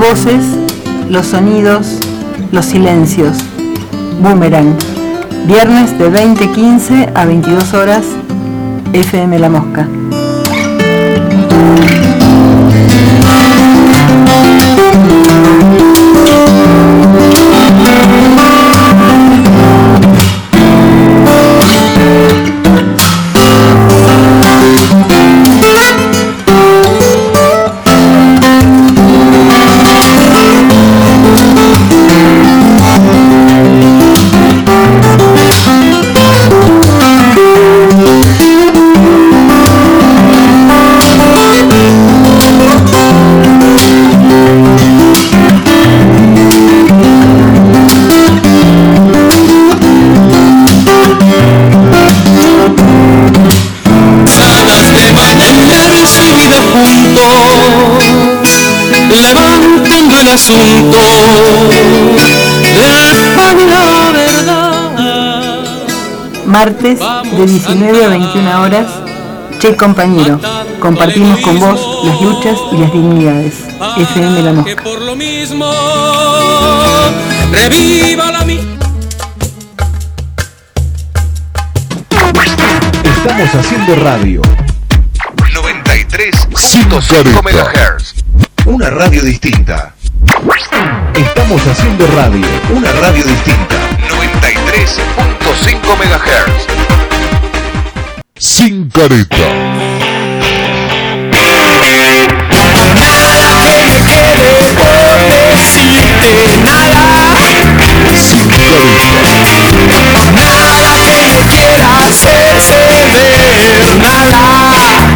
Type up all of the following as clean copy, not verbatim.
voces, los sonidos, los silencios. Boomerang. Viernes de 20:15 a 22 horas, FM La Mosca. Levantando el asunto de la verdad. Martes de 19 a 21 horas, Che Compañero. Compartimos con vos las luchas y las dignidades. FM La Mosca. Por lo mismo, reviva la Estamos haciendo radio. 93.5 MHz. Una radio distinta. Estamos haciendo radio. Una radio distinta. 93.5 MHz. Sin careta. nada que me quede por decirte, nada. Sin careta. Nada que no quiera hacer ceder, nada.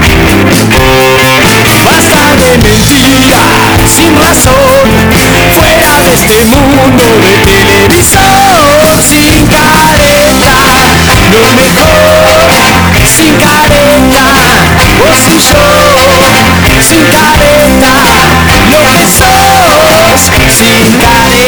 Basta de mentiras sin razón, fuera de este mundo de televisor. Sin careta, lo mejor. Sin careta, vos y yo. Sin careta, lo que sos. Sin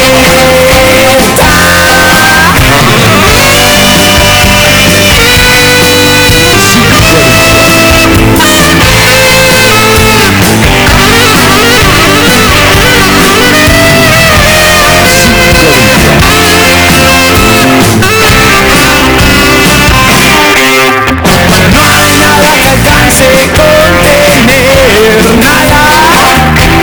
contener nada.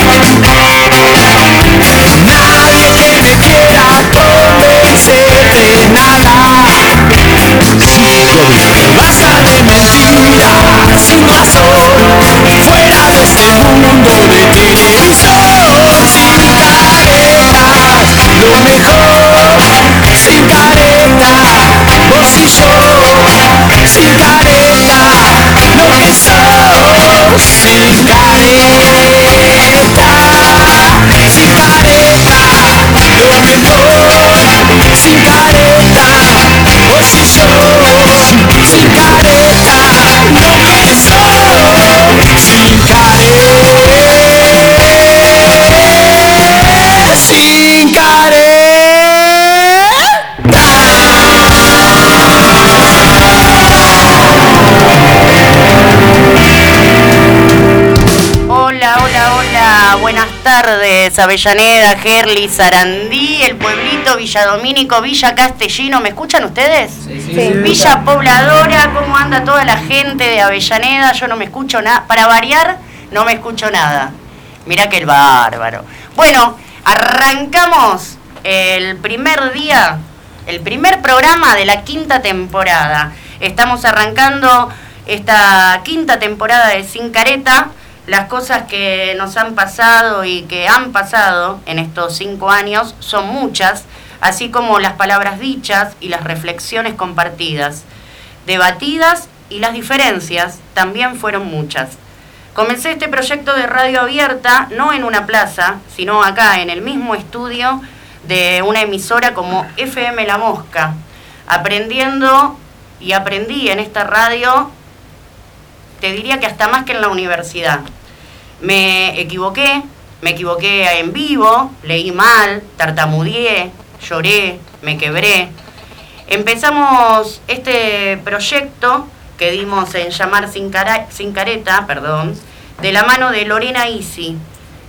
Nadie que me quiera convencer de nada. Basta de mentiras sin razón, fuera de este mundo de televisor. Sin caretas, lo mejor. Sin careta, vos y yo. Sin careta, lo que sos. Sin careta, sin careta, lo mejor. Sin careta, vos y yo. Sin careta, lo que sos. Sin careta, sin careta. Hola, buenas tardes, Avellaneda, Gerli, Sarandí, el pueblito, Villa Domínico, Villa Castellino, ¿me escuchan ustedes? Sí. Villa Pobladora, ¿cómo anda toda la gente de Avellaneda? Yo no me escucho nada, para variar, no me escucho nada. Mirá que el bárbaro. Bueno, arrancamos el primer día, el primer programa de la quinta temporada. Estamos arrancando esta quinta temporada de Sin Careta. Las cosas que nos han pasado y que han pasado en estos 5 años son muchas, así como las palabras dichas y las reflexiones compartidas, debatidas, y las diferencias también fueron muchas. Comencé este proyecto de radio abierta no en una plaza, sino acá en el mismo estudio de una emisora como FM La Mosca, aprendiendo y aprendí en esta radio, te diría que hasta más que en la universidad. Me equivoqué en vivo, leí mal, tartamudeé, lloré, me quebré. Empezamos este proyecto que dimos en llamar Sin Careta, de la mano de Lorena Isi,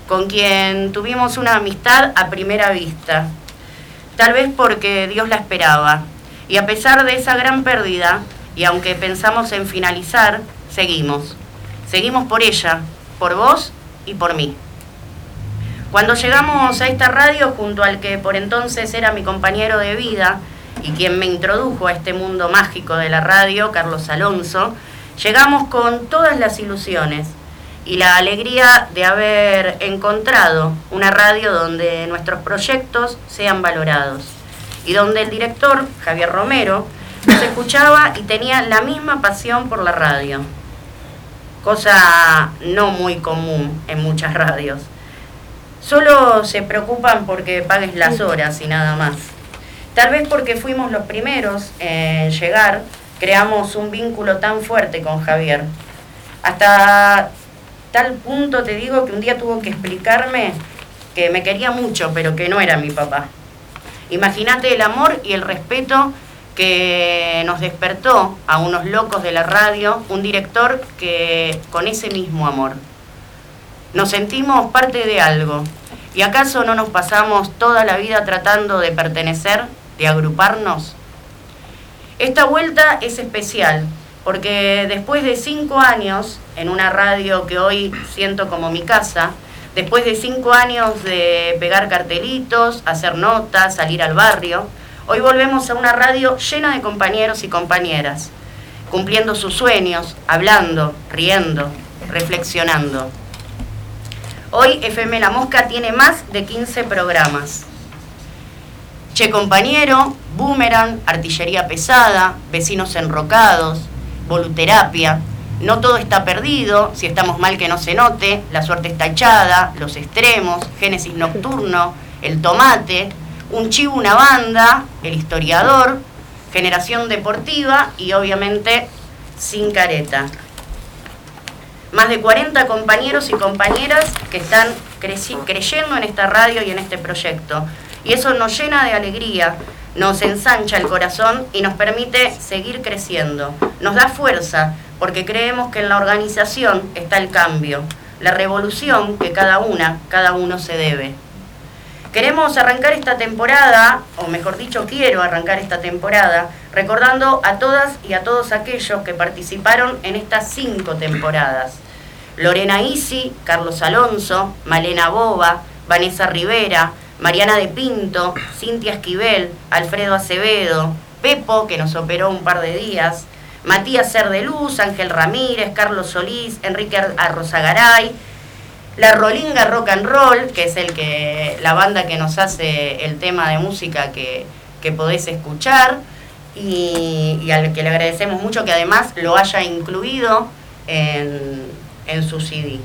con quien tuvimos una amistad a primera vista, tal vez porque Dios la esperaba, y a pesar de esa gran pérdida, y aunque pensamos en finalizar, seguimos por ella, por vos y por mí. Cuando llegamos a esta radio junto al que por entonces era mi compañero de vida y quien me introdujo a este mundo mágico de la radio, Carlos Alonso, llegamos con todas las ilusiones y la alegría de haber encontrado una radio donde nuestros proyectos sean valorados y donde el director, Javier Romero, nos escuchaba y tenía la misma pasión por la radio, cosa no muy común en muchas radios. Solo se preocupan porque pagues las horas y nada más. Tal vez porque fuimos los primeros en llegar, creamos un vínculo tan fuerte con Javier. Hasta tal punto te digo que un día tuvo que explicarme que me quería mucho, pero que no era mi papá. Imagínate el amor y el respeto que nos despertó a unos locos de la radio, un director que con ese mismo amor. Nos sentimos parte de algo. ¿Y acaso no nos pasamos toda la vida tratando de pertenecer, de agruparnos? Esta vuelta es especial, porque después de 5 años en una radio que hoy siento como mi casa, después de 5 años de pegar cartelitos, hacer notas, salir al barrio, hoy volvemos a una radio llena de compañeros y compañeras, cumpliendo sus sueños, hablando, riendo, reflexionando. Hoy FM La Mosca tiene más de 15 programas. Che Compañero, Boomerang, Artillería Pesada, Vecinos Enrocados, Voluterapia, No Todo Está Perdido, Si Estamos Mal Que No Se Note, La Suerte Está Echada, Los Extremos, Génesis Nocturno, El Tomate, Un Chivo, Una Banda, El Historiador, Generación Deportiva y obviamente Sin Careta. Más de 40 compañeros y compañeras que están creyendo en esta radio y en este proyecto. Y eso nos llena de alegría, nos ensancha el corazón y nos permite seguir creciendo. Nos da fuerza porque creemos que en la organización está el cambio, la revolución que cada uno se debe. Queremos arrancar esta temporada, o mejor dicho, quiero arrancar esta temporada, recordando a todas y a todos aquellos que participaron en estas 5 temporadas. Lorena Isi, Carlos Alonso, Malena Boba, Vanessa Rivera, Mariana de Pinto, Cintia Esquivel, Alfredo Acevedo, Pepo, que nos operó un par de días, Matías Cerdeluz, Ángel Ramírez, Carlos Solís, Enrique Arrozagaray, La Rolinga Rock and Roll, que es la banda que nos hace el tema de música que podés escuchar, y al que le agradecemos mucho que además lo haya incluido en su CD.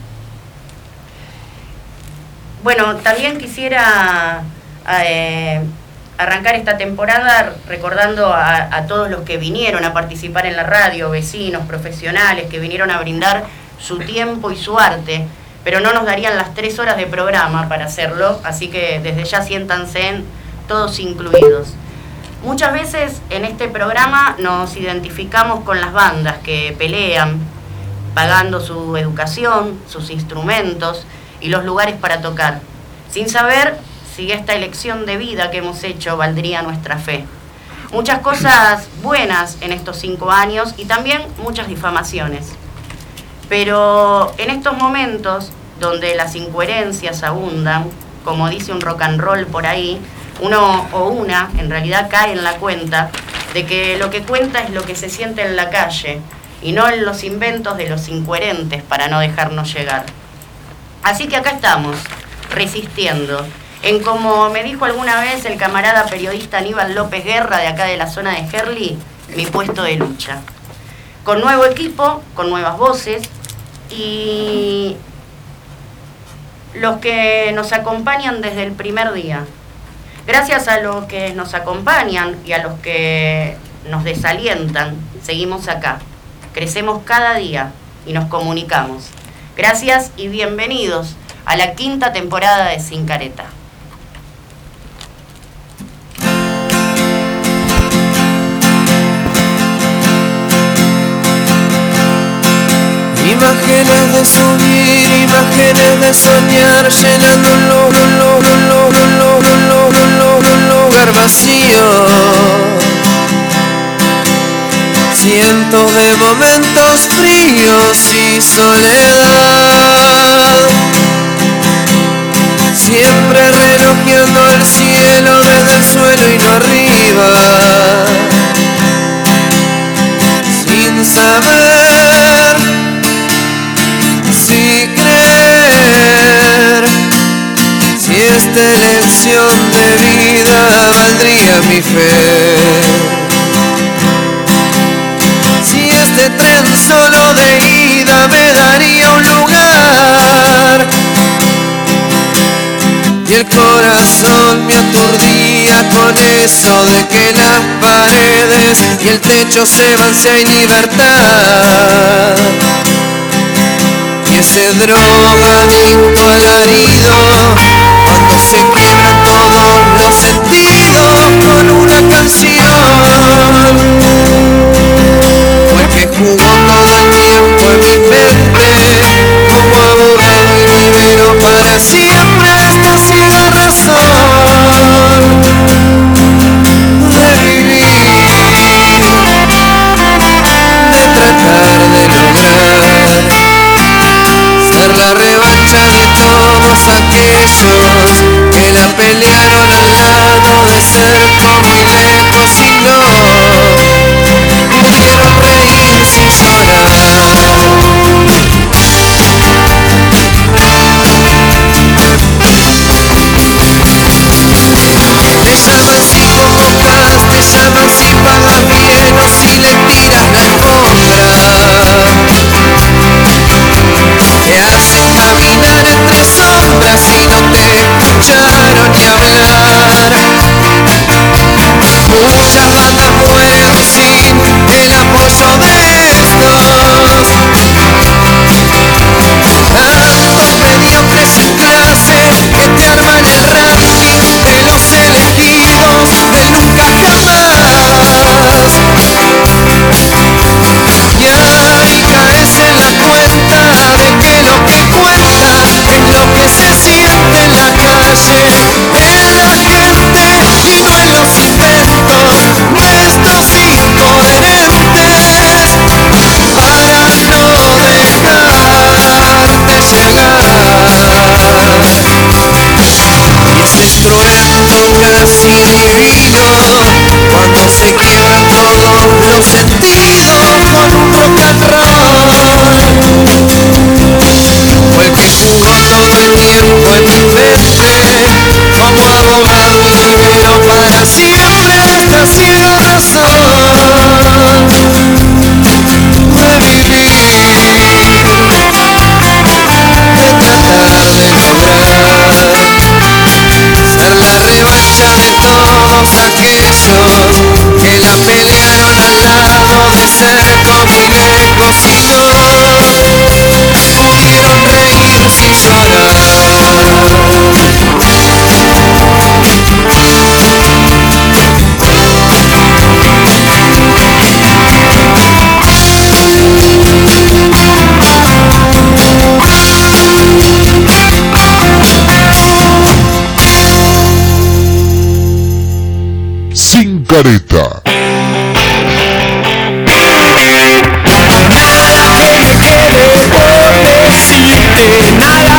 Bueno, también quisiera arrancar esta temporada recordando a todos los que vinieron a participar en la radio, vecinos, profesionales, que vinieron a brindar su tiempo y su arte, pero no nos darían las 3 horas de programa para hacerlo, así que desde ya siéntanse todos incluidos. Muchas veces en este programa nos identificamos con las bandas que pelean, pagando su educación, sus instrumentos y los lugares para tocar, sin saber si esta elección de vida que hemos hecho valdría nuestra fe. Muchas cosas buenas en estos 5 años y también muchas difamaciones. Pero en estos momentos donde las incoherencias abundan, como dice un rock and roll por ahí, uno o una en realidad cae en la cuenta de que lo que cuenta es lo que se siente en la calle, y no en los inventos de los incoherentes para no dejarnos llegar. Así que acá estamos, resistiendo, en como me dijo alguna vez el camarada periodista Aníbal López Guerra de acá de la zona de Herli, mi puesto de lucha. Con nuevo equipo, con nuevas voces y los que nos acompañan desde el primer día. Gracias a los que nos acompañan y a los que nos desalientan, seguimos acá. Crecemos cada día y nos comunicamos. Gracias y bienvenidos a la 5ª temporada de Sin Careta. Imágenes de subir, imágenes de soñar, llenando un lugar vacío. Cientos de momentos fríos y soledad, siempre relojeando el cielo desde el suelo y no arriba, sin saber si creer, si esta elección de vida valdría mi fe, si este tren solo de ida me daría un lugar. Y el corazón me aturdía con eso de que las paredes y el techo se van si hay libertad. Y ese drogadicto alarido, cuando se quiebran todos los sentidos con una canción, fue que jugó todo el tiempo en mi mente, como abogado y libero para siempre esta ciega razón de vivir, de tratar de lograr ser la revancha de todos aquellos que la pelearon al lado de cerca muy lejos y no pudieron reír sin llorar. Te llaman si convocas, te llaman si pagas bien o si le tiras la alfombra. Te hacen caminar entre sombras y no te escucharon ni hablar. Muchas bandas mueren sin el apoyo de estos, tantos mediocres sin clase que te arman el ranking de los elegidos del nunca jamás. Y ahí caes en la cuenta de que lo que cuenta es lo que se siente en la calle, en la gente y no en los inventos nuestros incoherentes, para no dejarte llegar. Y ese estruendo casi divino, cuando se quiebran todos los sentidos con un rock and roll, fue el que jugó todo el tiempo en mi mente, como abogado y libero para siempre esta ciega razón de vivir, de tratar de lograr ser la revancha de todos aquellos que la pelearon al lado de cerca muy lejos y no pudieron reír sin llorar. Sin careta. Nada que me quede por decirte, nada.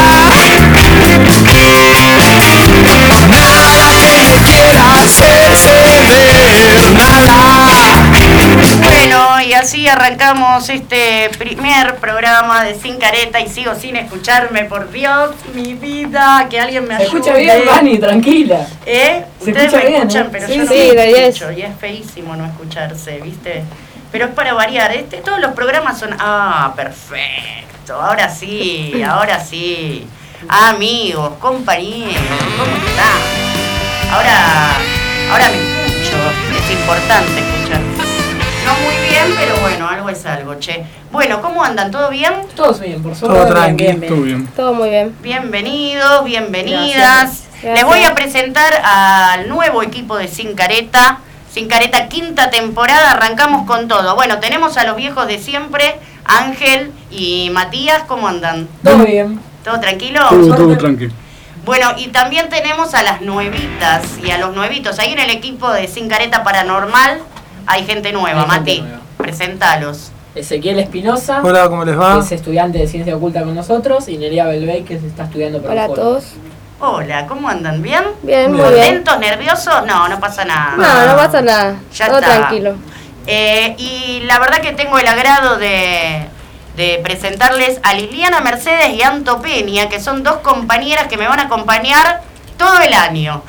Nada que me quiera hacer ceder, nada. Bueno, y así arrancamos este primer programa de Sin Careta y sigo sin escucharme, por Dios, mi vida, que alguien me ayude. Se escucha bien, Vani, tranquila. Ustedes me escuchan, pero yo no sí, me escucho, y es feísimo no escucharse, ¿viste? Pero es para variar, todos los programas son, perfecto, ahora sí, amigos, compañeros, ¿cómo están? Ahora me escucho, es importante escuchar. No muy bien, pero bueno, algo es algo, che. Bueno, ¿cómo andan? ¿Todo bien? Todos bien, por suerte. Todo tranquilo, todo bien. Todo muy bien. Bienvenidos, bienvenidas. Gracias. Les voy a presentar al nuevo equipo de Sin Careta. Sin Careta, quinta temporada, arrancamos con todo. Bueno, tenemos a los viejos de siempre, Ángel y Matías, ¿cómo andan? Todo bien. ¿Todo tranquilo? Todo tranquilo. Bueno, y también tenemos a las nuevitas y a los nuevitos. Ahí en el equipo de Sin Careta Paranormal hay gente nueva. Hay gente Mati, nueva. presentalos. Ezequiel Espinosa, Hola, ¿cómo les que va? es estudiante de Ciencia Oculta con nosotros, y Nerea Belvey, que se está estudiando para Hola a todos. Hola, ¿cómo andan? ¿Bien? Bien, muy bien. ¿Contentos, nerviosos? No, no pasa nada. No pasa nada. Ya Todo está. tranquilo. Y la verdad que tengo el agrado de presentarles a Liliana Mercedes y Anto Peña, que son dos compañeras que me van a acompañar todo el año.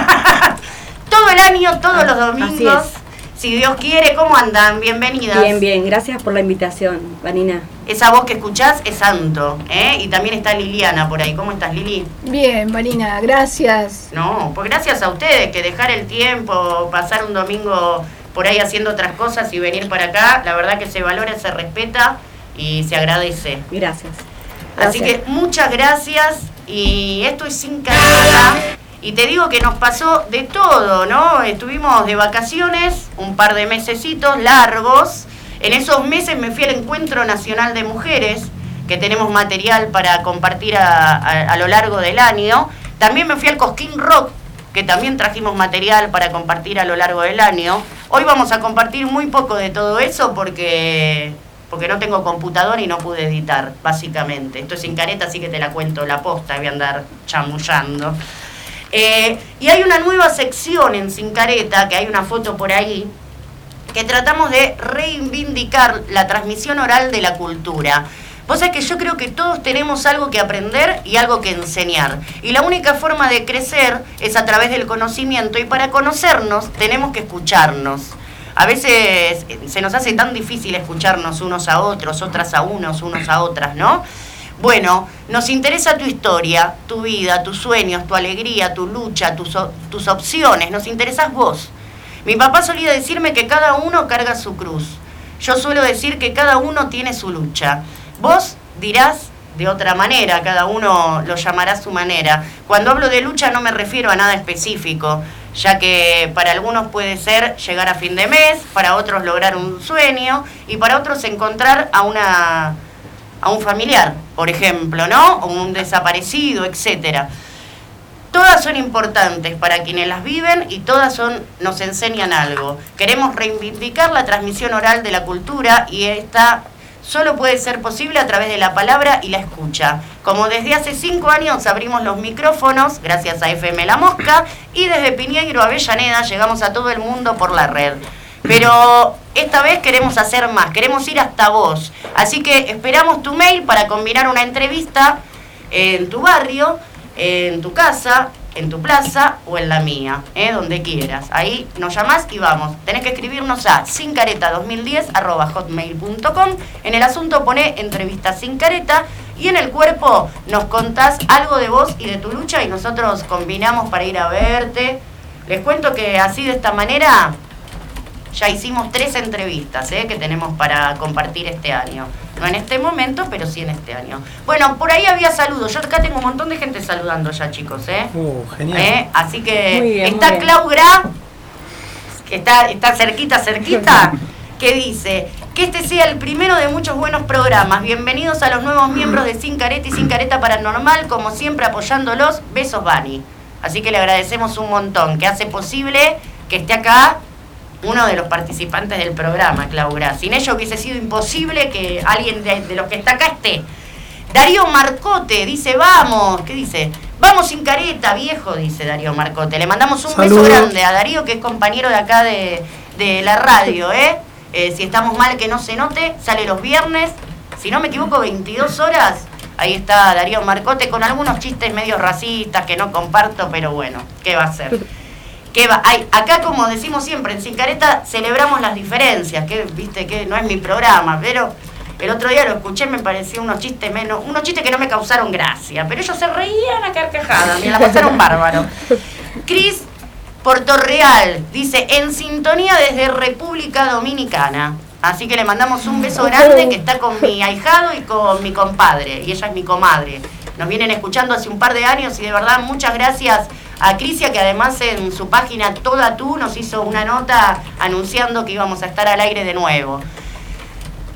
Todo el año, todos los domingos. Así Si Dios quiere, ¿cómo andan? Bienvenidas. Bien, bien, gracias por la invitación, Vanina. Esa voz que escuchás es Anto, ¿eh? Y también está Liliana por ahí. ¿Cómo estás, Lili? Bien, Marina, gracias. No, pues gracias a ustedes, que dejar el tiempo, pasar un domingo por ahí haciendo otras cosas y venir para acá, la verdad que se valora, se respeta y se agradece. Gracias. Así que muchas gracias, y esto es Sin Careta. Y te digo que nos pasó de todo, ¿no? Estuvimos de vacaciones, un par de mesecitos largos. En esos meses me fui al Encuentro Nacional de Mujeres, que tenemos material para compartir a lo largo del año. También me fui al Cosquín Rock, que también trajimos material para compartir a lo largo del año. Hoy vamos a compartir muy poco de todo eso porque no tengo computadora y no pude editar, básicamente. Esto es Sin Careta, así que te la cuento la posta, voy a andar chamullando. Y hay una nueva sección en Sin Careta, que hay una foto por ahí, que tratamos de reivindicar la transmisión oral de la cultura. Vos sabés que yo creo que todos tenemos algo que aprender y algo que enseñar. Y la única forma de crecer es a través del conocimiento, y para conocernos tenemos que escucharnos. A veces se nos hace tan difícil escucharnos unos a otros, otras a unos a otras, ¿no? Bueno, nos interesa tu historia, tu vida, tus sueños, tu alegría, tu lucha, tus opciones. Nos interesás vos. Mi papá solía decirme que cada uno carga su cruz. Yo suelo decir que cada uno tiene su lucha. Vos dirás de otra manera, cada uno lo llamará a su manera. Cuando hablo de lucha no me refiero a nada específico, ya que para algunos puede ser llegar a fin de mes, para otros lograr un sueño, y para otros encontrar a un familiar, por ejemplo, ¿no? O un desaparecido, etcétera. Todas son importantes para quienes las viven y todas nos enseñan algo. Queremos reivindicar la transmisión oral de la cultura, y esta solo puede ser posible a través de la palabra y la escucha. Como desde hace 5 años abrimos los micrófonos, gracias a FM La Mosca, y desde Piñeiro a Avellaneda llegamos a todo el mundo por la red. Pero esta vez queremos hacer más, queremos ir hasta vos. Así que esperamos tu mail para combinar una entrevista en tu barrio, en tu casa, en tu plaza o en la mía, donde quieras. Ahí nos llamás y vamos. Tenés que escribirnos a sincareta2010@hotmail.com. En el asunto poné entrevista Sin Careta, y en el cuerpo nos contás algo de vos y de tu lucha, y nosotros combinamos para ir a verte. Les cuento que así, de esta manera, ya hicimos 3 entrevistas que tenemos para compartir este año. No en este momento, pero sí en este año. Bueno, por ahí había saludos. Yo acá tengo un montón de gente saludando ya, chicos. Genial. Así que Muy bien, está muy bien. Clau Gra, que está cerquita, que dice que este sea el primero de muchos buenos programas. Bienvenidos a los nuevos miembros de Sin Careta y Sin Careta Paranormal, como siempre apoyándolos. Besos, Vani. Así que le agradecemos un montón, que hace posible que esté acá uno de los participantes del programa, Clau Gra. Sin ello hubiese sido imposible que alguien de los que está acá esté. Darío Marcote dice, vamos, ¿qué dice? Vamos Sin Careta, viejo, dice Darío Marcote. Le mandamos un beso grande a Darío, que es compañero de acá de la radio, si estamos mal, que no se note, sale los viernes, si no me equivoco, 22 horas. Ahí está Darío Marcote, con algunos chistes medio racistas que no comparto, pero bueno, ¿qué va a ser? Acá, como decimos siempre, en Sin Careta celebramos las diferencias, que viste que no es mi programa, pero el otro día lo escuché, me pareció unos chistes que no me causaron gracia, pero ellos se reían a carcajadas, me la pasaron bárbaro. Cris Portorreal dice, en sintonía desde República Dominicana. Así que le mandamos un beso grande, que está con mi ahijado y con mi compadre, y ella es mi comadre. Nos vienen escuchando hace un par de años, y de verdad muchas gracias a Crisia, que además en su página Toda Tú nos hizo una nota anunciando que íbamos a estar al aire de nuevo.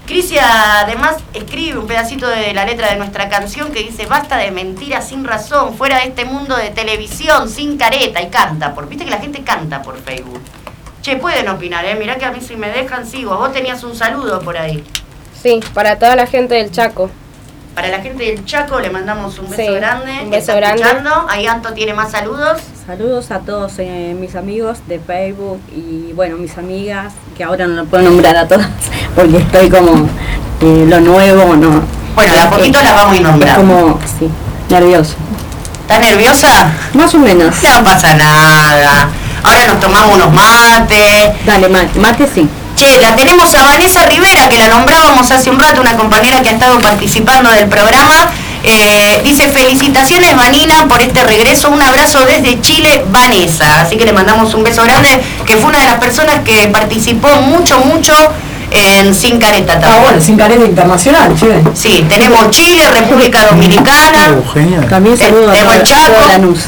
Crisia además escribe un pedacito de la letra de nuestra canción que dice: basta de mentiras sin razón, fuera de este mundo de televisión, sin careta, y canta, viste que la gente canta por Facebook. Che, pueden opinar, mirá que a mí si me dejan sigo. Vos tenías un saludo por ahí. Sí, para toda la gente del Chaco. Para la gente del Chaco le mandamos un beso grande. Un beso grande. Escuchando. Ahí Anto tiene más saludos. Saludos a todos mis amigos de Facebook y bueno, mis amigas, que ahora no lo puedo nombrar a todas porque estoy como lo nuevo, ¿no? Bueno, de a poquito las vamos a ir nombrando. Como, sí, nervioso. ¿Estás nerviosa? Más o menos. No pasa nada. Ahora nos tomamos unos mates. Dale, mate sí. Che, la tenemos a Vanessa Rivera, que la nombrábamos hace un rato, una compañera que ha estado participando del programa. Dice: felicitaciones, Vanina, por este regreso. Un abrazo desde Chile, Vanessa. Así que le mandamos un beso grande, que fue una de las personas que participó mucho en Sin Careta también. Ah, bueno, Sin Careta Internacional, che. Sí, tenemos Chile, República Dominicana. Genial. También saludos tenemos el Chaco, a Lanús.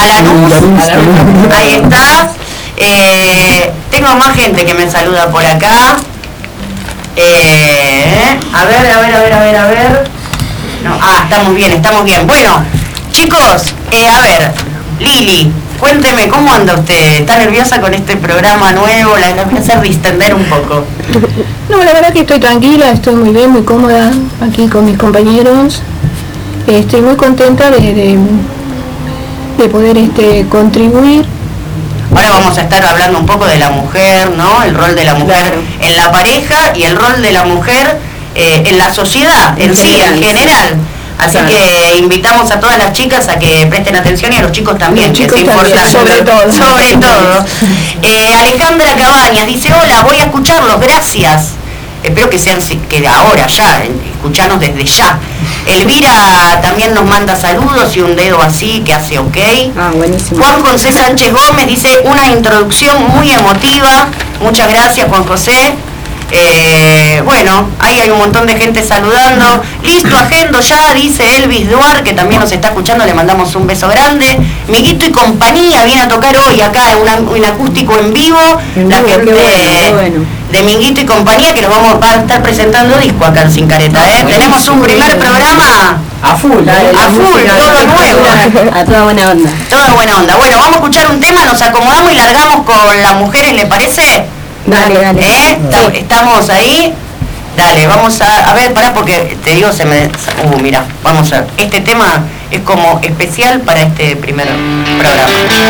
Ahí está. Tengo más gente que me saluda por acá. A ver. No, estamos bien. Bueno, chicos, a ver, Lili, cuénteme, ¿cómo anda usted? ¿Está nerviosa con este programa nuevo? La voy a hacer distender un poco. No, la verdad que estoy tranquila, estoy muy bien, muy cómoda aquí con mis compañeros. Estoy muy contenta de poder contribuir. Ahora vamos a estar hablando un poco de la mujer, ¿no? El rol de la mujer en la pareja y el rol de la mujer en la sociedad en general. Así que invitamos a todas las chicas a que presten atención y a los chicos también, que es importante. Sobre todo. Alejandra Cabañas dice: hola, voy a escucharlos, gracias. Espero que ahora ya, escuchanos desde ya. Elvira también nos manda saludos y un dedo así que hace ok. Buenísimo. Juan José Sánchez Gómez dice: una introducción muy emotiva. Muchas gracias, Juan José. Bueno, ahí hay un montón de gente saludando. Listo, agendo ya, dice Elvis Duar, que también nos está escuchando, le mandamos un beso grande. Miguito y compañía viene a tocar hoy acá en un acústico en vivo. La gente de Minguito y compañía, que nos va a estar presentando disco acá en Sin Careta. Tenemos un primer programa a full, todo nuevo. A toda buena onda. Toda buena onda. Bueno, vamos a escuchar un tema, nos acomodamos y largamos con las mujeres, ¿le parece? Dale. Estamos ahí. Dale, vamos a ver, pará, porque te digo, mira, vamos a ver. Este tema es como especial para este primer programa.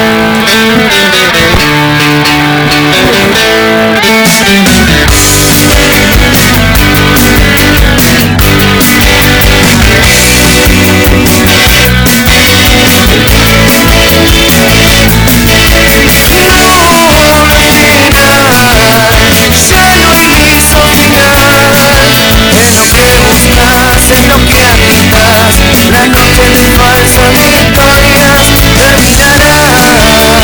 Es lo que anhelas, la noche de falsas victorias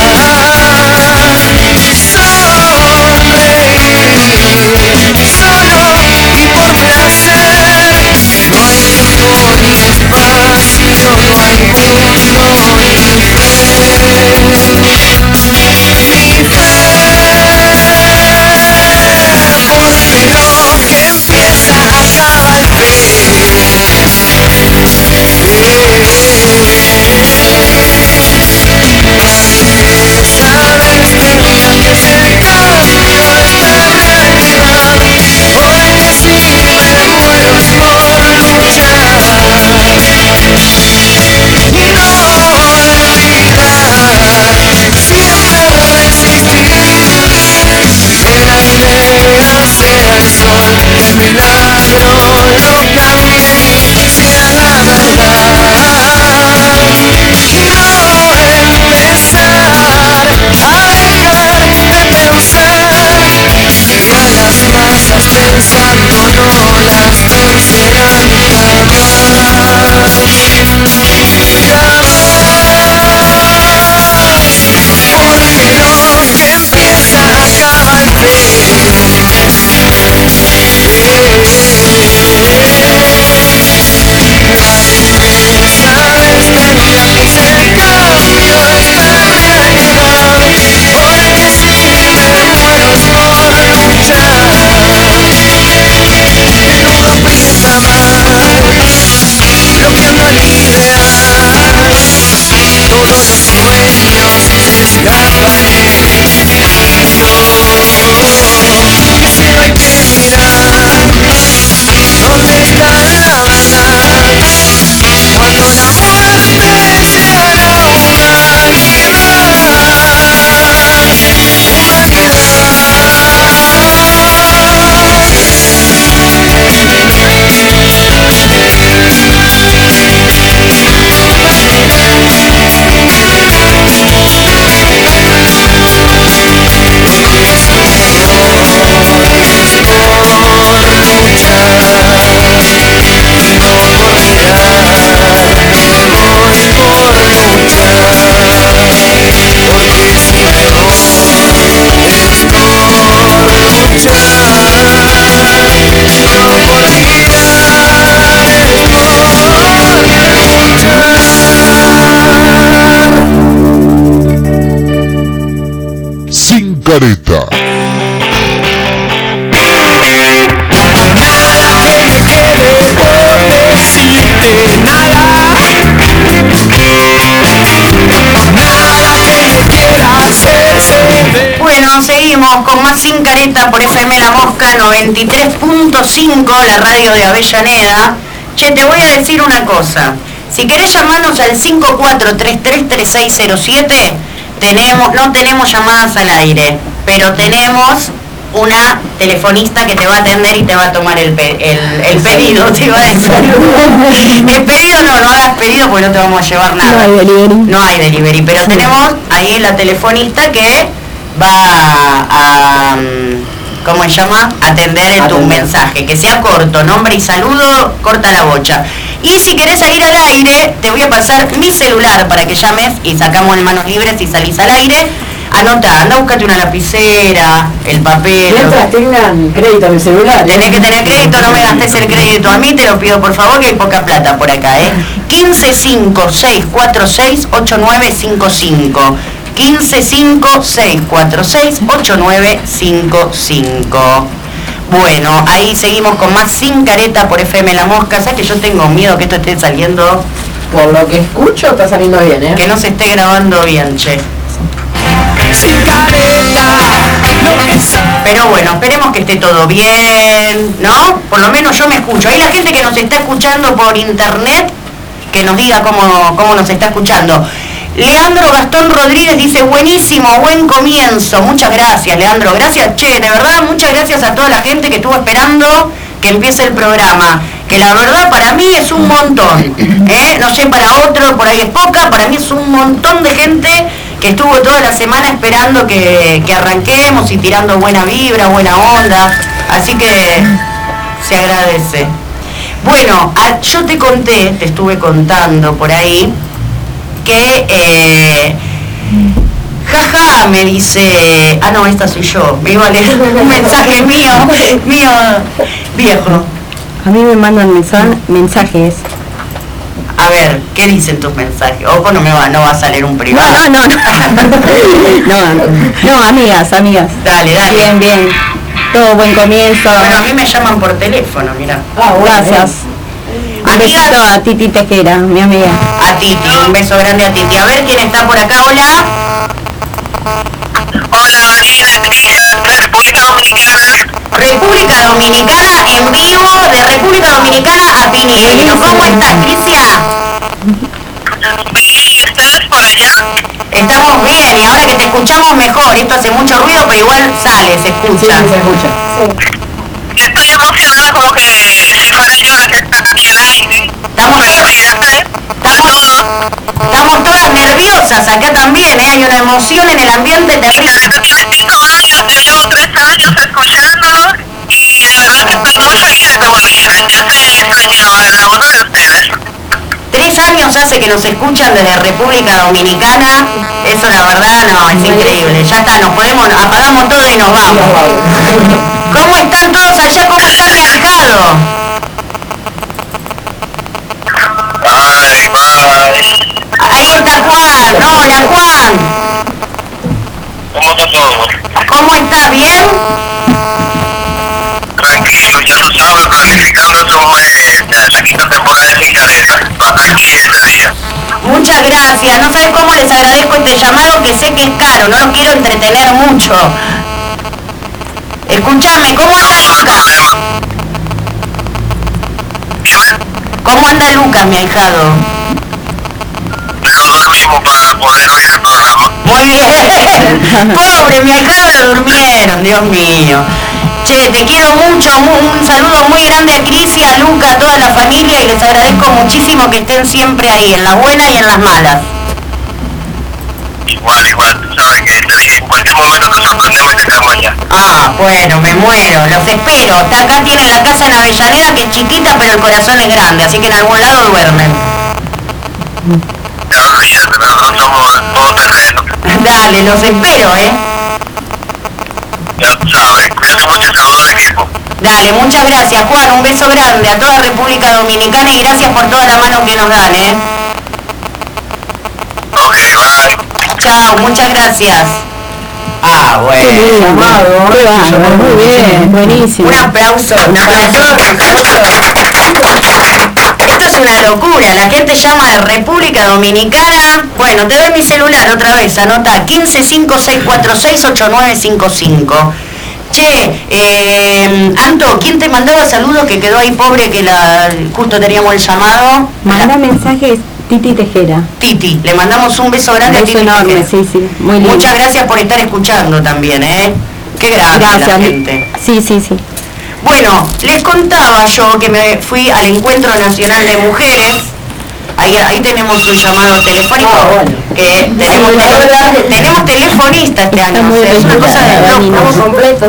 terminará. Sonreír, careta. Bueno, seguimos con más Sin Careta por FM La Mosca 93.5, la radio de Avellaneda. Che, te voy a decir una cosa. Si querés llamarnos al 54333607, no tenemos llamadas al aire, pero tenemos una telefonista que te va a atender y te va a tomar el pedido, te iba a decir. El pedido no hagas pedido porque no te vamos a llevar nada. No hay delivery, pero tenemos ahí la telefonista que va a ¿cómo se llama? Atender tu mensaje, que sea corto, nombre y saludo, corta la bocha. Y si querés salir al aire, te voy a pasar mi celular para que llames y sacamos en manos libres y salís al aire. Anota, anda, búscate una lapicera, el papel. Mientras tengan crédito en el celular. Tenés que tener crédito, no me gastes el crédito a mí, te lo pido por favor, que hay poca plata por acá, 1556468955. 1556468955. Bueno, ahí seguimos con más Sin Careta por FM La Mosca. ¿Sabes que yo tengo miedo que esto esté saliendo? Por lo que escucho está saliendo bien, Que no se esté grabando bien, che. Sin careta, pero bueno, esperemos que esté todo bien, ¿no? Por lo menos yo me escucho. Ahí la gente que nos está escuchando por internet, que nos diga cómo nos está escuchando. Leandro Gastón Rodríguez dice, buenísimo, buen comienzo. Muchas gracias, Leandro. Gracias, che, de verdad, muchas gracias a toda la gente que estuvo esperando que empiece el programa. Que la verdad para mí es un montón. No sé, para otro por ahí es poca, para mí es un montón de gente que estuvo toda la semana esperando que arranquemos y tirando buena vibra, buena onda. Así que se agradece. Bueno, yo te estuve contando por ahí, que jaja, me dice, no, esta soy yo, me iba a leer un mensaje mío viejo. A mí me mandan mensajes. A ver, ¿qué dicen tus mensajes? Ojo, no va a salir un privado. No, amigas. Dale. Bien. Todo buen comienzo. Bueno, a mí me llaman por teléfono, mira. Gracias. Un besito a Titi Tejera, mi amiga. A Titi, un beso grande a Titi. A ver quién está por acá, hola. Hola, República Dominicana. República Dominicana, en vivo de República Dominicana a Piñeiro. ¿Cómo estás, Crisia? ¿Ustedes por allá? Estamos bien y ahora que te escuchamos mejor. Esto hace mucho ruido, pero igual se escucha. Sí, se escucha. Sí. Estoy emocionada como que si fuera yo la que está aquí al aire. Estamos todas nerviosas acá también, hay una emoción en el ambiente terrible. Yo llevo 3 años escuchándolo y de verdad que estoy muy feliz de que volvieran. Ya se extrañaba la voz de ustedes. 3 años hace que nos escuchan desde República Dominicana. Eso la verdad no, es increíble. Ya está, apagamos todo y nos vamos. ¿Cómo están todos allá? ¿Cómo está mi ahijado? Ahí está Juan. Hola, Juan. ¿Cómo está todo? ¿Cómo estás? ¿Bien? Tranquilo, ya tú sabes, planificando la quinta temporada de Sin Careta. Aquí ese día. Muchas gracias. No sabes cómo les agradezco este llamado, que sé que es caro, no los quiero entretener mucho. Escúchame, ¿cómo anda Lucas? ¿Cómo anda Lucas, mi ahijado? Lo dormimos para poder oír el programa. Muy bien. Pobre, mi ahijado durmieron, Dios mío. Che, te quiero mucho, un saludo muy grande a Cris y a Luca, a toda la familia, y les agradezco muchísimo que estén siempre ahí, en las buenas y en las malas. Igual, tú sabes que en cualquier momento nos sorprendemos y te quedamos allá. Bueno, me muero, los espero. Acá tienen la casa en Avellaneda, que es chiquita, pero el corazón es grande, así que en algún lado duermen. Ya, olvídate, nosotros somos todo terreno. Dale, los espero, Ya tú sabes, cuídate mucho, saludos al equipo. Dale, muchas gracias, Juan, un beso grande a toda República Dominicana y gracias por toda la mano que nos dan, Ok, bye. Chao, muchas gracias. Ah, bueno. Qué bárbaro, muy bien, buenísimo. Un aplauso para todos nosotros. Esto es una locura, la gente llama de República Dominicana. Bueno, te doy mi celular otra vez, anota 1556468955. Che, Anto, ¿quién te mandaba saludos que quedó ahí pobre que justo teníamos el llamado? Manda mensajes Titi Tejera. Titi, le mandamos un beso grande a Titi enorme, Tejera. sí, muy lindo. Muchas gracias por estar escuchando también, Qué grande la gente. Sí. Bueno, les contaba yo que me fui al Encuentro Nacional de Mujeres. Ahí tenemos un llamado telefónico. Que tenemos telefonista este año. Es una cosa de locos. Estamos completos.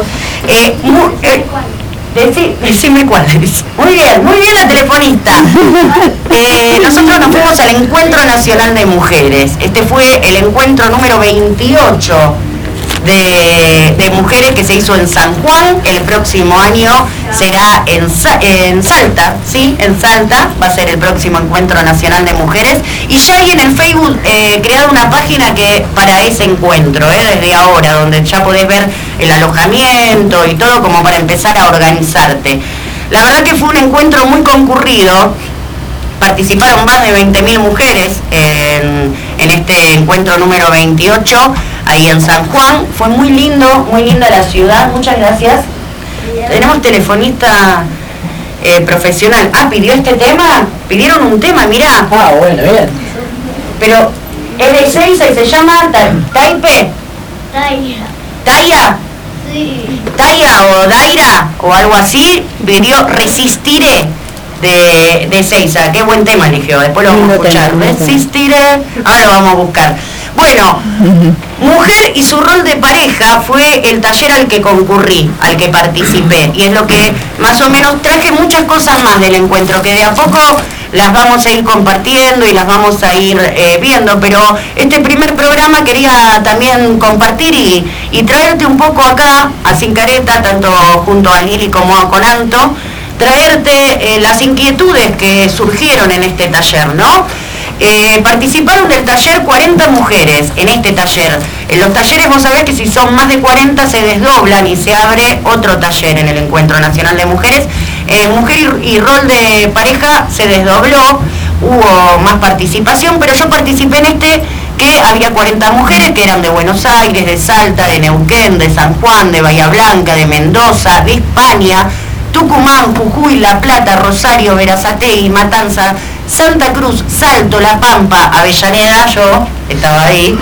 Decime cuál es. Muy bien la telefonista. Nosotros nos fuimos al Encuentro Nacional de Mujeres. Este fue el encuentro número 28 de mujeres que se hizo en San Juan. El próximo año será en Salta, ¿sí? En Salta va a ser el próximo Encuentro Nacional de Mujeres. Y ya hay en el Facebook creado una página que para ese encuentro, desde ahora, donde ya podés ver el alojamiento y todo como para empezar a organizarte. La verdad que fue un encuentro muy concurrido. Participaron más de 20.000 mujeres en este encuentro número 28, ahí en San Juan. Fue muy linda la ciudad, muchas gracias. Tenemos telefonista profesional. ¿Pidió este tema? Pidieron un tema, mirá. Bueno, bien. Pero es de Ezeiza y se llama Taipe. ¿Taya? Sí. ¿Taya o Daira o algo así? Pidió Resistiré de Ezeiza. Qué buen tema eligió, después lo vamos a escuchar. Resistiré, ahora lo vamos a buscar. Bueno, mujer y su rol de pareja fue el taller al que concurrí, al que participé, y es lo que más o menos traje muchas cosas más del encuentro, que de a poco las vamos a ir compartiendo y las vamos a ir viendo, pero este primer programa quería también compartir y traerte un poco acá a Cincareta, tanto junto a Lili como con Anto, traerte las inquietudes que surgieron en este taller, ¿no? Participaron del taller 40 mujeres en este taller. En los talleres vos sabés que si son más de 40 se desdoblan y se abre otro taller en el Encuentro Nacional de Mujeres. Mujer y rol de pareja se desdobló, hubo más participación, pero yo participé en este que había 40 mujeres que eran de Buenos Aires, de Salta, de Neuquén, de San Juan, de Bahía Blanca, de Mendoza, de España, Tucumán, Jujuy, La Plata, Rosario, Berazategui, Matanza, Santa Cruz, Salto, La Pampa, Avellaneda, yo estaba ahí,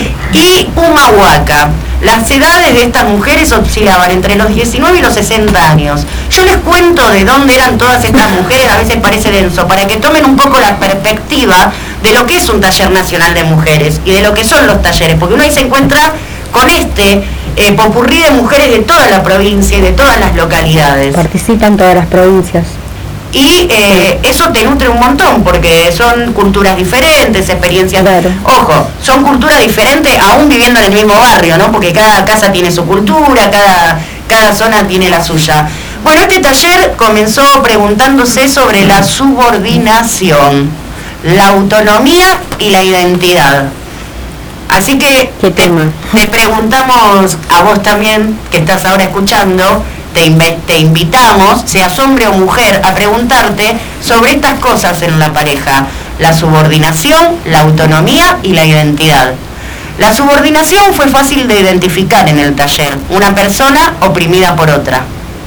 y Humahuaca. Las edades de estas mujeres oscilaban entre los 19 y los 60 años. Yo les cuento de dónde eran todas estas mujeres, a veces parece denso, para que tomen un poco la perspectiva de lo que es un taller nacional de mujeres y de lo que son los talleres, porque uno ahí se encuentra con popurrí de mujeres de toda la provincia y de todas las localidades. Participan todas las provincias. Y eso te nutre un montón, porque son culturas diferentes, experiencias. Claro. Ojo, son culturas diferentes aún viviendo en el mismo barrio, ¿no? Porque cada casa tiene su cultura, cada zona tiene la suya. Bueno, este taller comenzó preguntándose sobre la subordinación, la autonomía y la identidad. Así que te preguntamos a vos también, que estás ahora escuchando, te invitamos, seas hombre o mujer, a preguntarte sobre estas cosas en la pareja: la subordinación, la autonomía y la identidad. La subordinación fue fácil de identificar en el taller, una persona oprimida por otra,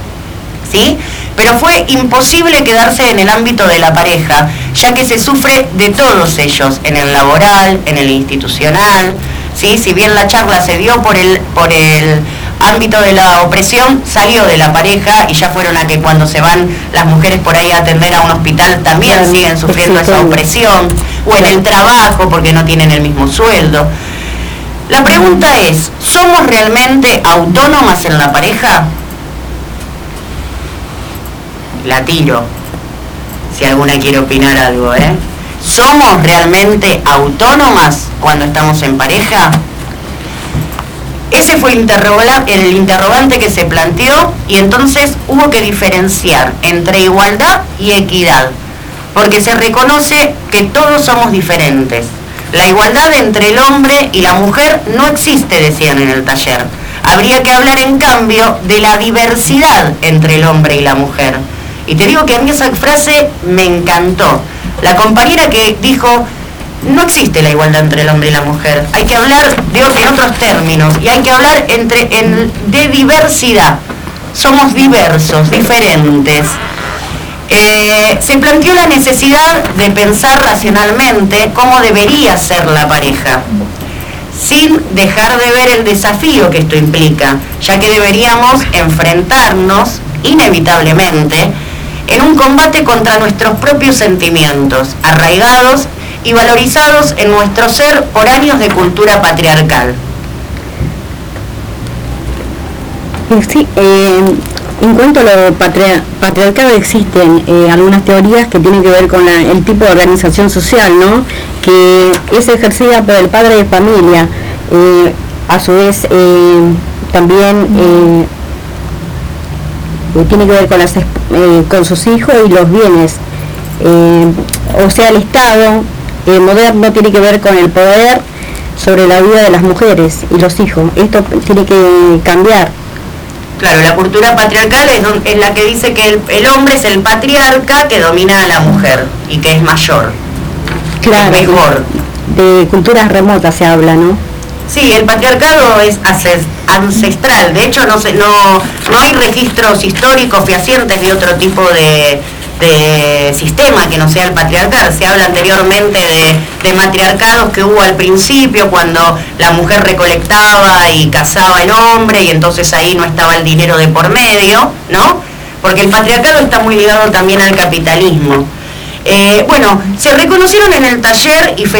¿sí? Pero fue imposible quedarse en el ámbito de la pareja, ya que se sufre de todos ellos, en el laboral, en el institucional, ¿sí? Si bien la charla se dio por el ámbito de la opresión, salió de la pareja y ya fueron a que cuando se van las mujeres por ahí a atender a un hospital también claro, siguen sufriendo esa opresión, o en el trabajo porque no tienen el mismo sueldo. La pregunta es, ¿somos realmente autónomas en la pareja? La tiro, si alguna quiere opinar algo, ¿Somos realmente autónomas cuando estamos en pareja? Ese fue el interrogante que se planteó, y entonces hubo que diferenciar entre igualdad y equidad, porque se reconoce que todos somos diferentes. La igualdad entre el hombre y la mujer no existe, decían en el taller. Habría que hablar, en cambio, de la diversidad entre el hombre y la mujer. Y te digo que a mí esa frase me encantó. La compañera que dijo, no existe la igualdad entre el hombre y la mujer. Hay que hablar, digo que en otros términos, y hay que hablar de diversidad. Somos diversos, diferentes. Se planteó la necesidad de pensar racionalmente cómo debería ser la pareja, sin dejar de ver el desafío que esto implica, ya que deberíamos enfrentarnos, inevitablemente, en un combate contra nuestros propios sentimientos, arraigados y valorizados en nuestro ser por años de cultura patriarcal. Sí, en cuanto a lo patriarcado, existen algunas teorías que tienen que ver con el tipo de organización social, ¿no? Que es ejercida por el padre de familia, a su vez también tiene que ver con sus hijos y los bienes. O sea, el Estado moderno tiene que ver con el poder sobre la vida de las mujeres y los hijos. Esto tiene que cambiar. Claro, la cultura patriarcal es la que dice que el hombre es el patriarca que domina a la mujer y que es mayor, claro, es mejor. De culturas remotas se habla, ¿no? Sí, el patriarcado es ancestral. De hecho, no hay registros históricos fehacientes de otro tipo de sistema que no sea el patriarcal. Se habla anteriormente de matriarcados que hubo al principio, cuando la mujer recolectaba y cazaba el hombre, y entonces ahí no estaba el dinero de por medio, ¿no? Porque el patriarcado está muy ligado también al capitalismo. Bueno, se reconocieron en el taller y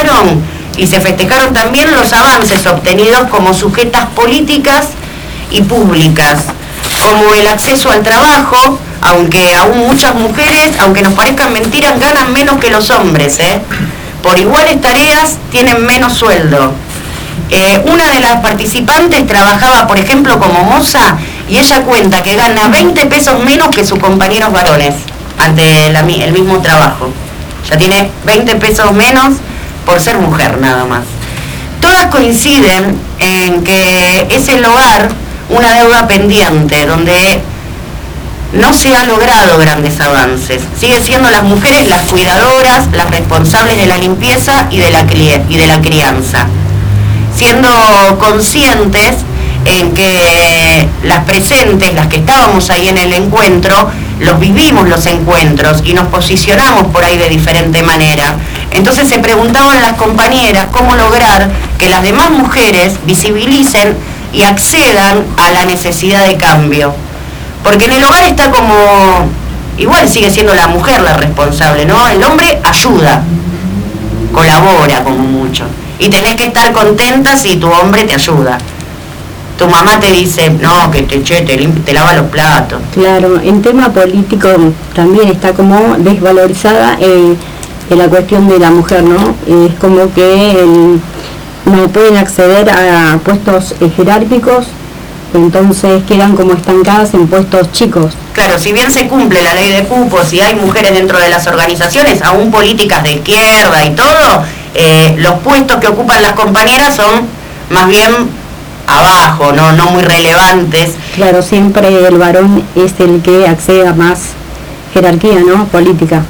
se festejaron también los avances obtenidos como sujetas políticas y públicas, como el acceso al trabajo, aunque aún muchas mujeres, aunque nos parezcan mentiras, ganan menos que los hombres, por iguales tareas tienen menos sueldo. Una de las participantes trabajaba, por ejemplo, como moza, y ella cuenta que gana 20 pesos menos que sus compañeros varones ante el mismo trabajo. Ya tiene 20 pesos menos por ser mujer, nada más. Todas coinciden en que es el hogar una deuda pendiente, donde no se ha logrado grandes avances. Siguen siendo las mujeres las cuidadoras, las responsables de la limpieza y de la crianza, siendo conscientes en que las presentes, las que estábamos ahí en el encuentro, los vivimos los encuentros y nos posicionamos por ahí de diferente manera. Entonces se preguntaban las compañeras cómo lograr que las demás mujeres visibilicen y accedan a la necesidad de cambio. Porque en el hogar está como, igual sigue siendo la mujer la responsable, ¿no? El hombre ayuda, colabora como mucho. Y tenés que estar contenta si tu hombre te ayuda. Tu mamá te dice, no, que te lava los platos. Claro, en tema político también está como desvalorizada la cuestión de la mujer, ¿no? Es como que no pueden acceder a puestos jerárquicos, entonces quedan como estancadas en puestos chicos. Claro, si bien se cumple la ley de cupos y hay mujeres dentro de las organizaciones, aún políticas de izquierda y todo, los puestos que ocupan las compañeras son más bien abajo, no muy relevantes. Claro, siempre el varón es el que accede a más jerarquía, ¿no? Política.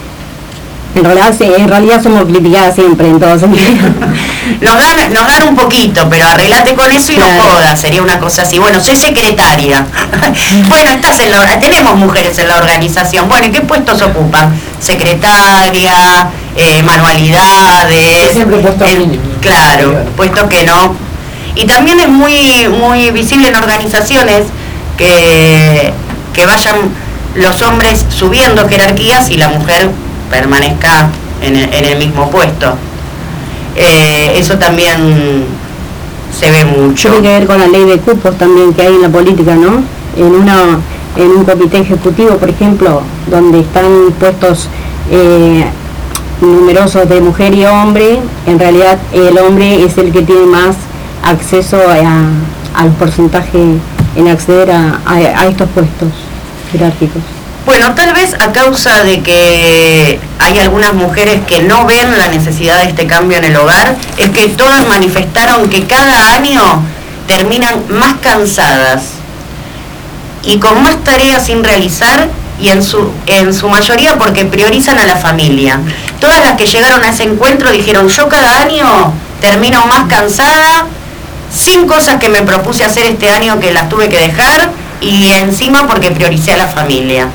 En realidad somos criticadas siempre en todo sentido. Nos dan un poquito, pero arreglate con eso y claro, no jodas, sería una cosa así. Bueno, soy secretaria. Bueno, tenemos mujeres en la organización. Bueno, ¿y qué puestos ocupan? Secretaria, manualidades. Siempre puestos claro, puestos que no. Y también es muy visible en organizaciones que vayan los hombres subiendo jerarquías y la mujer permanezca en el mismo puesto. Eso también se ve mucho. Tiene que ver con la ley de cupos también que hay en la política, ¿no? En un comité ejecutivo, por ejemplo, donde están puestos numerosos de mujer y hombre, en realidad el hombre es el que tiene más acceso al porcentaje en acceder a estos puestos jerárquicos. Bueno, tal vez a causa de que hay algunas mujeres que no ven la necesidad de este cambio en el hogar, es que todas manifestaron que cada año terminan más cansadas y con más tareas sin realizar, y en su mayoría porque priorizan a la familia. Todas las que llegaron a ese encuentro dijeron: yo cada año termino más cansada, sin cosas que me propuse hacer este año que las tuve que dejar, y encima porque prioricé a la familia.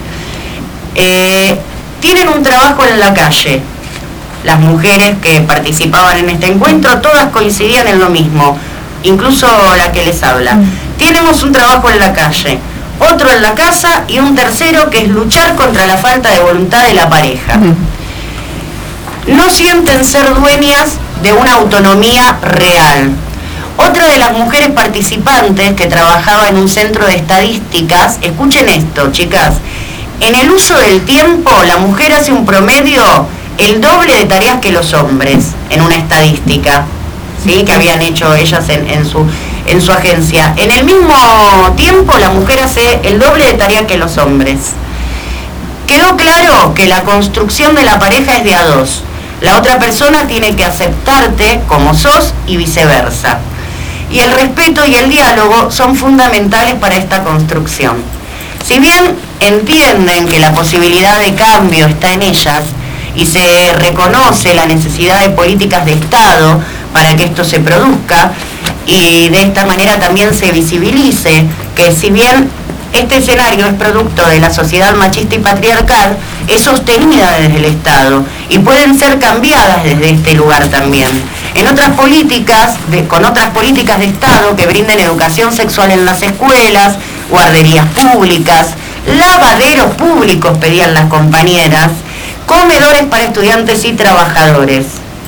Tienen un trabajo en la calle. Las mujeres que participaban en este encuentro todas coincidían en lo mismo, incluso la que les habla. Tenemos un trabajo en la calle, otro en la casa y un tercero que es luchar contra la falta de voluntad de la pareja. No sienten ser dueñas de una autonomía real. Otra de las mujeres participantes que trabajaba en un centro de estadísticas, escuchen esto, chicas, en el uso del tiempo la mujer hace un promedio el doble de tareas que los hombres en una estadística, ¿sí?, que habían hecho ellas en su agencia. En el mismo tiempo la mujer hace el doble de tareas que los hombres. Quedó claro que la construcción de la pareja es de a dos. La otra persona tiene que aceptarte como sos y viceversa. Y el respeto y el diálogo son fundamentales para esta construcción. Si bien entienden que la posibilidad de cambio está en ellas y se reconoce la necesidad de políticas de Estado para que esto se produzca, y de esta manera también se visibilice que si bien este escenario es producto de la sociedad machista y patriarcal, es sostenida desde el Estado y pueden ser cambiadas desde este lugar también. En otras políticas, con otras políticas de Estado que brinden educación sexual en las escuelas, guarderías públicas, lavaderos públicos, pedían las compañeras, comedores para estudiantes y trabajadores.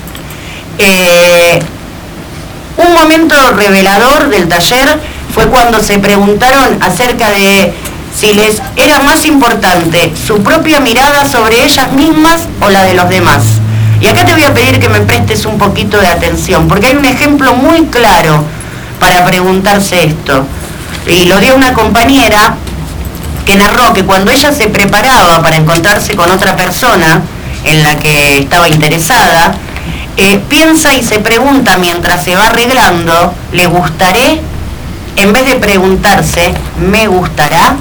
Un momento revelador del taller fue cuando se preguntaron acerca de si les era más importante su propia mirada sobre ellas mismas o la de los demás. Y acá te voy a pedir que me prestes un poquito de atención, porque hay un ejemplo muy claro para preguntarse esto. Y lo dio una compañera que narró que cuando ella se preparaba para encontrarse con otra persona en la que estaba interesada, piensa y se pregunta mientras se va arreglando: ¿le gustaré? En vez de preguntarse: ¿me gustará?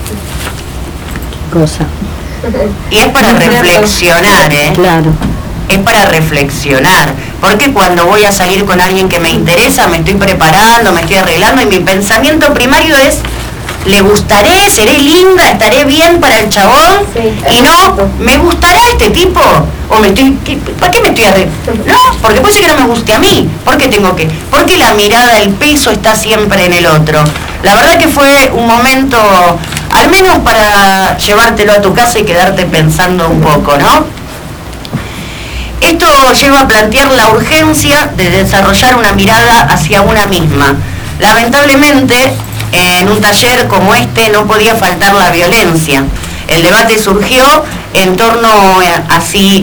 ¿Qué cosa? Y es para reflexionar, Claro. Es para reflexionar, porque cuando voy a salir con alguien que me interesa, me estoy preparando, me estoy arreglando, y mi pensamiento primario es: ¿le gustaré? ¿Seré linda? ¿Estaré bien para el chabón? Sí. Y no, ¿me gustará este tipo? ¿O ¿para qué me estoy arreglando? No, porque puede ser que no me guste a mí. ¿Por qué tengo que? Porque la mirada, el peso está siempre en el otro. La verdad que fue un momento, al menos para llevártelo a tu casa y quedarte pensando un poco, ¿no? Esto lleva a plantear la urgencia de desarrollar una mirada hacia una misma. Lamentablemente, en un taller como este no podía faltar la violencia. El debate surgió en torno así,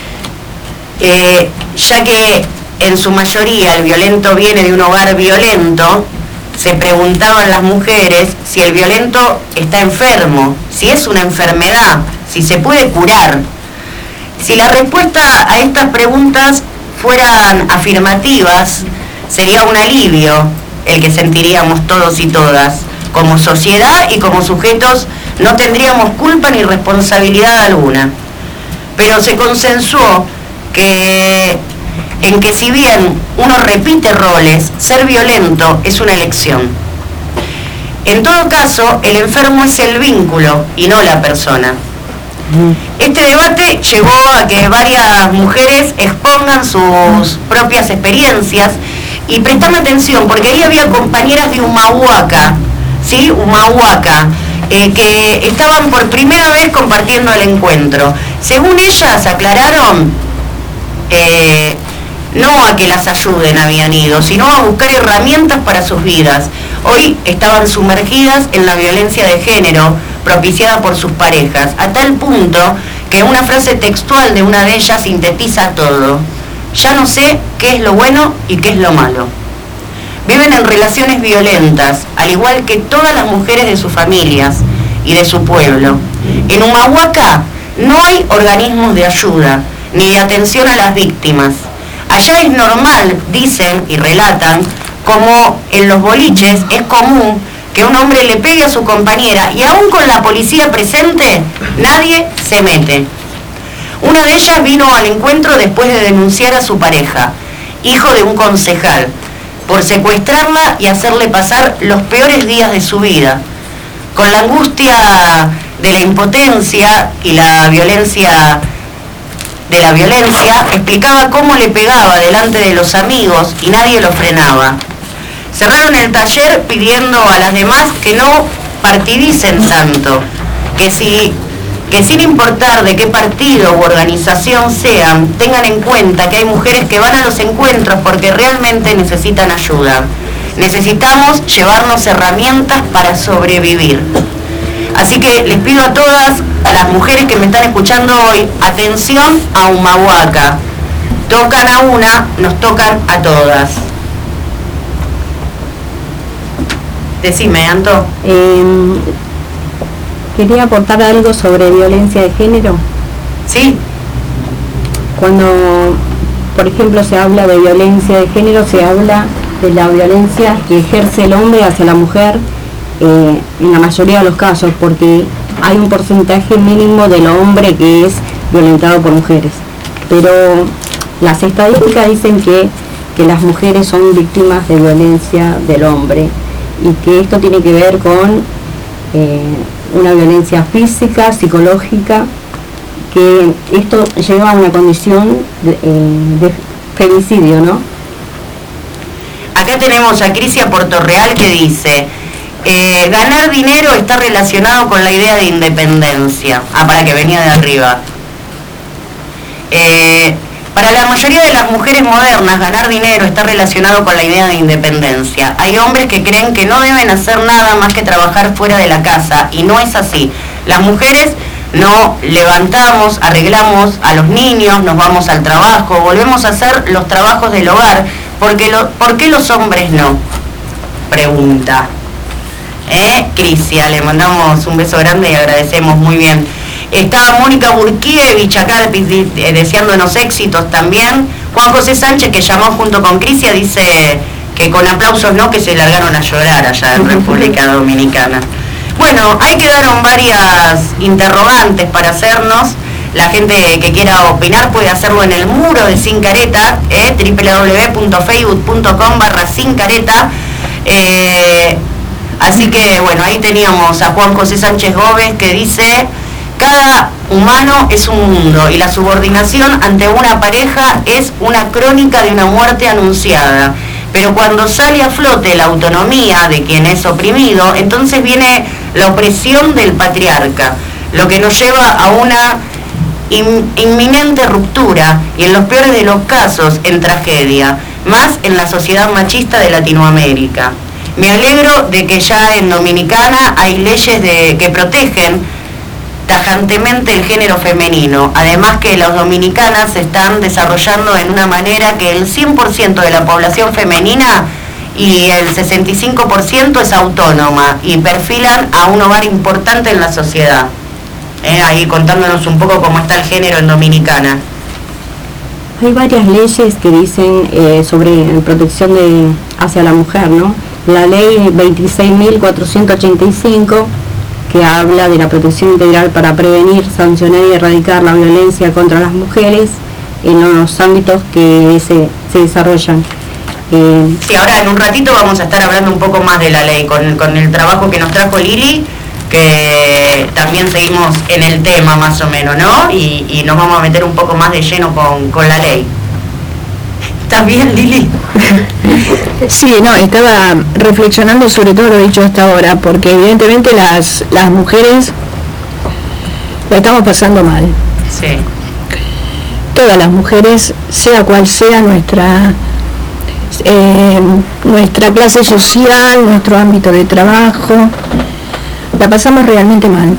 ya que en su mayoría el violento viene de un hogar violento, se preguntaban las mujeres si el violento está enfermo, si es una enfermedad, si se puede curar. Si la respuesta a estas preguntas fueran afirmativas, sería un alivio el que sentiríamos todos y todas. Como sociedad y como sujetos no tendríamos culpa ni responsabilidad alguna. Pero se consensuó en que si bien uno repite roles, ser violento es una elección. En todo caso, el enfermo es el vínculo y no la persona. Este debate llevó a que varias mujeres expongan sus propias experiencias, y prestame atención porque ahí había compañeras de Humahuaca, ¿sí? Humahuaca, que estaban por primera vez compartiendo el encuentro. Según ellas aclararon, no a que las ayuden habían ido, sino a buscar herramientas para sus vidas. Hoy estaban sumergidas en la violencia de género propiciada por sus parejas, a tal punto que una frase textual de una de ellas sintetiza todo: ya no sé qué es lo bueno y qué es lo malo. Viven en relaciones violentas, al igual que todas las mujeres de sus familias y de su pueblo. En Humahuaca no hay organismos de ayuda ni de atención a las víctimas. Allá es normal, dicen y relatan, como en los boliches es común que un hombre le pegue a su compañera y aún con la policía presente, nadie se mete. Una de ellas vino al encuentro después de denunciar a su pareja, hijo de un concejal, por secuestrarla y hacerle pasar los peores días de su vida. Con la angustia de la impotencia y la violencia explicaba cómo le pegaba delante de los amigos y nadie lo frenaba. Cerraron el taller pidiendo a las demás que no partidicen tanto, que sin importar de qué partido u organización sean, tengan en cuenta que hay mujeres que van a los encuentros porque realmente necesitan ayuda. Necesitamos llevarnos herramientas para sobrevivir. Así que les pido a todas, a las mujeres que me están escuchando hoy, atención a Humahuaca. Tocan a una, nos tocan a todas. Decime, Anto. Quería aportar algo sobre violencia de género. Sí. Cuando, por ejemplo, se habla de violencia de género, se habla de la violencia que ejerce el hombre hacia la mujer, en la mayoría de los casos, porque hay un porcentaje mínimo del hombre que es violentado por mujeres. Pero las estadísticas dicen que las mujeres son víctimas de violencia del hombre y que esto tiene que ver con una violencia física, psicológica, que esto lleva a una condición de femicidio, ¿no? Acá tenemos a Crisia Portorreal que dice, ganar dinero está relacionado con la idea de independencia. Para que venía de arriba. Para la mayoría de las mujeres modernas, ganar dinero está relacionado con la idea de independencia. Hay hombres que creen que no deben hacer nada más que trabajar fuera de la casa, y no es así. Las mujeres no levantamos, arreglamos a los niños, nos vamos al trabajo, volvemos a hacer los trabajos del hogar. ¿Por qué los hombres no? Pregunta. Crisia, le mandamos un beso grande y agradecemos muy bien. Está Mónica Burkievich acá deseándonos éxitos también. Juan José Sánchez, que llamó junto con Crisia, dice que con aplausos no, que se largaron a llorar allá en República Dominicana. Bueno, ahí quedaron varias interrogantes para hacernos. La gente que quiera opinar puede hacerlo en el muro de Sin Careta, www.facebook.com/Sin-Careta. Así que bueno, ahí teníamos a Juan José Sánchez Gómez que dice: cada humano es un mundo y la subordinación ante una pareja es una crónica de una muerte anunciada. Pero cuando sale a flote la autonomía de quien es oprimido, entonces viene la opresión del patriarca, lo que nos lleva a una inminente ruptura y en los peores de los casos en tragedia, más en la sociedad machista de Latinoamérica. Me alegro de que ya en Dominicana hay leyes que protegen tajantemente el género femenino, además que las dominicanas se están desarrollando en una manera que el 100% de la población femenina y el 65% es autónoma y perfilan a un hogar importante en la sociedad. Ahí contándonos un poco cómo está el género en Dominicana. Hay varias leyes que dicen sobre protección hacia la mujer, ¿no? La ley 26.485, que habla de la protección integral para prevenir, sancionar y erradicar la violencia contra las mujeres en los ámbitos que se desarrollan. Sí, ahora en un ratito vamos a estar hablando un poco más de la ley, con el trabajo que nos trajo Lili, que también seguimos en el tema más o menos, ¿no? Y nos vamos a meter un poco más de lleno con la ley. ¿Estás bien, Lili? Sí, no, estaba reflexionando sobre todo lo dicho hasta ahora, porque evidentemente las mujeres la estamos pasando mal. Sí. Todas las mujeres, sea cual sea nuestra clase social, nuestro ámbito de trabajo, la pasamos realmente mal.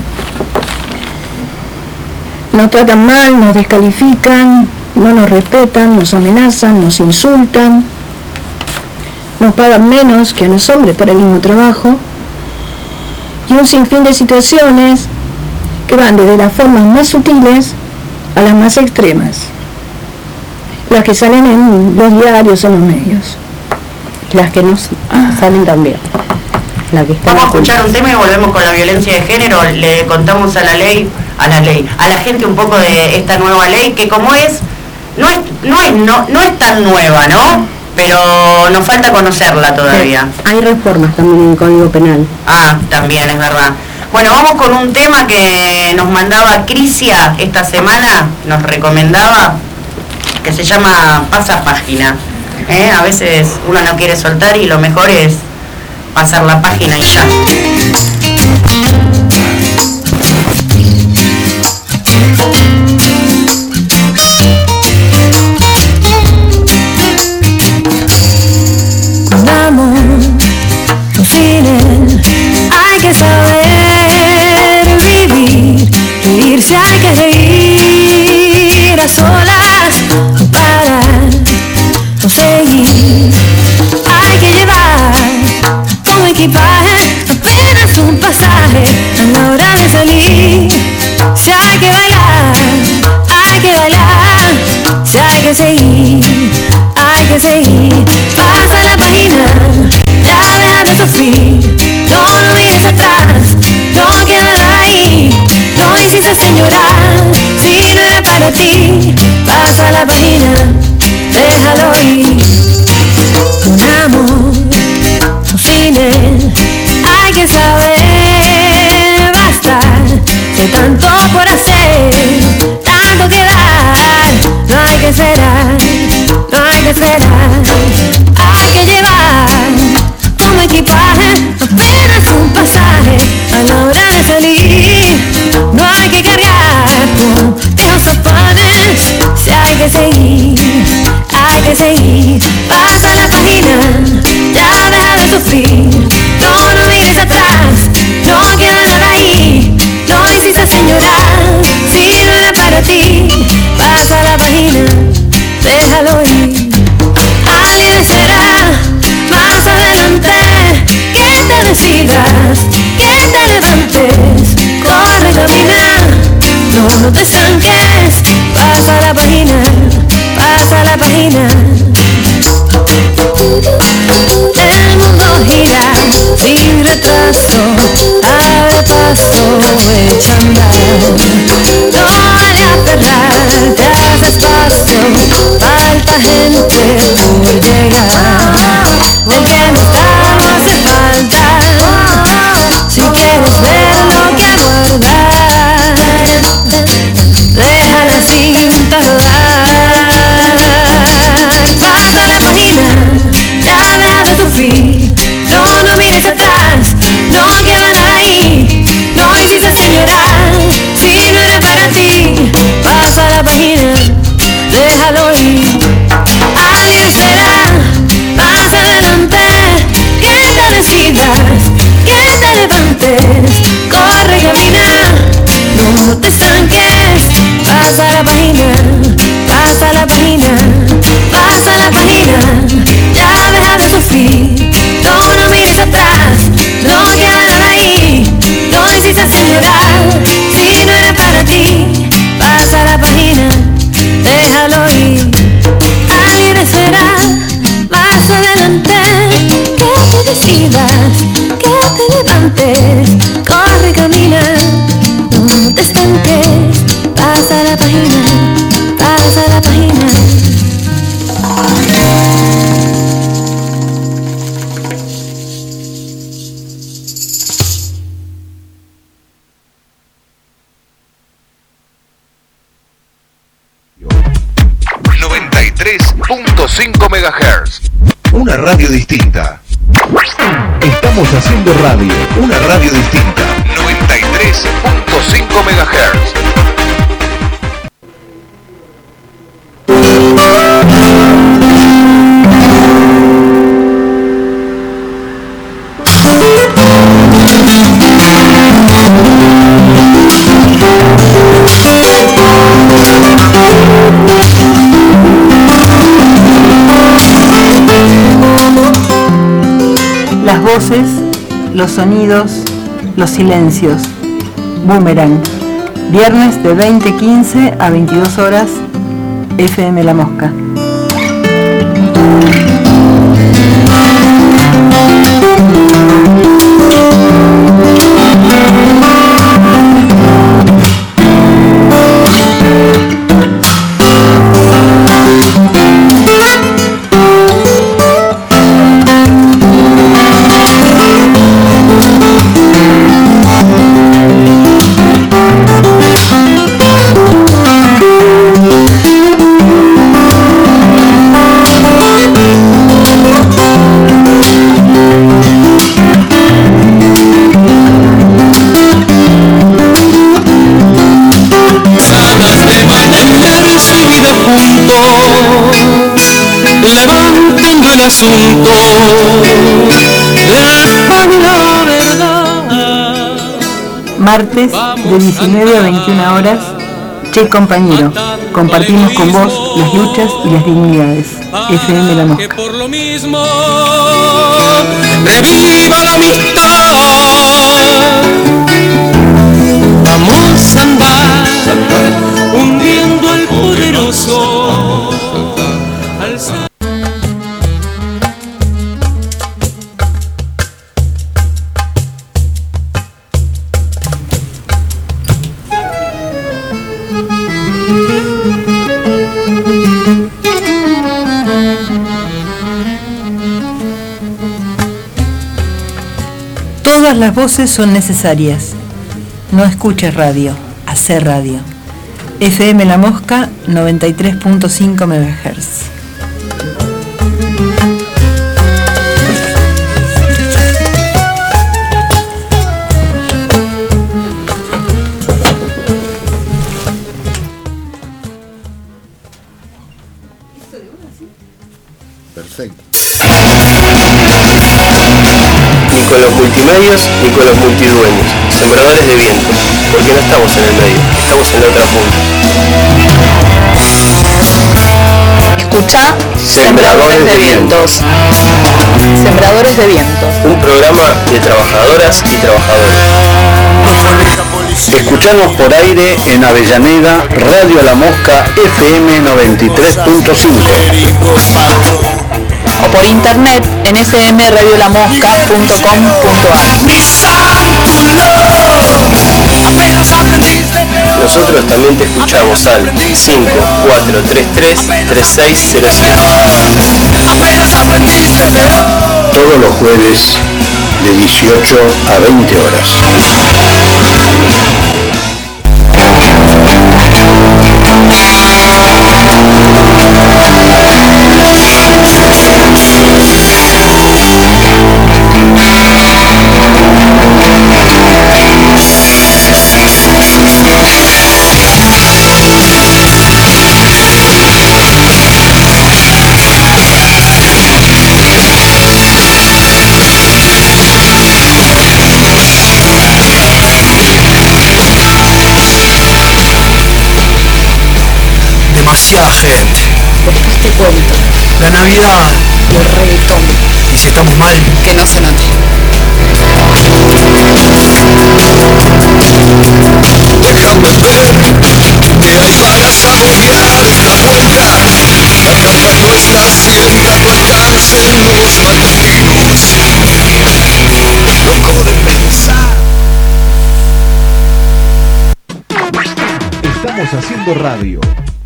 Nos tratan mal, nos descalifican, no nos respetan, nos amenazan, nos insultan, nos pagan menos que a los hombres por el mismo trabajo, y un sinfín de situaciones que van desde las formas más sutiles a las más extremas, las que salen en los diarios o en los medios. Las que no salen también. Vamos a escuchar un tema y volvemos con la violencia de género. Le contamos a la gente un poco de esta nueva ley, que como no es tan nueva, ¿no? Pero nos falta conocerla todavía. Hay reformas también en el Código Penal. También es verdad. Bueno, vamos con un tema que nos mandaba Crisia esta semana, nos recomendaba, que se llama Pasa Página. A veces uno no quiere soltar y lo mejor es pasar la página y ya. Con amor o sin él hay que saber vivir, reírse hay que reír, a solas parar o seguir, hay que llevar un equipaje, apenas un pasaje a la hora de salir. Si hay que bailar, si hay que seguir, hay que seguir. Pasa la página, ya deja de sufrir, no mires atrás, no quedes ahí, no hiciste llorar, si no era para ti. Pasa la página, déjalo ir. Un amor o sin él hay que saber bastar de tanto por hacer, tanto que dar. No hay que esperar, no hay que esperar, hay que llevar un equipaje, apenas un pasaje a la hora de salir. No hay que cargar con viejos zapatos, si hay que seguir, hay que seguir. Pasa la página, ya deja de sufrir, no mires atrás, no queda nada ahí, no hiciste llorar, si no era para ti. Pasa la página, déjalo ir. Alguien será más adelante, que te decidas, que te levantes, corre, camina, no te estanques. Pasa la página, pasa la página. El mundo gira sin retraso, abre paso, echa a andar. No vale aferrarte, haz espacio, falta gente por llegar. El que no está no hace falta, si quieres ver lo que guardar, deja la cinta rodar. Pasa la página, ya deja de sufrir, no mires atrás, no queda nada ahí, no hiciste llorar, si no era para ti. Pasa la página, déjalo ir. Alguien será más adelante, que te decidas, que te levantes, corre, camina, no te estanques. Pasa la página, pasa la página, pasa la página, ya deja de sufrir, no mires atrás, no queda nada ahí, no hiciste llorar, si no era para ti. Pasa la página, déjalo ir. Alguien será más adelante, que te decidas, que te levantes, corre, camina, no te estanques. Pasa la página, pasa la página. MHz. Una radio distinta. Estamos haciendo radio, una radio distinta. 93.5 MHz. Las voces, los sonidos, los silencios. Boomerang. Viernes de 20:15 a 22 horas, FM La Mosca. Levantando el asunto de la verdad. Martes de 19 a 21 horas, Che Compañero, compartimos con vos las luchas y las dignidades. FM La Mosca. Por lo mismo, reviva la amistad. Vamos a andar hundiendo al poderoso. Todas las voces son necesarias. No escuches radio, hacé radio. FM La Mosca, 93.5 MHz. Perfecto. Ni con los multimedios ni con los multidueños, sembradores de viento, porque no estamos en el medio, estamos en la otra punta. Escuchá Sembradores de Vientos. Sembradores de Vientos. Un programa de trabajadoras y trabajadores. Escuchamos por aire en Avellaneda, Radio La Mosca, FM 93.5. O por internet en fmradiolamosca.com.ar. Nosotros también te escuchamos al 5433-3607. Todos los jueves de 18 a 20 horas. Demasiada gente. Después te cuento. La Navidad. Y el reggaetón. Y si estamos mal, que no se note. Déjame ver que hay para saborear esta cuenta. La trampa no está haciendo, no alcancen los matutinos. Loco de pensar. Estamos haciendo radio.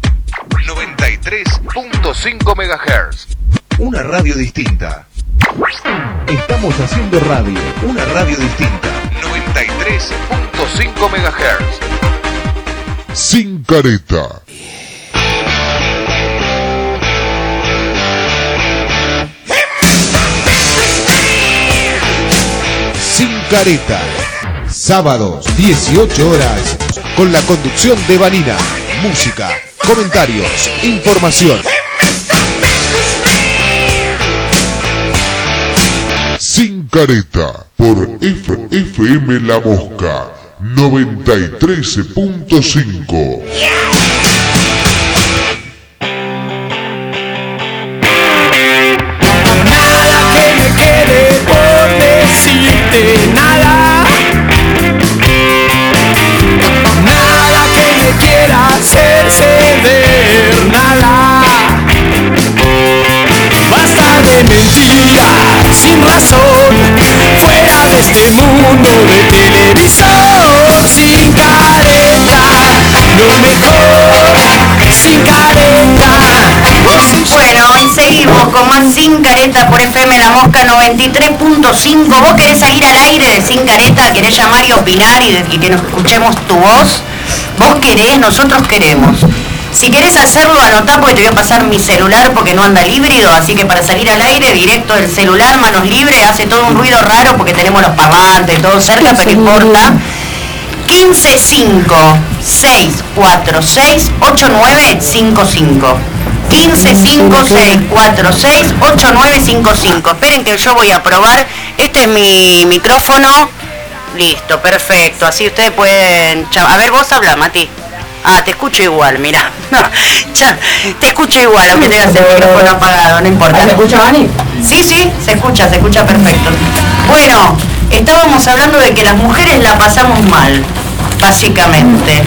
93.5 MHz. Una radio distinta. Estamos haciendo radio. Una radio distinta. 93.5 MHz. Sin careta. Sin careta. Sábados, 18 horas. Con la conducción de Vanina. Música, comentarios, información. Sin careta. Por FM La Mosca. 93.5. Nada que me quede por decirte, nada. Nada este mundo de televisor. Sin careta, lo mejor, sin careta. Bueno, y seguimos con más Sin Careta por FM La Mosca 93.5. ¿Vos querés salir al aire de Sin Careta? ¿Querés llamar y opinar y que nos escuchemos tu voz? ¿Vos querés? Nosotros queremos. Si querés hacerlo, anotá porque te voy a pasar mi celular porque no anda el híbrido, así que para salir al aire, directo del celular, manos libres, hace todo un ruido raro porque tenemos los parlantes, todo cerca, pero no importa. 1556468955. 1556468955. Esperen que yo voy a probar. Este es mi micrófono. Listo, perfecto. Así ustedes pueden... A ver, vos habla, Mati. Ah, te escucho igual, mirá. Te escucho igual, aunque tengas el micrófono apagado, no importa. ¿Se escucha, Vani? Sí, se escucha perfecto. Bueno, estábamos hablando de que las mujeres la pasamos mal, básicamente.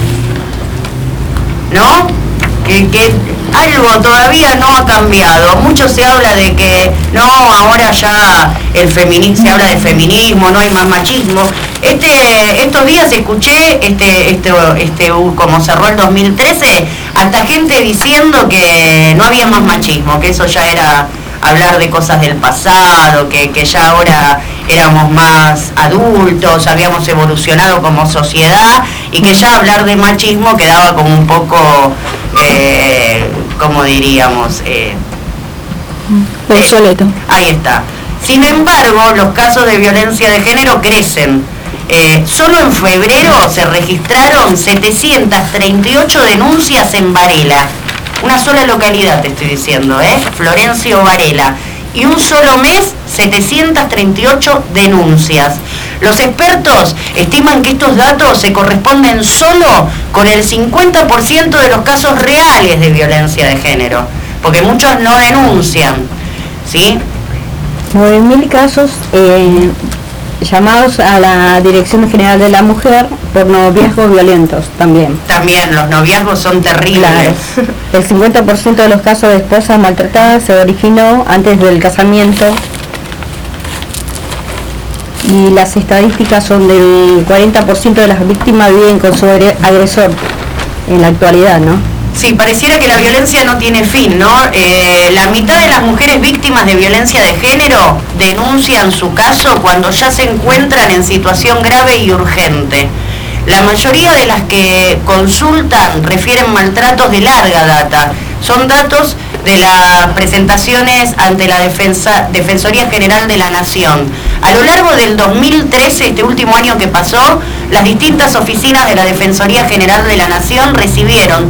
¿No? Que algo todavía no ha cambiado. Mucho se habla de que no, ahora ya se habla de feminismo, no hay más machismo. Estos días escuché, como cerró el 2013, hasta gente diciendo que no había más machismo, que eso ya era hablar de cosas del pasado, que ya ahora éramos más adultos, habíamos evolucionado como sociedad y que ya hablar de machismo quedaba como un poco, como diríamos, obsoleto. Ahí está. Sin embargo, los casos de violencia de género crecen. Solo en febrero se registraron 738 denuncias en Varela. Una sola localidad te estoy diciendo, Florencio Varela. Y un solo mes, 738 denuncias. Los expertos estiman que estos datos se corresponden solo con el 50% de los casos reales de violencia de género, porque muchos no denuncian, ¿sí? 9.000 casos llamados a la Dirección General de la Mujer por noviazgos violentos también. También, los noviazgos son terribles. Claro. El 50% de los casos de esposas maltratadas se originó antes del casamiento. Y las estadísticas son del 40% de las víctimas viven con su agresor en la actualidad, ¿no? Sí, pareciera que la violencia no tiene fin, ¿no? La mitad de las mujeres víctimas de violencia de género denuncian su caso cuando ya se encuentran en situación grave y urgente. La mayoría de las que consultan refieren maltratos de larga data. Son datos de las presentaciones ante la Defensoría General de la Nación. A lo largo del 2013, este último año que pasó, las distintas oficinas de la Defensoría General de la Nación recibieron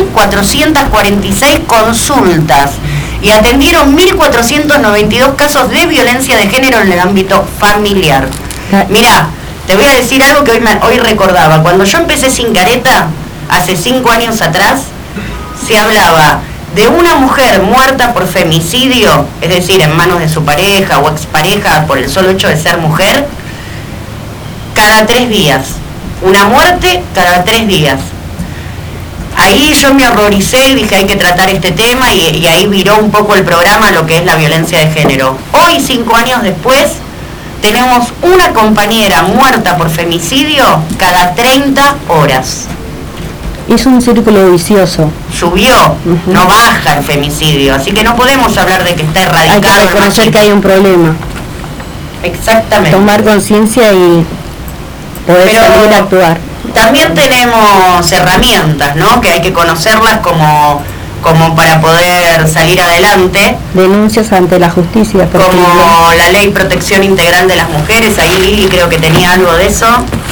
3.446 consultas y atendieron 1.492 casos de violencia de género en el ámbito familiar. Mirá, te voy a decir algo que hoy recordaba. Cuando yo empecé Sin Careta, hace 5 años atrás, se hablaba de una mujer muerta por femicidio, es decir, en manos de su pareja o expareja por el solo hecho de ser mujer, cada 3 días. Una muerte cada 3 días. Ahí yo me horroricé y dije hay que tratar este tema y ahí viró un poco el programa lo que es la violencia de género. Hoy, 5 años después, tenemos una compañera muerta por femicidio cada 30 horas. Es un círculo vicioso. Subió, no baja el femicidio, así que no podemos hablar de que está erradicado. Hay que reconocer que hay un problema. Exactamente. Tomar conciencia y poder salir a actuar. También tenemos herramientas, ¿no? Que hay que conocerlas como para poder salir adelante. Denuncias ante la justicia, por como ejemplo. La Ley Protección Integral de las Mujeres. Ahí Lili creo que tenía algo de eso.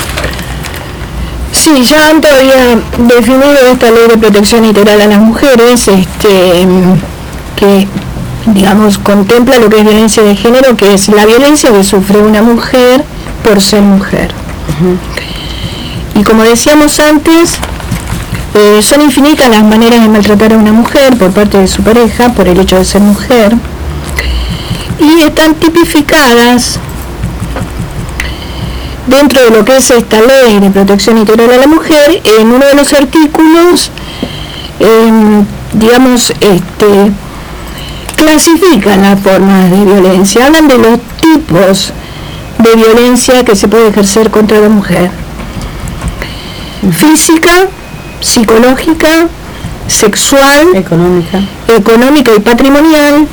Sí, ya antes había definido esta Ley de Protección Integral a las Mujeres, que, digamos, contempla lo que es violencia de género, que es la violencia que sufre una mujer por ser mujer. Y como decíamos antes, son infinitas las maneras de maltratar a una mujer por parte de su pareja por el hecho de ser mujer, y están tipificadas dentro de lo que es esta Ley de Protección Integral a la Mujer. En uno de los artículos, digamos, clasifican las formas de violencia, hablan de los tipos de violencia que se puede ejercer contra la mujer: física, psicológica, sexual, económica y patrimonial.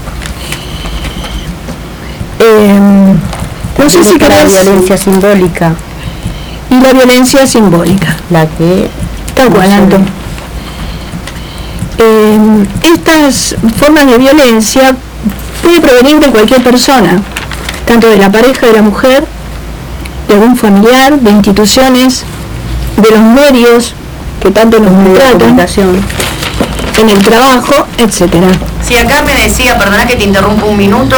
No sé si la violencia simbólica. Y la violencia simbólica. La que... Tal cual, Anton. Estas formas de violencia puede provenir de cualquier persona, tanto de la pareja de la mujer, de algún familiar, de instituciones, de los medios que tanto nos maltratan, en el trabajo, etcétera. Sí, acá me decía, perdona que te interrumpo un minuto,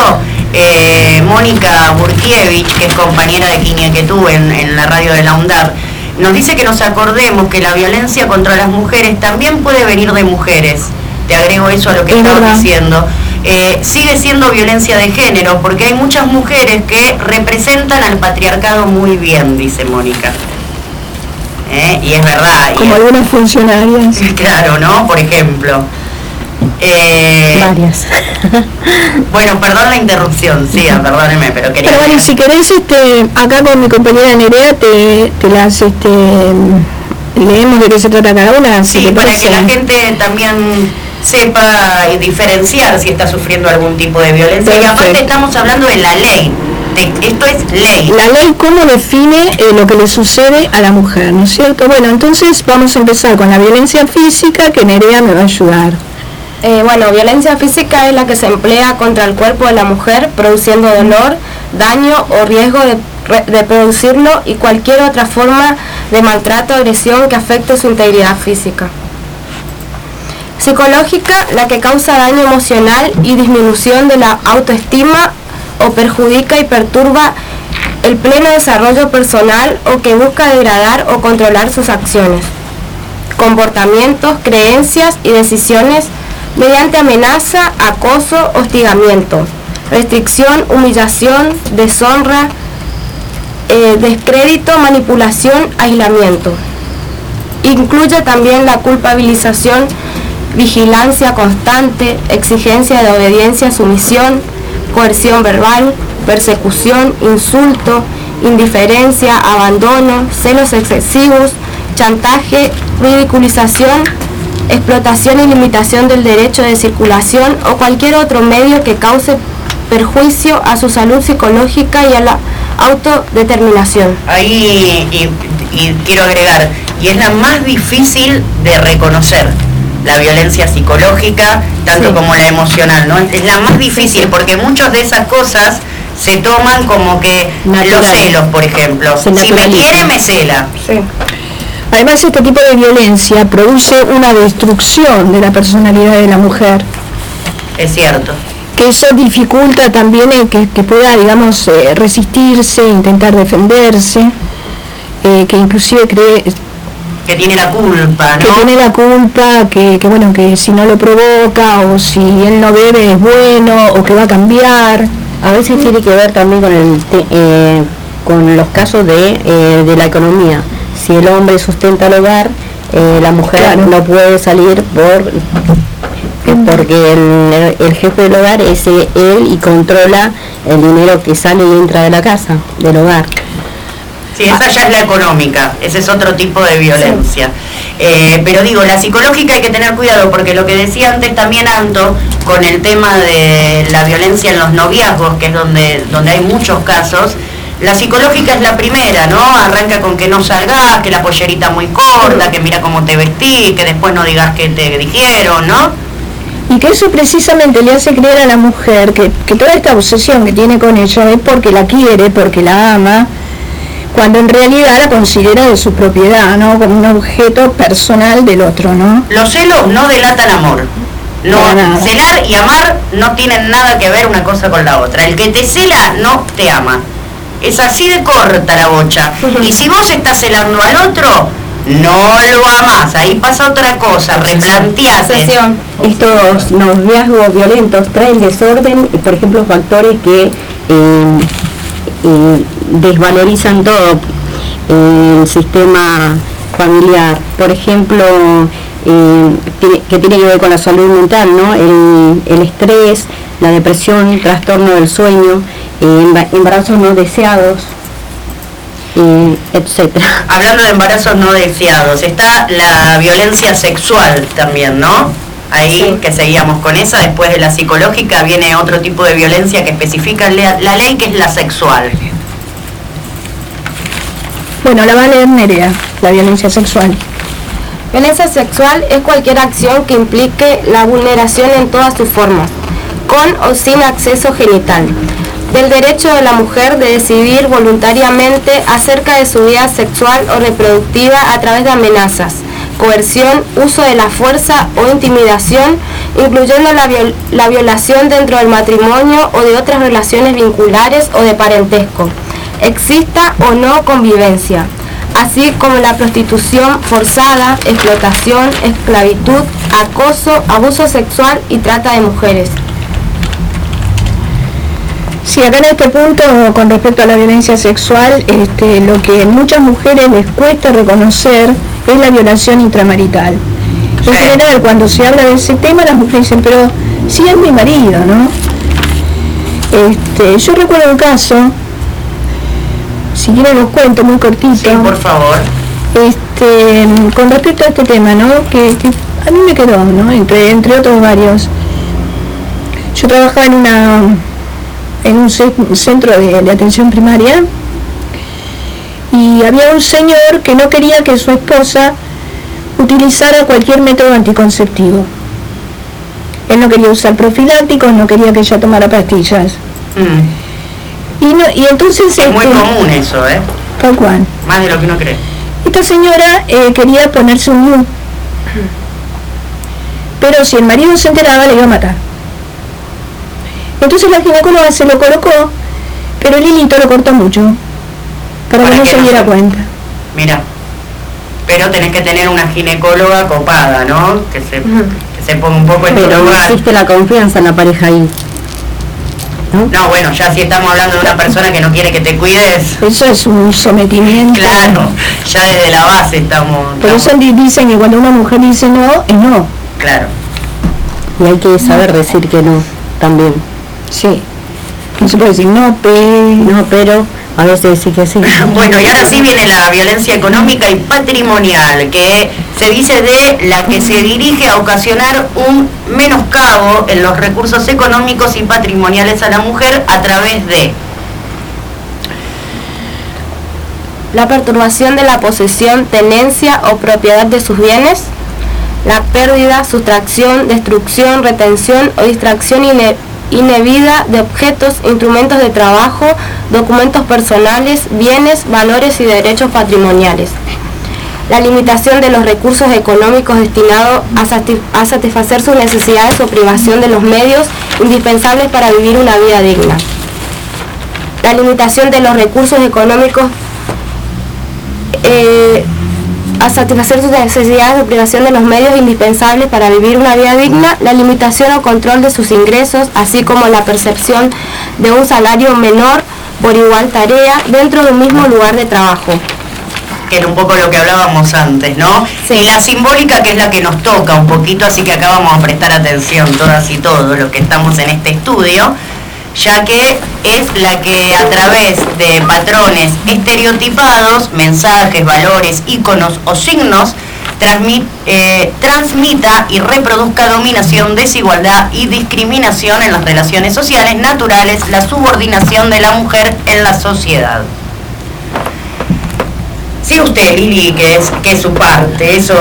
Mónica Burkiewicz, que es compañera de Quiñequetú en la radio de la UNDAD, nos dice que nos acordemos que la violencia contra las mujeres también puede venir de mujeres. Te agrego eso a lo que estabas diciendo. Sigue siendo violencia de género, porque hay muchas mujeres que representan al patriarcado muy bien, dice Mónica. Y es verdad. Como algunas funcionarias. Claro, ¿no? Por ejemplo. Varias. Bueno, perdón la interrupción, sí, perdóneme, pero quería... Pero bueno, si querés, acá con mi compañera Nerea te las leemos de qué se trata cada una. Sí, para que la gente también sepa y diferenciar si está sufriendo algún tipo de violencia. Perfecto. Y aparte estamos hablando de la ley. Esto es ley. La ley, ¿cómo define lo que le sucede a la mujer, ¿no es cierto? Bueno, entonces vamos a empezar con la violencia física, que Nerea me va a ayudar. Bueno, violencia física es la que se emplea contra el cuerpo de la mujer, produciendo dolor, daño o riesgo de producirlo, y cualquier otra forma de maltrato o agresión que afecte su integridad física. Psicológica, la que causa daño emocional y disminución de la autoestima o perjudica y perturba el pleno desarrollo personal, o que busca degradar o controlar sus acciones, comportamientos, creencias y decisiones mediante amenaza, acoso, hostigamiento, restricción, humillación, deshonra, descrédito, manipulación, aislamiento. Incluye también la culpabilización, vigilancia constante, exigencia de obediencia, sumisión, coerción verbal, persecución, insulto, indiferencia, abandono, celos excesivos, chantaje, ridiculización, explotación y limitación del derecho de circulación o cualquier otro medio que cause perjuicio a su salud psicológica y a la autodeterminación. Ahí y quiero agregar, y es la más difícil de reconocer, la violencia psicológica, tanto como la emocional, ¿no? Es la más difícil porque muchas de esas cosas se toman como que los celos, por ejemplo. Si me quiere, me cela. Sí. Además, este tipo de violencia produce una destrucción de la personalidad de la mujer. Es cierto. Que eso dificulta también que pueda, digamos, resistirse, intentar defenderse, que inclusive cree... Que tiene la culpa, ¿no? Que tiene la culpa, que bueno, que si no lo provoca, o si él no bebe es bueno, o que va a cambiar. A veces tiene que ver también con los casos de la economía. Si el hombre sustenta el hogar, la mujer no puede salir porque el jefe del hogar es él y controla el dinero que sale y entra de la casa, del hogar. Sí, esa ya es la económica, ese es otro tipo de violencia. Pero digo, la psicológica hay que tener cuidado, porque lo que decía antes también Anto, con el tema de la violencia en los noviazgos, que es donde hay muchos casos, la psicológica es la primera, ¿no? Arranca con que no salgas, que la pollerita muy corta, que mira cómo te vestís, que después no digas que te dijeron, ¿no? Y que eso precisamente le hace creer a la mujer que toda esta obsesión que tiene con ella es porque la quiere, porque la ama, cuando en realidad la considera de su propiedad, ¿no? Como un objeto personal del otro, ¿no? Los celos no delatan amor. No, celar y amar no tienen nada que ver una cosa con la otra. El que te cela no te ama. Es así de corta la bocha. Y si vos estás celando al otro, no lo amás. Ahí pasa otra cosa, replanteate. Estos noviazgos violentos traen desorden, por ejemplo, factores que desvalorizan todo el sistema familiar. Por ejemplo, que tiene que ver con la salud mental, ¿no? El estrés, la depresión, trastorno del sueño, embarazos no deseados, etcétera. Hablando de embarazos no deseados, está la violencia sexual también, ¿no? Ahí sí. Que seguíamos con esa, después de la psicológica viene otro tipo de violencia que especifica la ley, que es la sexual. Bueno, la va a leer Nerea, la violencia sexual. Violencia sexual es cualquier acción que implique la vulneración en todas sus formas, con o sin acceso genital, del derecho de la mujer de decidir voluntariamente acerca de su vida sexual o reproductiva a través de amenazas, coerción, uso de la fuerza o intimidación, incluyendo la violación dentro del matrimonio o de otras relaciones vinculares o de parentesco, exista o no convivencia, así como la prostitución forzada, explotación, esclavitud, acoso, abuso sexual y trata de mujeres. Sí, acá en este punto, con respecto a la violencia sexual, lo que a muchas mujeres les cuesta reconocer es la violación intramarital. En general, cuando se habla de ese tema, las mujeres dicen, pero si es mi marido, ¿no? Yo recuerdo un caso, si quieren los cuento muy cortito. Sí, por favor. Con respecto a este tema, ¿no? Que a mí me quedó, ¿no? Entre otros varios. Yo trabajaba en un centro de atención primaria y había un señor que no quería que su esposa utilizara cualquier método anticonceptivo. Él no quería usar profilácticos, no quería que ella tomara pastillas. Y entonces es muy común eso, ¿eh? Tal cual. Más de lo que uno cree. Esta señora quería ponerse un NU, pero si el marido se enteraba le iba a matar. Entonces la ginecóloga se lo colocó, pero el hilito lo cortó mucho, para que no se diera cuenta. Mira, pero tenés que tener una ginecóloga copada, ¿no? Que se ponga un poco en tu lugar. Pero no existe la confianza en la pareja ahí. No, bueno, ya si estamos hablando de una persona que no quiere que te cuides. Eso es un sometimiento. Claro, ya desde la base estamos. Por eso dicen que cuando una mujer dice no, es no. Claro. Y hay que saber decir que no, también. Sí. No se puede decir no, pero a veces decir que sí. Bueno, y ahora sí viene la violencia económica y patrimonial, que se dice de la que se dirige a ocasionar un menoscabo en los recursos económicos y patrimoniales a la mujer a través de la perturbación de la posesión, tenencia o propiedad de sus bienes, la pérdida, sustracción, destrucción, retención o distracción indebida de objetos, instrumentos de trabajo, documentos personales, bienes, valores y derechos patrimoniales. La limitación de los recursos económicos destinados a satisfacer sus necesidades o privación de los medios indispensables para vivir una vida digna. La limitación de los recursos económicos a satisfacer sus necesidades de privación de los medios indispensables para vivir una vida digna, la limitación o control de sus ingresos, así como la percepción de un salario menor por igual tarea dentro de un mismo lugar de trabajo. Que era un poco lo que hablábamos antes, ¿no? Sí. Y la simbólica, que es la que nos toca un poquito, así que acá vamos a prestar atención todas y todos los que estamos en este estudio, ya que es la que a través de patrones estereotipados, mensajes, valores, íconos o signos, transmita y reproduzca dominación, desigualdad y discriminación en las relaciones sociales naturales, la subordinación de la mujer en la sociedad. Sí, usted, Lili, que es su parte, eso...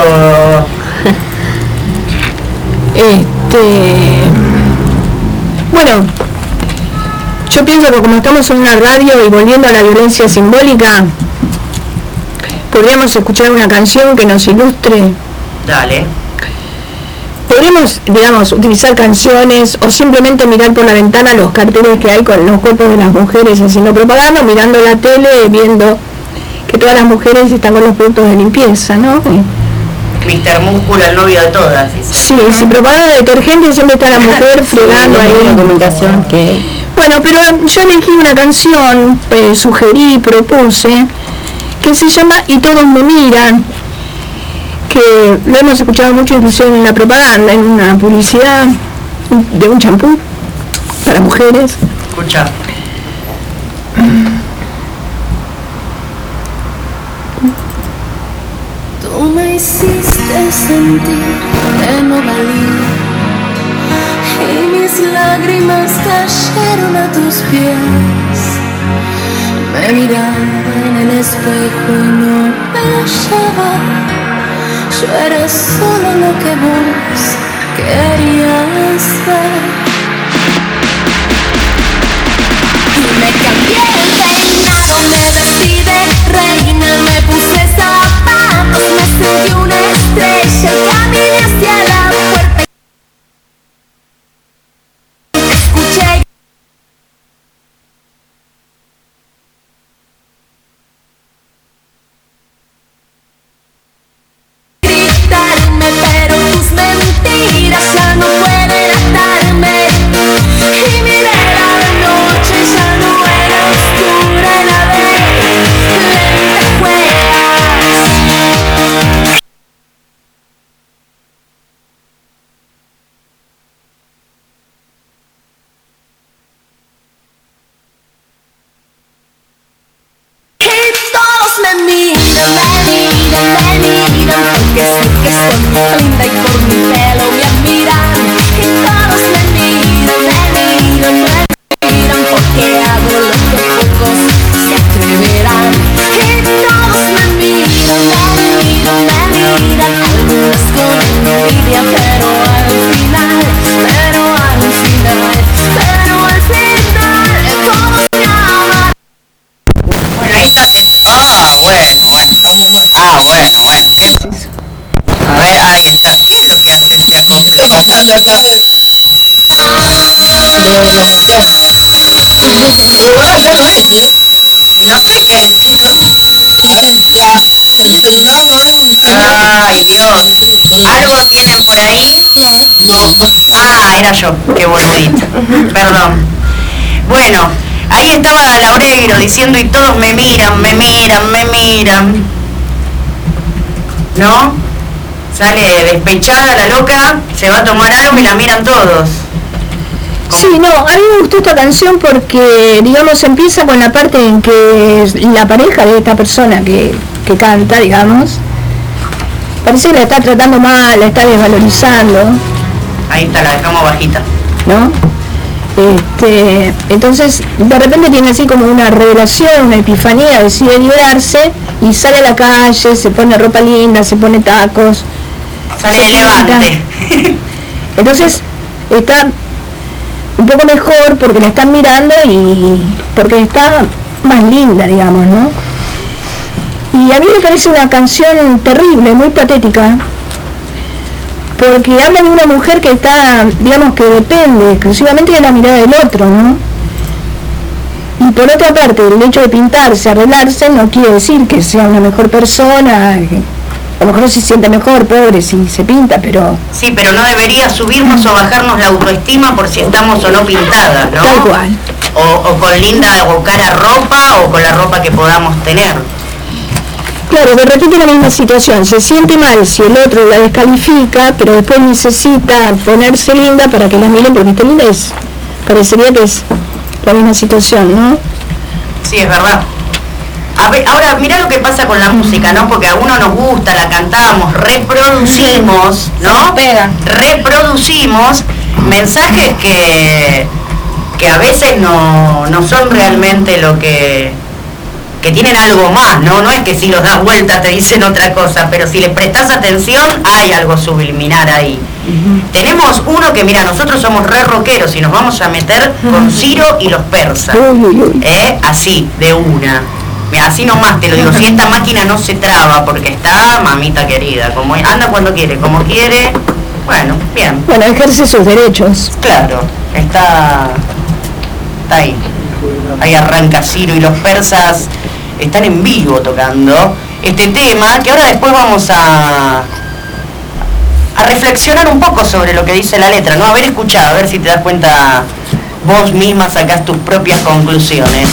Bueno, yo pienso que como estamos en una radio y volviendo a la violencia simbólica, podríamos escuchar una canción que nos ilustre. Dale. Podríamos, digamos, utilizar canciones o simplemente mirar por la ventana los carteles que hay con los cuerpos de las mujeres haciendo propaganda, mirando la tele, viendo que todas las mujeres están con los productos de limpieza, ¿no? Mr. Músculo, el novio de todas. Sí, si propaganda de detergente siempre está la mujer fregando ahí. Comunicación que... Bueno, pero yo elegí una canción, sugerí, propuse, que se llama Y todos me miran, que lo hemos escuchado mucho incluso en la propaganda, en una publicidad de un champú para mujeres. Escucha. Tú me hiciste sentir que no valía y mis lágrimas cayeron a tus pies. Me miraba en el espejo y no me hallaba. Yo era solo lo que vos querías ver. Y me cambié el peinado, me vestí de reina, me puse zapatos, me sentí una estrella, caminé hacia la puerta. Escuché gritarme, pero tus mentiras ya no pueden atarme. Y miré la noche, ya no era oscura, la de lentejuelas. Y todos me miran, porque sé que soy muy linda y por mi pelo me admiran. Y todos me miran, porque hago lo que pocos se atreverán. Y todos me miran, algunos con envidia, pero al final, todos me aman. Bueno, ahí está. Bueno. ¿Qué es eso? A ver, ahí está. ¿Qué es lo que hace este acopio? ¿Qué pasando acá? No sé qué. Ay, Dios. ¿Algo tienen por ahí? Ah, era yo. Qué boludita. Perdón. Bueno, ahí estaba Laureiro diciendo y todos me miran. ¿No? Sale despechada la loca, se va a tomar algo y la miran todos. Sí, no, a mí me gustó esta canción porque, digamos, empieza con la parte en que la pareja de esta persona que canta, digamos, parece que la está tratando mal, la está desvalorizando. Ahí está, la dejamos bajita. ¿No? Entonces, de repente tiene así como una revelación, una epifanía, decide liberarse y sale a la calle, se pone ropa linda, se pone tacos. Sale de Levante. Entonces, está un poco mejor porque la están mirando y porque está más linda, digamos, ¿no? Y a mí me parece una canción terrible, muy patética, porque habla de una mujer que está, digamos, que depende exclusivamente de la mirada del otro, ¿no? Y por otra parte, el hecho de pintarse, arreglarse, no quiere decir que sea una mejor persona, que a lo mejor se siente mejor, pobre, si se pinta, pero... Sí, pero no debería subirnos o bajarnos la autoestima por si estamos o no pintadas, ¿no? Tal cual. O con linda o cara ropa o con la ropa que podamos tener. Claro, de repente la misma situación, se siente mal si el otro la descalifica, pero después necesita ponerse linda para que la miren, porque está linda parecería que es la misma situación, ¿no? Sí, es verdad. A ver, ahora, mirá lo que pasa con la música, ¿no? Porque a uno nos gusta, la cantamos, reproducimos, ¿no? Reproducimos mensajes que a veces no son realmente lo que tienen algo más, ¿no? No es que si los das vuelta te dicen otra cosa, pero si les prestás atención hay algo subliminal ahí. Tenemos uno que, mira, nosotros somos re rockeros y nos vamos a meter con Ciro y los persas. Así, de una. Mira, así nomás te lo digo, si esta máquina no se traba porque está, mamita querida, como anda cuando quiere, como quiere, bueno, bien. Bueno, ejerce sus derechos. Claro, está ahí. Ahí arranca Ciro y los persas, están en vivo tocando este tema, que ahora después vamos a reflexionar un poco sobre lo que dice la letra, ¿no? Haber escuchado, a ver si te das cuenta vos misma, sacás tus propias conclusiones.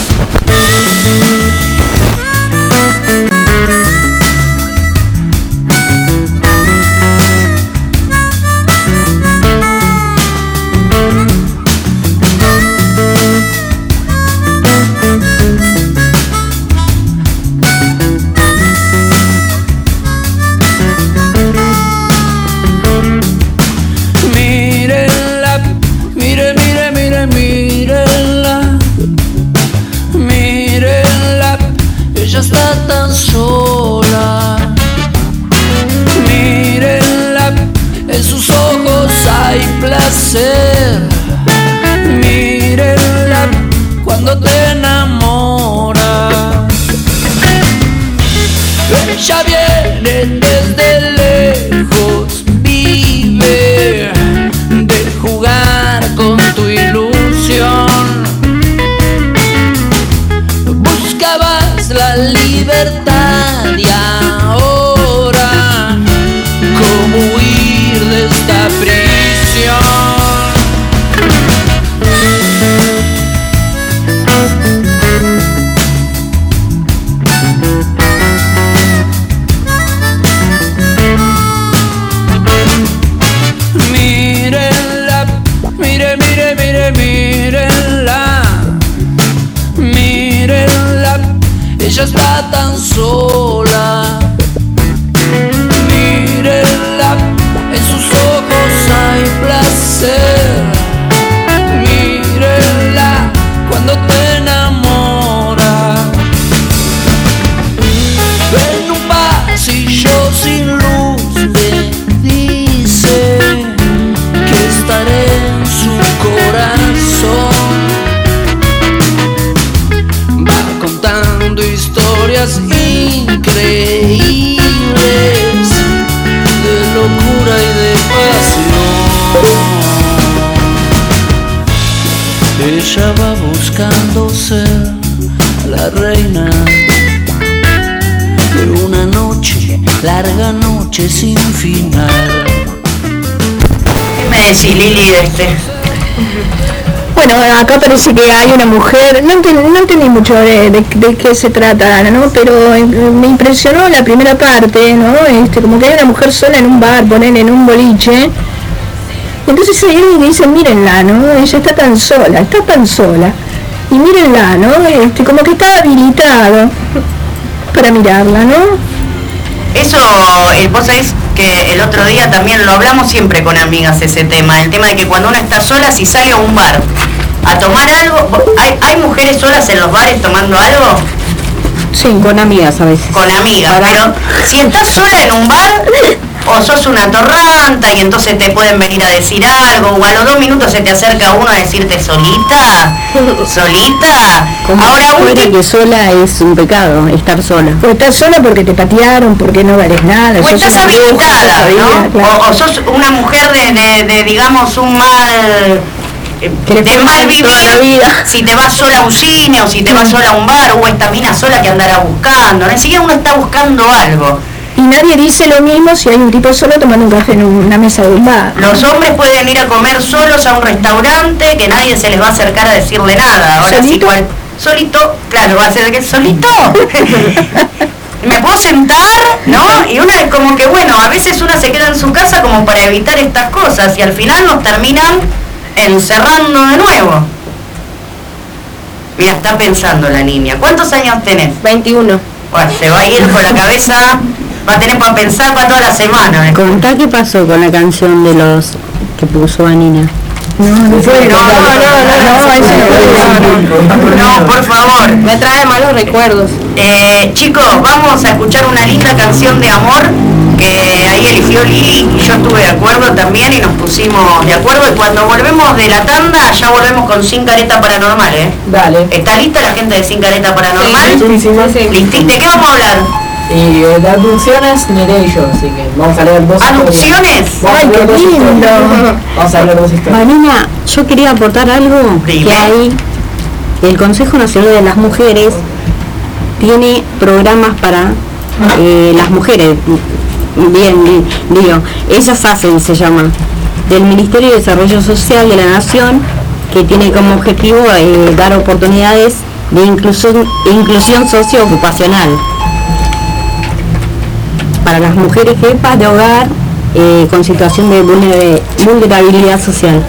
mírenla, mírenla, ella está tan sola. Mírenla, en sus ojos hay placer. Mírenla cuando te enamoras. Ella viene desde lejos, vive de jugar con tu ilusión. Buscabas la libertad y ahora cómo huir de esta prisión. Mírenla, mire, mire, mire, mírenla, mírenla, ella está tan sola. Mírenla, en sus ojos hay placer. Mírenla cuando te enamoras. En un pasillo sin luz me dice que estaré en su corazón. Va contando historias increíbles de locura y de pasión. Ella va buscando ser la reina de una noche, larga noche sin final. ¿Qué me decís, Lili, de este? Bueno, acá parece que hay una mujer, no entendí mucho de qué se trata, ¿no? Pero me impresionó la primera parte, ¿no? Como que hay una mujer sola en un bar, ponen en un boliche. Entonces él dice, mírenla, ¿no? Ella está tan sola. Y mírenla, ¿no? Como que está habilitado para mirarla, ¿no? Eso, vos sabés que el otro día también lo hablamos siempre con amigas ese tema, el tema de que cuando uno está sola, si sale a un bar a tomar algo, ¿hay mujeres solas en los bares tomando algo? Sí, con amigas a veces. Con amigas, pero si estás sola en un bar, o sos una torranta y entonces te pueden venir a decir algo, o a los 2 minutos se te acerca uno a decirte solita. Ahora que sola es un pecado, estar sola. O estás sola porque te patearon, porque no vales nada. O estás habilitada, ¿no? Claro. O sos una mujer de digamos, un mal... de mal vivir, si te vas sola a un cine, o si te vas sola a un bar, o esta mina sola que andará buscando, ¿no? Enseguida uno está buscando algo. Y nadie dice lo mismo si hay un tipo solo tomando un café en una mesa de un bar. Los hombres pueden ir a comer solos a un restaurante que nadie se les va a acercar a decirle nada. Ahora sí, solito, claro, va a ser que solito. Me puedo sentar, ¿no? Y una es como que, bueno, a veces una se queda en su casa como para evitar estas cosas y al final nos terminan encerrando de nuevo. Mira, está pensando la niña. ¿Cuántos años tenés? 21. Bueno, se va a ir con la cabeza, va a tener para pensar para toda la semana. Contá qué pasó con la canción de los que puso Vanina. No, por favor. Me trae malos recuerdos. Chicos, vamos a escuchar una linda canción de amor que ahí eligió Lili y yo estuve de acuerdo también y nos pusimos de acuerdo. Y cuando volvemos de la tanda, ya volvemos con Sin Careta Paranormal, ¿eh? Dale. ¿Está lista la gente de Sin Careta Paranormal? Sí. ¿De qué vamos a hablar? Y de abducciones miré yo, así que vamos a leer 2 ¿Adopciones? ¡Ay, qué lindo! Vamos a leer 2 historias. Vanina, yo quería aportar algo. Dime. Que hay. El Consejo Nacional de las Mujeres tiene programas para las mujeres. Bien, digo, ellas hacen, se llama, del Ministerio de Desarrollo Social de la Nación, que tiene como objetivo dar oportunidades de inclusión socioocupacional para las mujeres jefas de hogar con situación de vulnerabilidad social.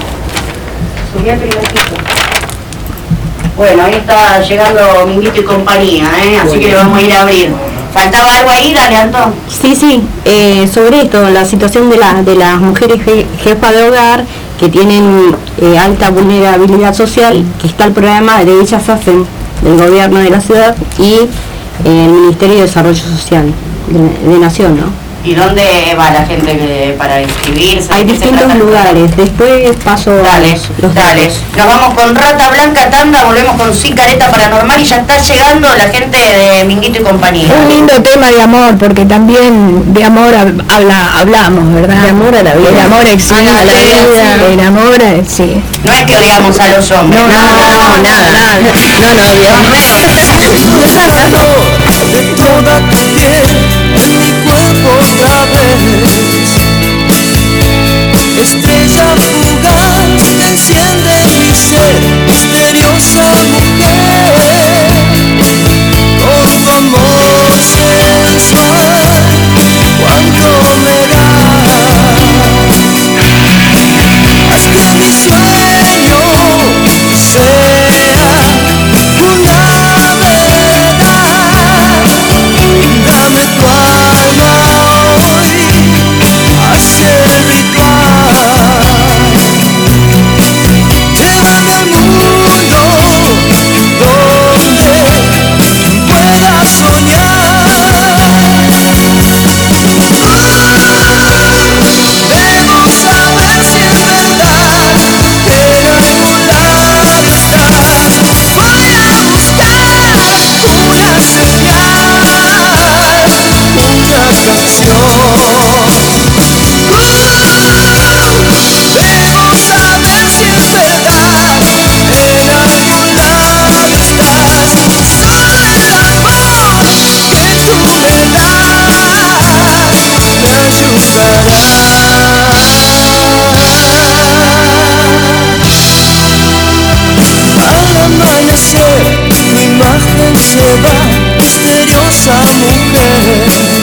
Bueno, ahí está llegando Minguito y compañía, así que le vamos a ir a abrir. ¿Faltaba algo ahí? Dale, Antón. Sí, sobre esto, la situación de las mujeres jefas de hogar que tienen alta vulnerabilidad social, que está el programa de Ellas Hacen del gobierno de la ciudad y el Ministerio de Desarrollo Social de Nación, ¿no? ¿Y dónde va la gente para inscribirse? Hay distintos lugares, después paso Dale. Nos vamos con Rata Blanca, tanda, volvemos con Sin Careta Paranormal y ya está llegando la gente de Minguito y compañía. Un lindo tema de amor, porque también de amor hablamos, ¿verdad? De amor a la vida. El amor existe, la vida. El amor, sí. No es que odiamos a los hombres. No, nada. No, de toda tu piel en mi cuerpo otra vez. Estrella fugaz que enciende mi ser, misteriosa mujer, con tu amor sensual, cuánto me das. Haz que mi sueño sea una verdad. Dame tu alma hoy, haz el ritual. Llévame al mundo donde pueda soñar. Debo saber si es verdad que en algún lado estás. Voy a buscar una señal, una canción. Debo saber si es verdad, en algún lado estás. Solo el amor que tú me das me ayudará. Al amanecer tu imagen se va, misteriosa mujer.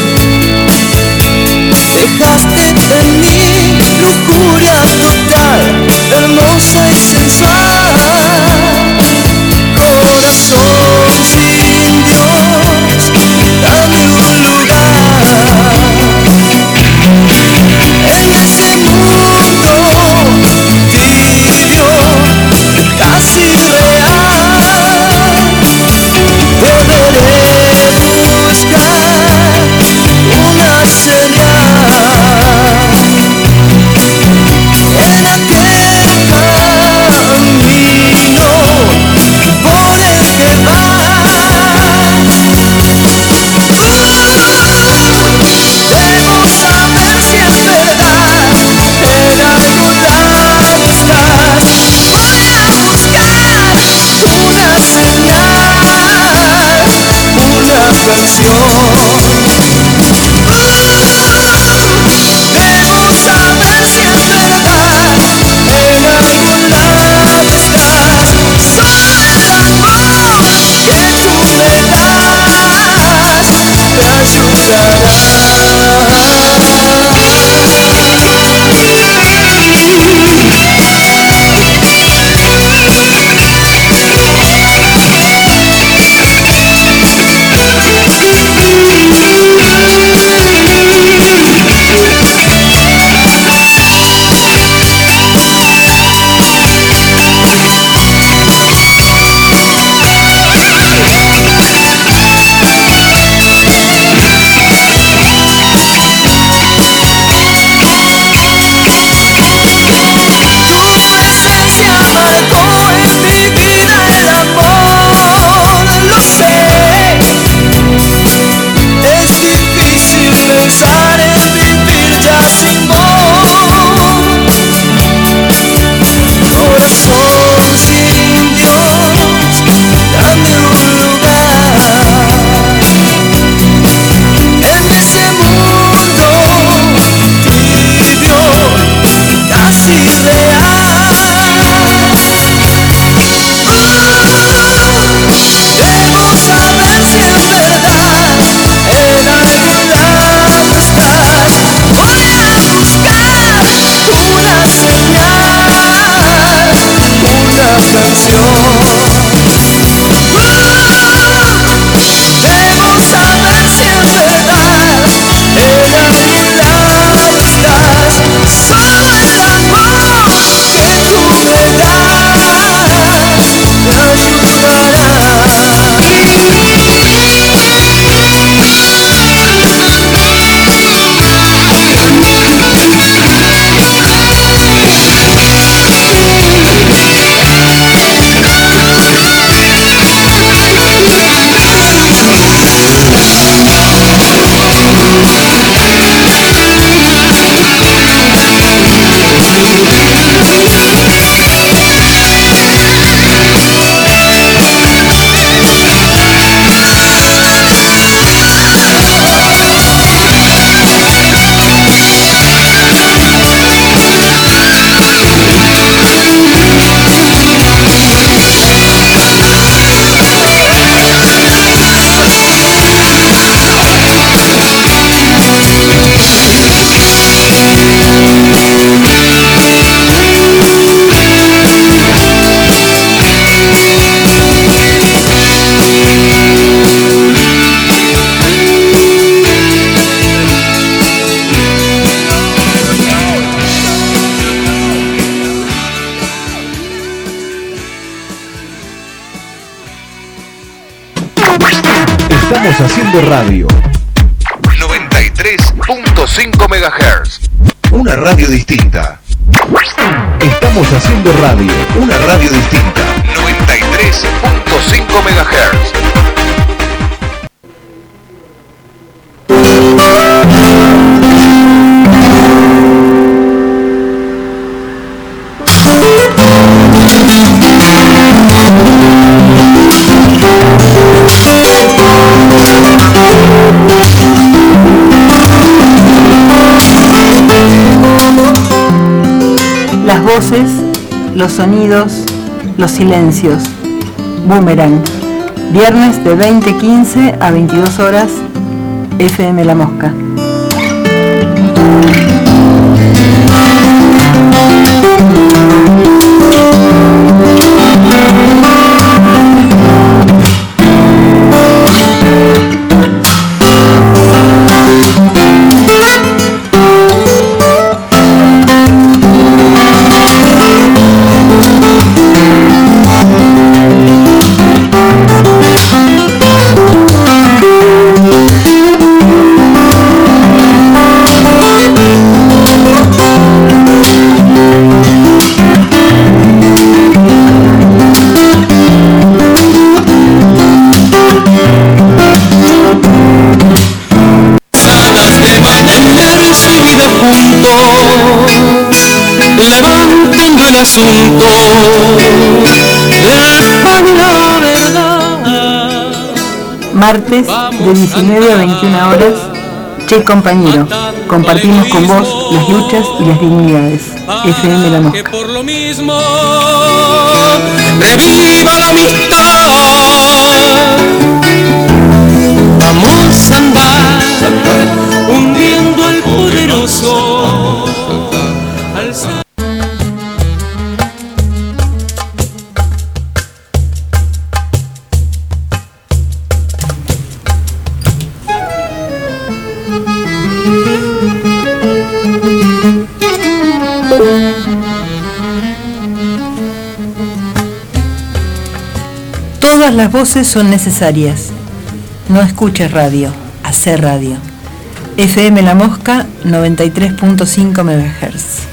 Dejaste en mí lujuria total, hermosa y sensual. Corazón sin Dios, dame un lugar en ese mundo tibio, casi real. Te veré Estamos haciendo radio. 93.5 MHz. Una radio distinta. Estamos haciendo radio. Una radio distinta. 93.5 MHz. Las voces, los sonidos, los silencios. Boomerang. Viernes de 20:15 a 22 horas. FM La Mosca. Levantando el asunto del pan y la verdad. Martes de 19 a 21 horas. Che compañero, compartimos con vos las luchas y las dignidades. FM La Mosca. Por lo mismo, reviva la amistad. Vamos a andar hundiendo al poderoso. Todas las voces son necesarias. No escuches radio, hacé radio. FM La Mosca, 93.5 MHz.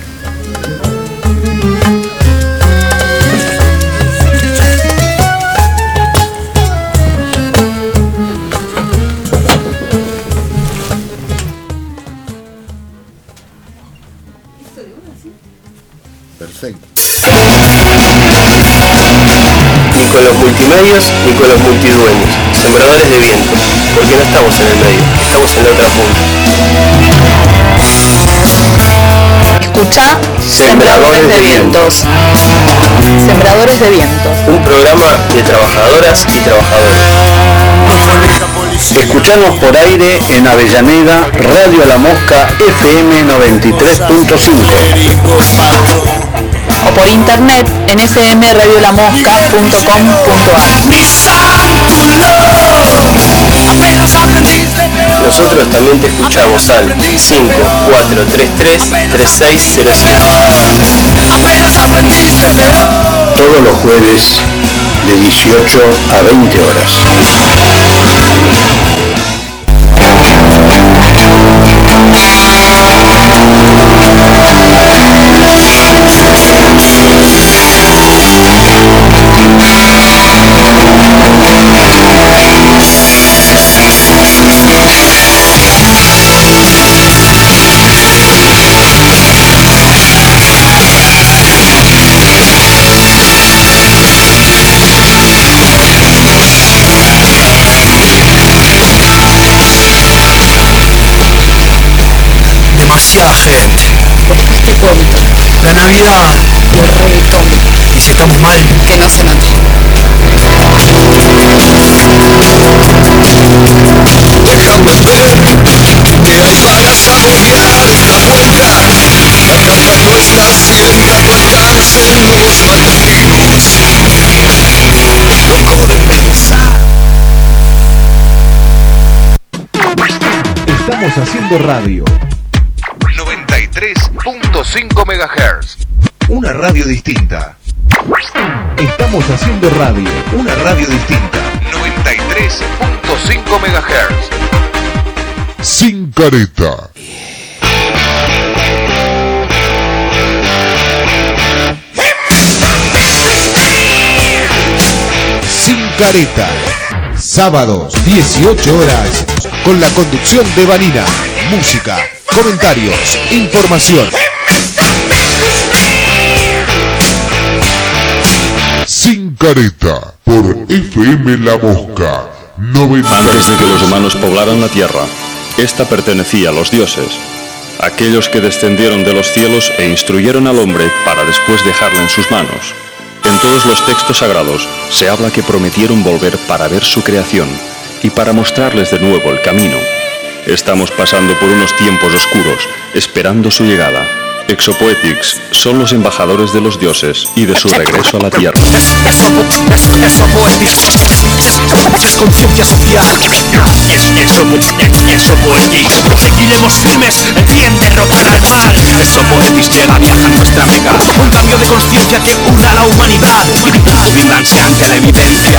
Perfecto. Ni con los multimedios ni con los multidueños, sembradores de viento, porque no estamos en el medio, estamos en la otra punta. Escuchá Sembradores de Vientos. Sembradores de Vientos. Un programa de trabajadoras y trabajadores. Escuchamos por aire en Avellaneda, Radio La Mosca, FM 93.5. O por internet en fmradiolamosca.com.ar. Nosotros también te escuchamos al 5433-3607. Todos los jueves de 18 a 20 horas. Demasiada gente. Este cuento. La Navidad. Y el reggaetón. Y si estamos mal, que no se note. Déjame ver que hay para saborear esta cueca. La trampa no está haciendo, no alcancen los matutinos. Loco de pensar. Estamos haciendo radio. 93.5 MHz. Una radio distinta. Estamos haciendo radio. Una radio distinta. 93.5 105 MHz. Sin careta. Sin careta. Sábados, 18 horas, con la conducción de Vanina. Música, comentarios, información. Sin careta, por FM La Mosca 90. Antes de que los humanos poblaran la tierra, esta pertenecía a los dioses, aquellos que descendieron de los cielos e instruyeron al hombre para después dejarla en sus manos. En todos los textos sagrados se habla que prometieron volver para ver su creación y para mostrarles de nuevo el camino. Estamos pasando por unos tiempos oscuros, esperando su llegada. Exopoetics son los embajadores de los dioses y de su regreso a la tierra. Exopoetics es conciencia social. Exopoetics seguiremos firmes en quien derrotar al mal. Exopoetics llega, viaja nuestra mega. Un cambio de conciencia que una a la humanidad. Vigilancia ante la evidencia.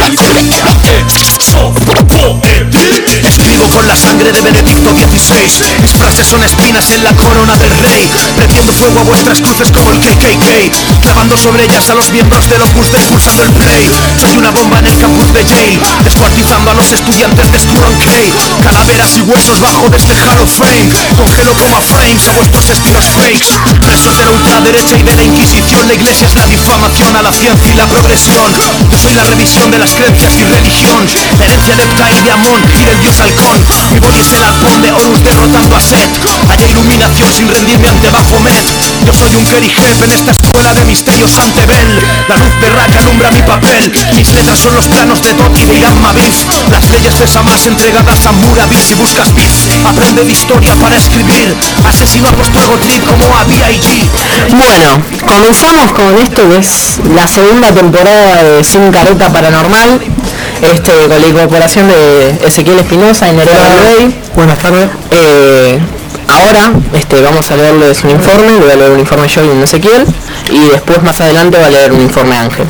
Exopoetics. Escribo con la sangre de Benedicto XVI. Mis frases son espinas en la corona del rey. Pretiendo fuego a vuestras cruces como el KKK, clavando sobre ellas a los miembros del Opus Dei, pulsando el play. Soy una bomba en el campus de Yale, descuartizando a los estudiantes de Sturon K. Calaveras y huesos bajo de este Hall of Fame. Congelo como a frames a vuestros estilos fakes. Presos de la ultraderecha y de la Inquisición. La iglesia es la difamación a la ciencia y la progresión. Yo soy la revisión de las creencias y religión, la herencia de Ptah y de Amón y del dios halcón. Mi voy es el halcón de Horus derrotando a Set. Haya iluminación sin rendirme ante Baphomet. Yo soy un Kerigep en esta escuela de misterios ante Bel. La luz de Ra que alumbra mi papel. Mis letras son los planos de Tot y de Irán Mabif. Las leyes de Samás entregadas a Murabi. Si buscas beef, aprende de historia para escribir. Asesino a vuestro ego trip como a B.I.G. Bueno, comenzamos con esto que es la segunda temporada de Sin Careta Paranormal, con la incorporación de Ezequiel Espinosa y Nerea Belvey. Buenas tardes. Ahora vamos a leerles un informe, le voy a leer un informe yo y un Ezequiel, y después más adelante va a leer un informe Ángel.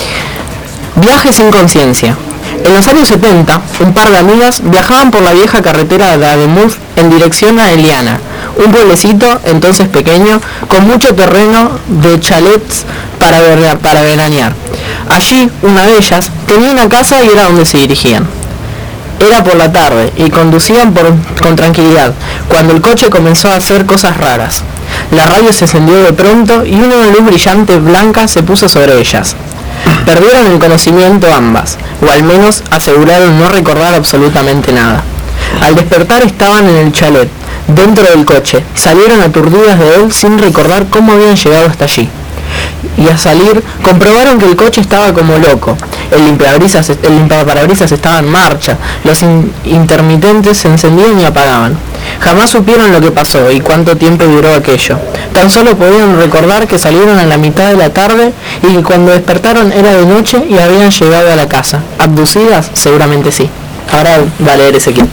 Viaje sin conciencia. En los años 70, un par de amigas viajaban por la vieja carretera de Ademuz en dirección a Eliana, un pueblecito entonces pequeño con mucho terreno de chalets para veranear. Allí, una de ellas tenía una casa y era donde se dirigían. Era por la tarde y conducían con tranquilidad, cuando el coche comenzó a hacer cosas raras. La radio se encendió de pronto y una luz brillante blanca se puso sobre ellas. Perdieron el conocimiento ambas, o al menos aseguraron no recordar absolutamente nada. Al despertar estaban en el chalet, dentro del coche. Salieron aturdidas de él sin recordar cómo habían llegado hasta allí. Y al salir, comprobaron que el coche estaba como loco. El limpiaparabrisas estaba en marcha, los intermitentes se encendían y apagaban. Jamás supieron lo que pasó y cuánto tiempo duró aquello. Tan solo podían recordar que salieron a la mitad de la tarde y que cuando despertaron era de noche y habían llegado a la casa. ¿Abducidas? Seguramente sí. Ahora va a leer Ezequiel.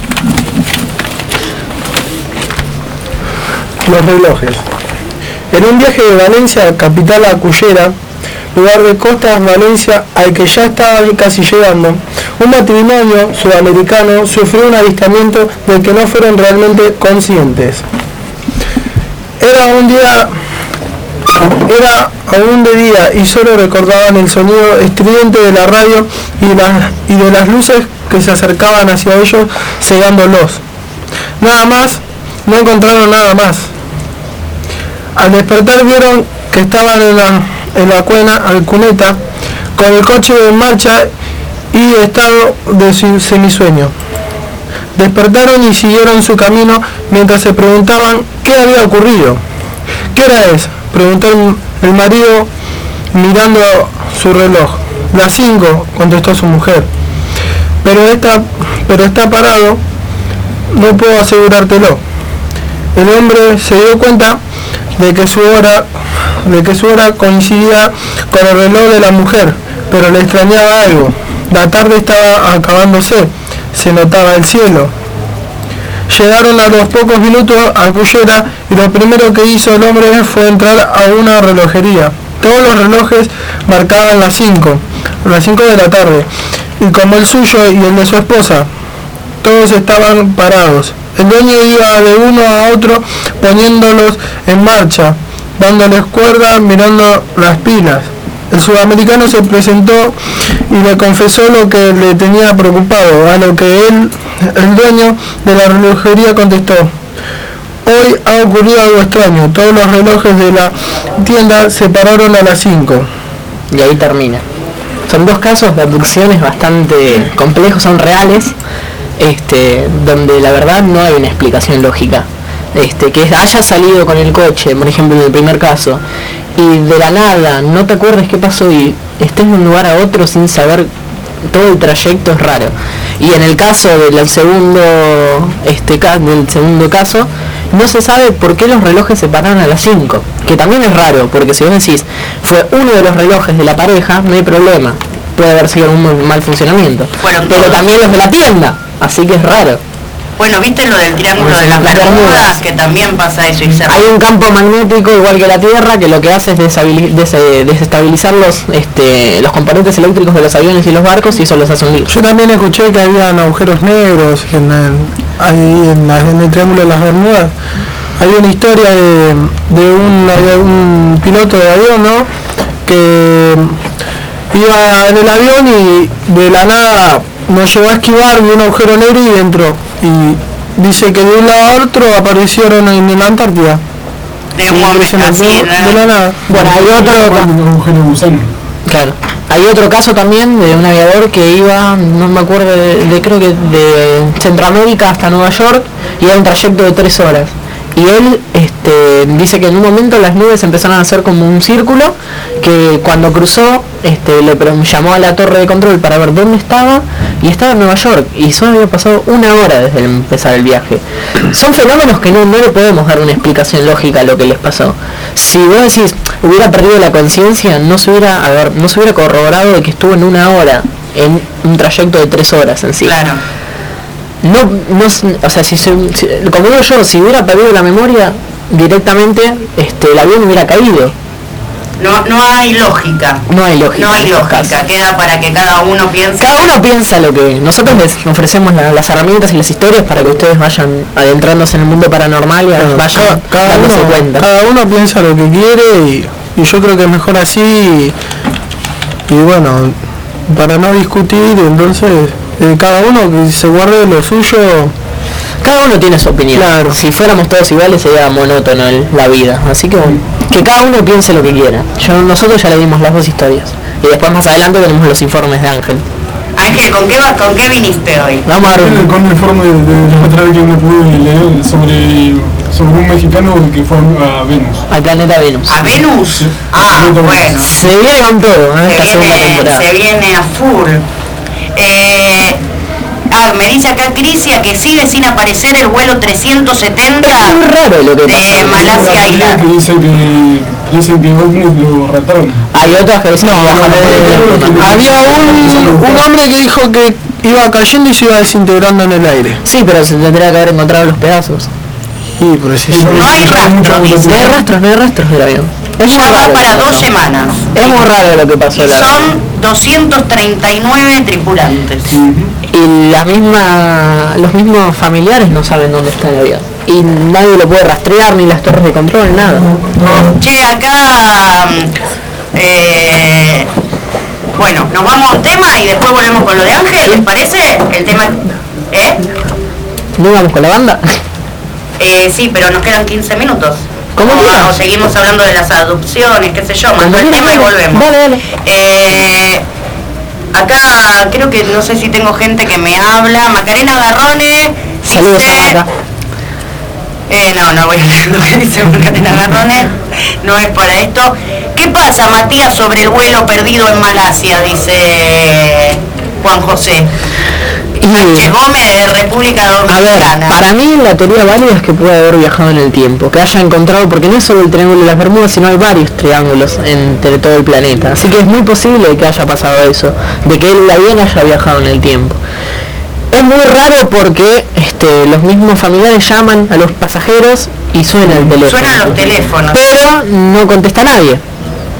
Los relojes. En un viaje de Valencia, capital a Cullera, lugar de costas Valencia al que ya estaba casi llegando, un matrimonio sudamericano sufrió un avistamiento del que no fueron realmente conscientes. Era aún de día y solo recordaban el sonido estridente de la radio y de las luces que se acercaban hacia ellos cegándolos. Nada más, no encontraron nada más. Al despertar vieron que estaban en la cuneta, con el coche en marcha y estado de semisueño. Despertaron y siguieron su camino mientras se preguntaban qué había ocurrido. ¿Qué hora es?, preguntó el marido mirando su reloj. Las 5, contestó su mujer. Pero está parado, no puedo asegurártelo. El hombre se dio cuenta de que su hora coincidía con el reloj de la mujer, pero le extrañaba algo. La tarde estaba acabándose, se notaba el cielo. Llegaron a los pocos minutos a Cullera y lo primero que hizo el hombre fue entrar a una relojería. Todos los relojes marcaban las 5 de la tarde, y como el suyo y el de su esposa. todos estaban parados. El dueño iba de uno a otro poniéndolos en marcha, dándoles cuerda, mirando las pilas. El sudamericano se presentó y le confesó lo que le tenía preocupado, a lo que el dueño de la relojería contestó: hoy ha ocurrido algo extraño, todos los relojes de la tienda se pararon a las 5. Y ahí termina. Son dos casos de abducciones bastante complejos, son reales, donde la verdad no hay una explicación lógica. Que haya salido con el coche, por ejemplo en el primer caso, y de la nada no te acuerdes qué pasó y estés de un lugar a otro sin saber todo el trayecto, es raro. Y en el caso del segundo caso, no se sabe por qué los relojes se pararon a las 5, que también es raro, porque si vos decís fue uno de los relojes de la pareja, no hay problema, puede haber sido un mal funcionamiento, pero también los de la tienda, así que es raro. Bueno, ¿viste lo del triángulo de las Bermudas? Que también pasa eso. Hay un campo magnético igual que la Tierra que lo que hace es desestabilizar los componentes eléctricos de los aviones y los barcos, y eso los hace hundir. Yo también escuché que habían agujeros negros en el triángulo de las Bermudas. Hay una historia de un piloto de avión, ¿no?, que iba en el avión y de la nada no llegó a esquivar, vio un agujero negro y entró. Y dice que de un lado a otro aparecieron en la Antártida. De la nada. Bueno, hay otro caso también de un aviador que iba, no me acuerdo, creo que de Centroamérica hasta Nueva York, y era un trayecto de 3 horas. Y él dice que en un momento las nubes empezaron a hacer como un círculo, que cuando cruzó le llamó a la torre de control para ver dónde estaba, y estaba en Nueva York, y solo había pasado 1 hora desde empezar el viaje. Son fenómenos que no le podemos dar una explicación lógica a lo que les pasó. Si vos decís hubiera perdido la conciencia, no se hubiera corroborado de que estuvo en 1 hora en un trayecto de 3 horas en sí. Claro. O sea, como digo yo, si hubiera perdido la memoria directamente, el avión hubiera caído. No hay lógica. No hay lógica. Queda para que cada uno piense. Cada uno piensa lo que nosotros les ofrecemos las herramientas y las historias para que ustedes vayan adentrándose en el mundo paranormal y vayan dándose cuenta. Cada uno piensa lo que quiere y yo creo que es mejor así. Y bueno, para no discutir, entonces cada uno que se guarde lo suyo. Cada uno tiene su opinión. Claro. Si fuéramos todos iguales sería monótono la vida. Así que bueno, que cada uno piense lo que quiera. Nosotros ya le dimos las 2 historias. Y después más adelante tenemos los informes de Ángel. Ángel, ¿con qué viniste hoy? Vamos a ver. Con el informe de la otra vez que me pude leer sobre un mexicano que fue a Venus. Al planeta Venus. ¿A Venus? Sí. Bueno. Se viene con todo, esta segunda temporada. Se viene a full. Me dice acá Crisia que sigue sin aparecer el vuelo 370 es muy raro lo que de Malasia Airlines. Dicen que lo rataron. Hay otras que dicen había un hombre que dijo que iba cayendo y se iba desintegrando en el aire. Sí, pero se tendría que haber encontrado los pedazos. Sí, pero sí. No hay rastros, no hay rastros del avión. Ya va para 2 semanas. Es muy raro lo que pasó. Son 239 tripulantes. Y los mismos familiares no saben dónde está el avión. Y nadie lo puede rastrear, ni las torres de control, nada. Che, acá... bueno, nos vamos a un tema y después volvemos con lo de Ángel, ¿les parece? El tema... ¿No vamos con la banda? Sí, pero nos quedan 15 minutos. ¿Cómo o seguimos hablando de las adopciones, qué sé yo, mando el tema y volvemos. Dale. Acá creo que no sé si tengo gente que me habla. Macarena Garrone. Saludos a Maca. No voy a leer lo que dice Macarena Garrone. No es para esto. ¿Qué pasa, Matías, sobre el vuelo perdido en Malasia? Dice Juan José. Sánchez Gómez de República Dominicana. A ver, para mí la teoría válida es que puede haber viajado en el tiempo, que haya encontrado, porque no es solo el triángulo de las Bermudas, sino hay varios triángulos entre todo el planeta, así que es muy posible que haya pasado eso, de que el avión haya viajado en el tiempo. Es muy raro porque los mismos familiares llaman a los pasajeros y suena el teléfono. Suenan los teléfonos. Pero no contesta nadie.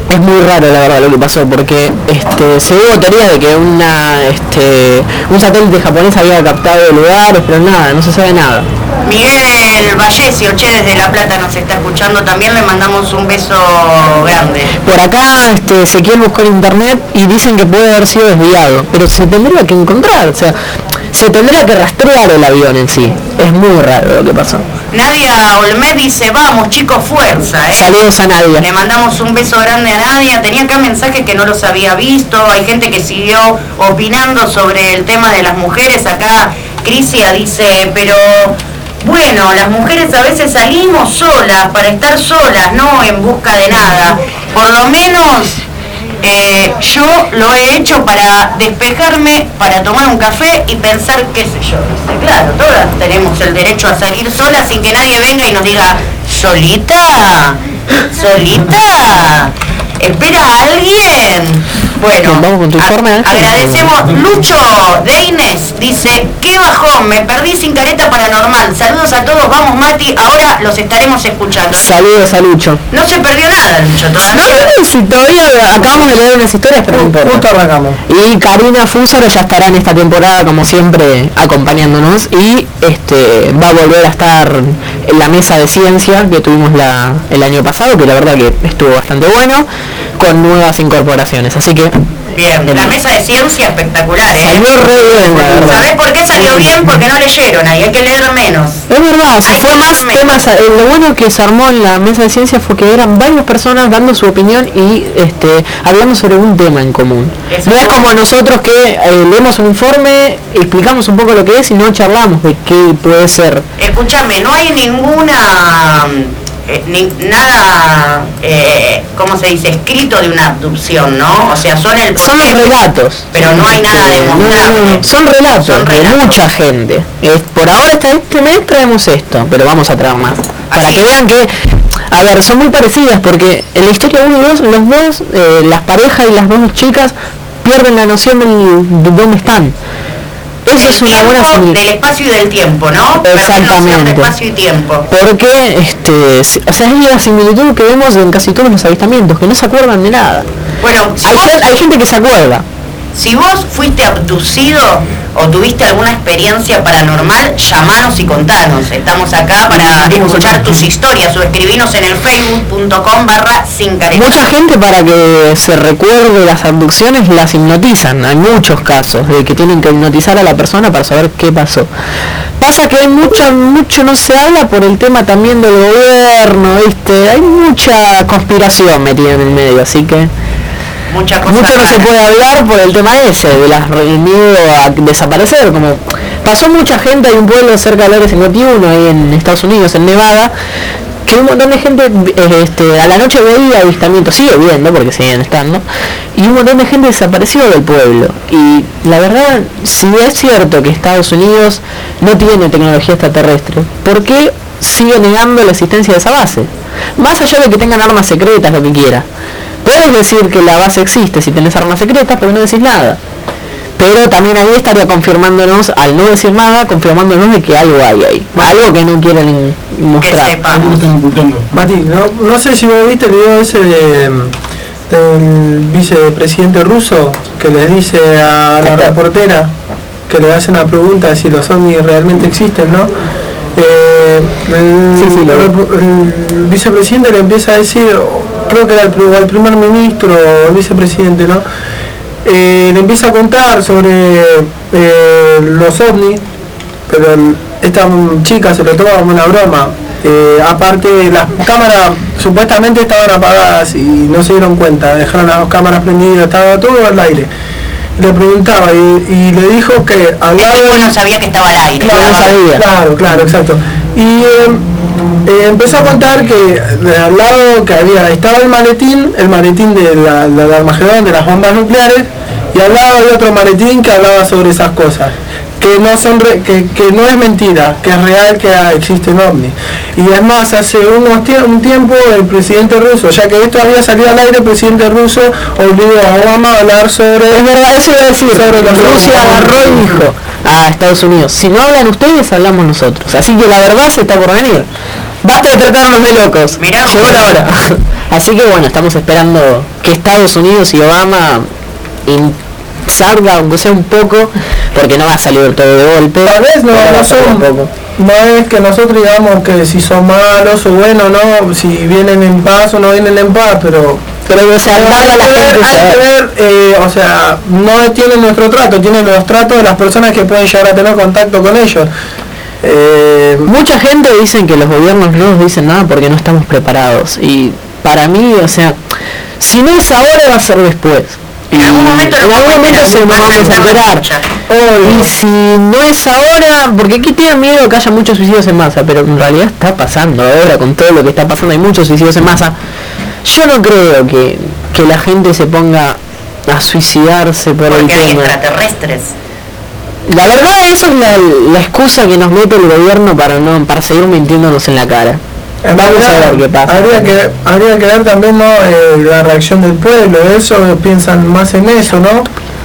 Es muy raro la verdad lo que pasó, porque se hubo teoría de que un satélite japonés había captado lugares, pero nada, no se sabe nada. Miguel Vallesio, desde La Plata nos está escuchando, también le mandamos un beso grande. Por acá Ezequiel buscó en internet y dicen que puede haber sido desviado, pero se tendría que encontrar, o sea, se tendría que rastrear el avión en sí. Es muy raro lo que pasó. Nadia Olmed dice, vamos chicos, fuerza. Saludos a Nadia. Le mandamos un beso grande a Nadia. Tenía acá mensajes que no los había visto. Hay gente que siguió opinando sobre el tema de las mujeres. Acá Crisia dice, pero bueno, las mujeres a veces salimos solas, para estar solas, no en busca de nada. Por lo menos yo lo he hecho para despejarme, para tomar un café y pensar, qué sé yo. Dice, claro, todas tenemos el derecho a salir solas sin que nadie venga y nos diga, ¿solita? ¿Solita? ¿Espera a alguien? Bueno, vamos con tu informe, agradecemos. Lucho de Inés dice, qué bajón, me perdí sin careta paranormal. Saludos a todos, vamos Mati, ahora los estaremos escuchando. Saludos a Lucho. No se perdió nada, Lucho, todavía. No, si todavía acabamos de leer unas historias, pero no importa. Justo arrancamos. Y Karina Fusaro ya estará en esta temporada, como siempre, acompañándonos, y va a volver a estar en la mesa de ciencia que tuvimos el año pasado, que la verdad que estuvo bastante bueno, con nuevas incorporaciones, así que bien, la mesa de ciencia espectacular, salió re bien, la verdad. ¿Sabés por qué salió bien? Porque no leyeron ahí, hay que leer menos. Es verdad, o sea, fue más temas, lo bueno que se armó en la mesa de ciencia fue que eran varias personas dando su opinión y hablando sobre un tema en común. No es como nosotros que leemos un informe, explicamos un poco lo que es y no charlamos de qué puede ser. Escúchame, no hay nada, ¿cómo se dice? Escrito de una abducción, ¿no? O sea, son los relatos. Pero no hay nada demostrable. Son relatos de mucha gente. Por ahora este mes traemos esto, pero vamos a traer más. Para que vean que, a ver, son muy parecidas porque en la historia 1 y 2, los dos, las parejas y las dos chicas pierden la noción de dónde están. Eso es una buena similitud. Del espacio y del tiempo, ¿no? Exactamente. De espacio y tiempo. Porque, o sea, es la similitud que vemos en casi todos los avistamientos, que no se acuerdan de nada. Bueno, hay gente que se acuerda. Si vos fuiste abducido o tuviste alguna experiencia paranormal, llamanos y contanos. Estamos acá para escuchar tus historias o escribinos en el facebook.com/sincareta. Mucha gente, para que se recuerde las abducciones, las hipnotizan. Hay muchos casos de que tienen que hipnotizar a la persona para saber qué pasó. Pasa que hay mucho no se habla por el tema también del gobierno, ¿viste? Hay mucha conspiración metida en el medio, así que mucho no se puede hablar por el tema ese, del miedo a desaparecer. Como pasó mucha gente, hay un pueblo cerca del Área 51, ahí en Estados Unidos, en Nevada, que un montón de gente a la noche veía avistamientos, sigue viendo porque siguen estando, y un montón de gente desapareció del pueblo. Y la verdad, si es cierto que Estados Unidos no tiene tecnología extraterrestre, ¿por qué sigue negando la existencia de esa base? Más allá de que tengan armas secretas, lo que quiera. Puedes decir que la base existe si tenés armas secretas, pero no decís nada. Pero también ahí estaría confirmándonos, al no decir nada, confirmándonos de que algo hay ahí. Algo que no quieren mostrar. Mati, no sé si vos viste el video ese del vicepresidente ruso, que le dice a la reportera, que le hace una pregunta de si los ovnis realmente existen, ¿no? El vicepresidente le empieza a decir, creo que era el primer ministro o el vicepresidente, ¿no? Le empieza a contar sobre los ovnis, pero esta chica se lo toma como una broma. Aparte, las cámaras supuestamente estaban apagadas y no se dieron cuenta, dejaron las dos cámaras prendidas, estaba todo al aire. Le preguntaba y le dijo que al lado... no sabía que estaba al aire. Claro, no sabía. Claro, exacto. Y empezó a contar que al lado que estaba el maletín del Armagedón, de las bombas nucleares, y al lado había otro maletín que hablaba sobre esas cosas, que no es mentira, que es real, que existen ovnis. Y es más, hace un tiempo el presidente ruso, ya que esto había salido al aire, el presidente ruso obligó a Obama a hablar sobre... Es verdad, eso iba a decir, sobre lo que Rusia agarró y dijo a Estados Unidos, si no hablan ustedes, hablamos nosotros. Así que la verdad se está por venir. Basta de tratarnos de locos. Mirá, llegó la hora. Así que bueno, estamos esperando que Estados Unidos y Obama salga, aunque sea un poco, porque no va a salir del todo de golpe. Tal vez no es que nosotros digamos que si son malos o buenos, no, si vienen en paz o no vienen en paz, pero o sea, hay que ver, o sea, no tienen nuestro trato, tienen los tratos de las personas que pueden llegar a tener contacto con ellos. Mucha gente dice que los gobiernos no nos dicen nada porque no estamos preparados, y para mí, o sea, si no es ahora va a ser después. En algún momento se nos vamos a enterar. Y si no es ahora, porque aquí tienen miedo que haya muchos suicidios en masa, pero en realidad está pasando ahora, con todo lo que está pasando, hay muchos suicidios en masa. Yo no creo que la gente se ponga a suicidarse por el tema. Porque hay extraterrestres. La verdad, esa es la excusa que nos mete el gobierno para seguir mintiéndonos en la cara. Vamos a ver qué pasa. Habría que ver también, ¿no? La reacción del pueblo, eso piensan más en eso, ¿no?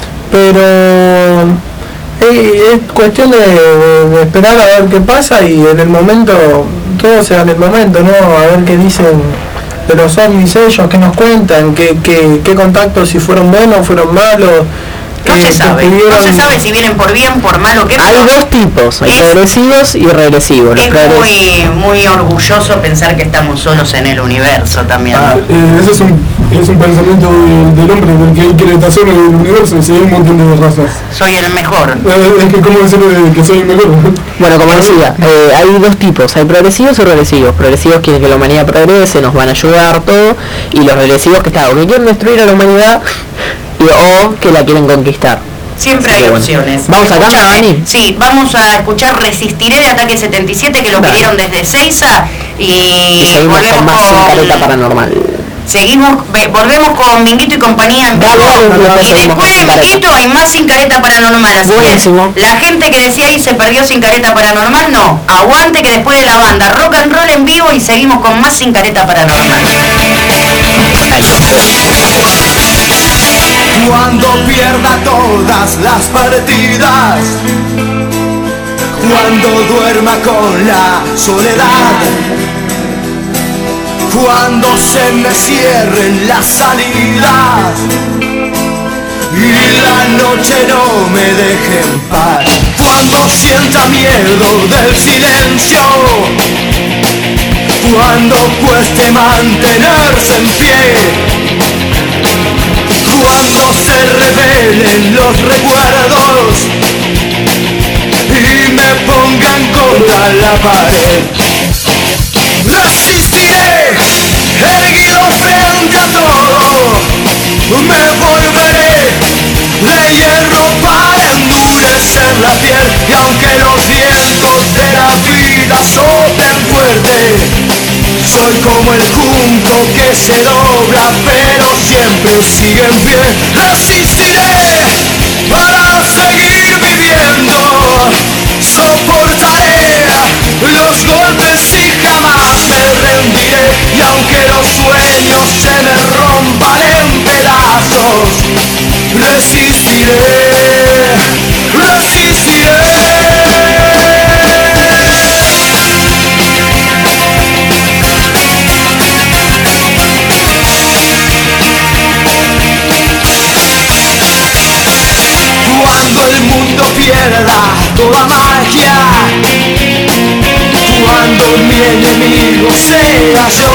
Pero es cuestión de esperar a ver qué pasa, y en el momento, todo sea en el momento, ¿no? A ver qué dicen de los ovnis ellos, qué nos cuentan, qué contactos, si fueron buenos o fueron malos. No se sabe si vienen por bien, por mal o qué. Hay dos tipos, hay progresivos y regresivos. Es muy orgulloso pensar que estamos solos en el universo también. Ese es un pensamiento del hombre, porque él quiere estar solo en el universo, y si hay un montón de razas. Soy el mejor. Es que cómo decirle que soy el mejor. Bueno, como decía, hay dos tipos, hay progresivos y regresivos. Progresivos quieren que la humanidad progrese, nos van a ayudar, todo, y los regresivos que quieren destruir a la humanidad o que la quieren conquistar. Siempre hay opciones. Vamos a cantar, Dani. Sí, vamos a escuchar Resistiré de Ataque 77, que lo pidieron desde Seiza, y seguimos con más Sin Careta Paranormal. Volvemos con Minguito y compañía en vivo, y después de Minguito hay más Sin Careta Paranormal. Así que la gente que decía ahí se perdió Sin Careta Paranormal, no, aguante que después de la banda rock and roll en vivo y seguimos con más Sin Careta Paranormal. Cuando pierda todas las partidas, cuando duerma con la soledad, cuando se me cierren las salidas y la noche no me deje en paz, cuando sienta miedo del silencio, cuando cueste mantenerse en pie, cuando se revelen los recuerdos y me pongan contra la pared, resistiré, erguido frente a todo, me volveré de hierro para endurecer la piel, y aunque los vientos de la vida soplen fuerte, soy como el junco que se dobla pero siempre sigue en pie. Resistiré para seguir viviendo, soportaré los golpes y jamás me rendiré, y aunque los sueños se me rompan en pedazos, resistiré, resistiré. Cuando el mundo pierda toda magia, cuando mi enemigo sea yo,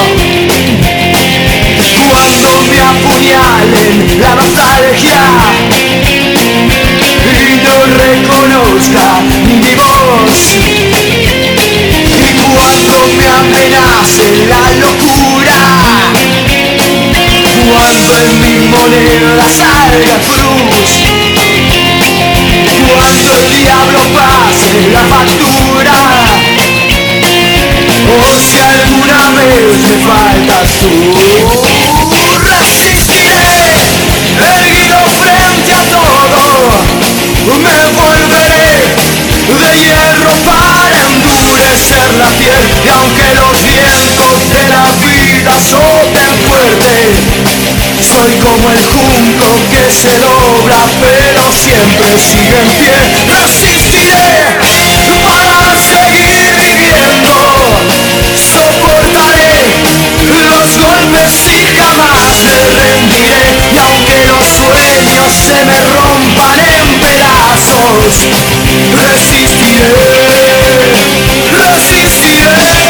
cuando me apuñalen la nostalgia y no reconozca mi voz, y cuando me amenace la locura, cuando en mi moneda salga cruz, cuando el diablo pase la factura, o si alguna vez me faltas tú, resistiré, erguido frente a todo, me volveré de hierro para endurecer la piel, y aunque los vientos de la vida soplen fuerte, soy como el junco que se dobla pero siempre sigue en pie. Resistiré para seguir viviendo, resistiré, resistiré.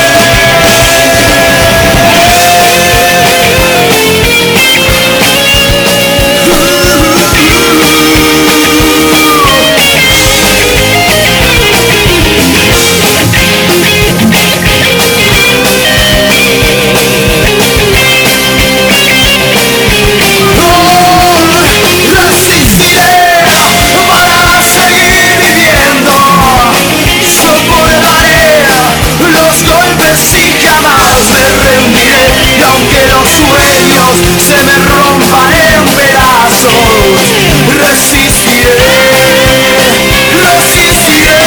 Se me rompan en pedazos, resistiré, resistiré.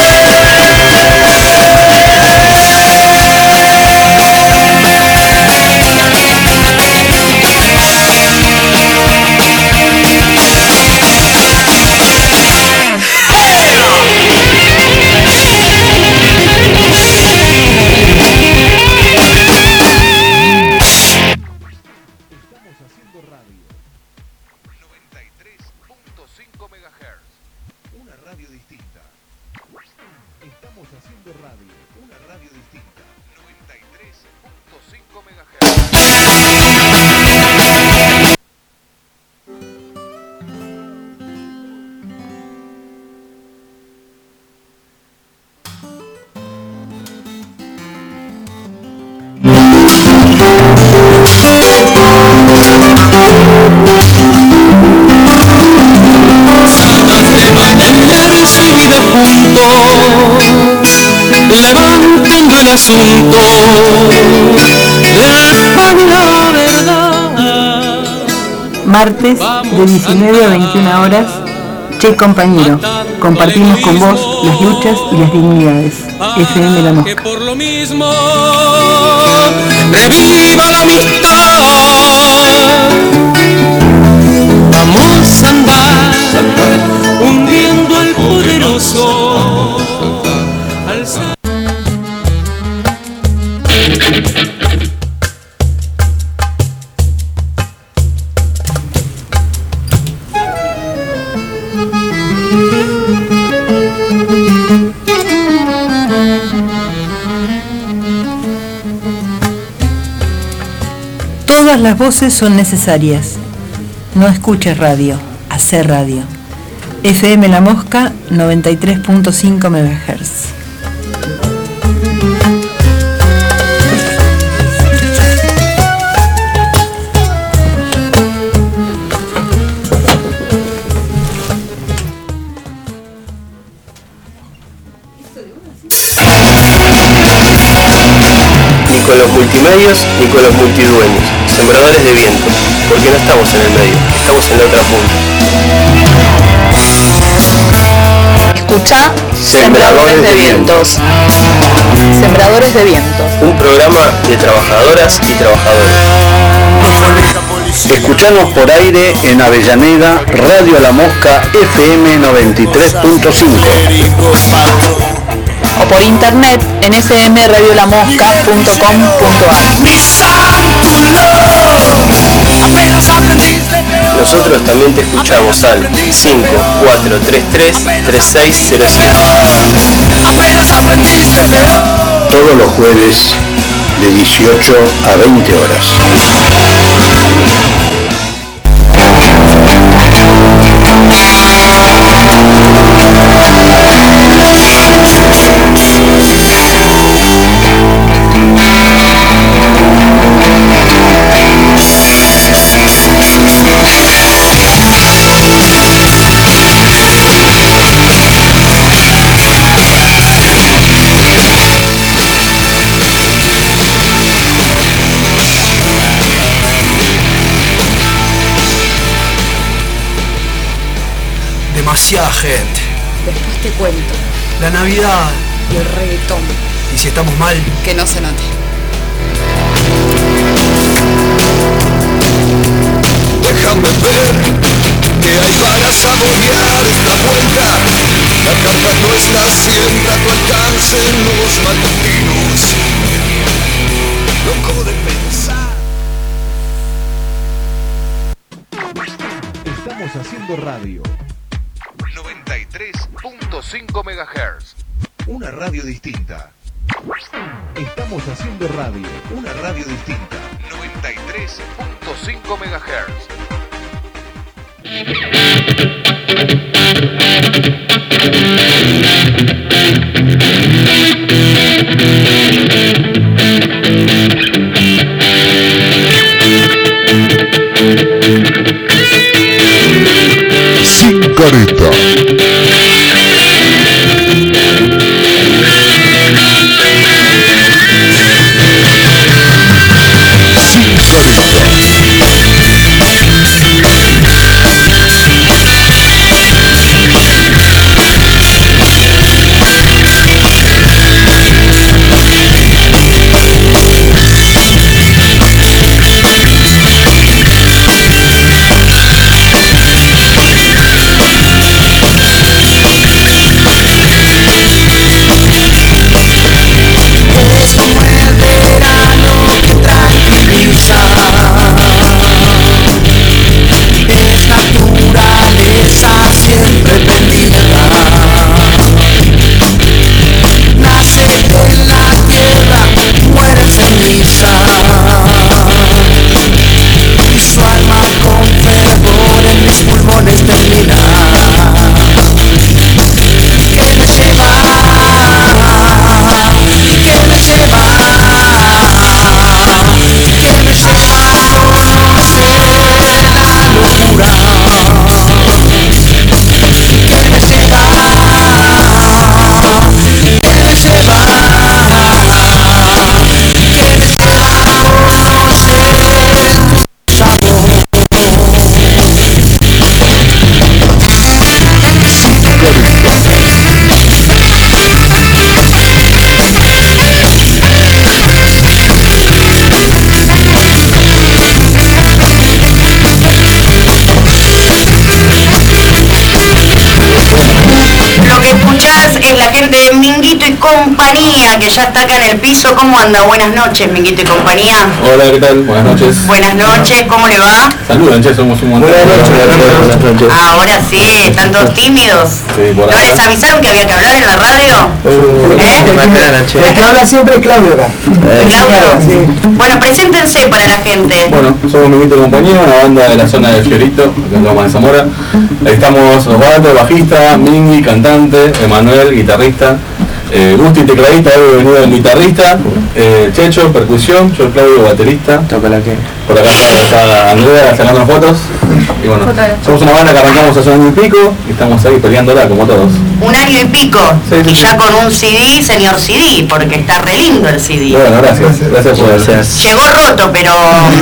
Levantando el asunto la verdad. Martes de 19 a 21 horas. Che compañero, compartimos con vos las luchas y las dignidades. FM La Mosca. Por lo mismo reviva la amistad. Vamos a andar hundiendo al poderoso. Todas las voces son necesarias. No escuches radio, hacé radio. FM La Mosca 93.5 MHz. Ni con los multimedios ni con los multidueños, sembradores de viento, porque no estamos en el medio, estamos en la otra punta. Escuchá Sembradores de Vientos. Sembradores de Vientos. Un programa de trabajadoras y trabajadores. Escuchanos por aire en Avellaneda, Radio La Mosca FM 93.5. O por internet en fmradiolaMosca.com.ar. Nosotros también te escuchamos al 5433-3607. Todos los jueves de 18 a 20 horas. Demasiada gente. Después te cuento. La Navidad. Y el reggaetón. Y si estamos mal, que no se note. Déjame ver que hay para saborear esta vuelta. La carta no está siempre a tu alcance en los matutinos. Loco de pensar. Estamos haciendo radio. 93. 93.5 MHz. Una radio distinta. Estamos haciendo radio. Una radio distinta. 93.5 MHz. Sin careta. Sin careta. Compañía, que ya está acá en el piso. ¿Cómo anda? Buenas noches, Minguito y compañía. Hola, ¿qué tal? Buenas noches. Buenas noches, ¿cómo le va? Saludos, che, somos un montón. Buenas noches. Ahora sí, están todos tímidos. Sí, por ¿No acá. les avisaron que había que hablar en la radio? El que habla siempre es Claudio acá. Claudio. Bueno, preséntense para la gente. Bueno, somos Minguito y compañía, una banda de la zona de Fiorito, acá en Loma de Zamora. Ahí estamos Osvaldo, bajista, Mingui, cantante, Emanuel, guitarrista, Gusti, tecladista, venido del guitarrista, Checho, percusión, yo Claudio, baterista. Por acá está Andrea sacando fotos. Y bueno, somos una banda que arrancamos hace un año y pico y estamos ahí peleándola como todos. Un año y pico. Y ya con un CD, señor CD, porque está re lindo el CD. Bueno, gracias por eso. Llegó roto, pero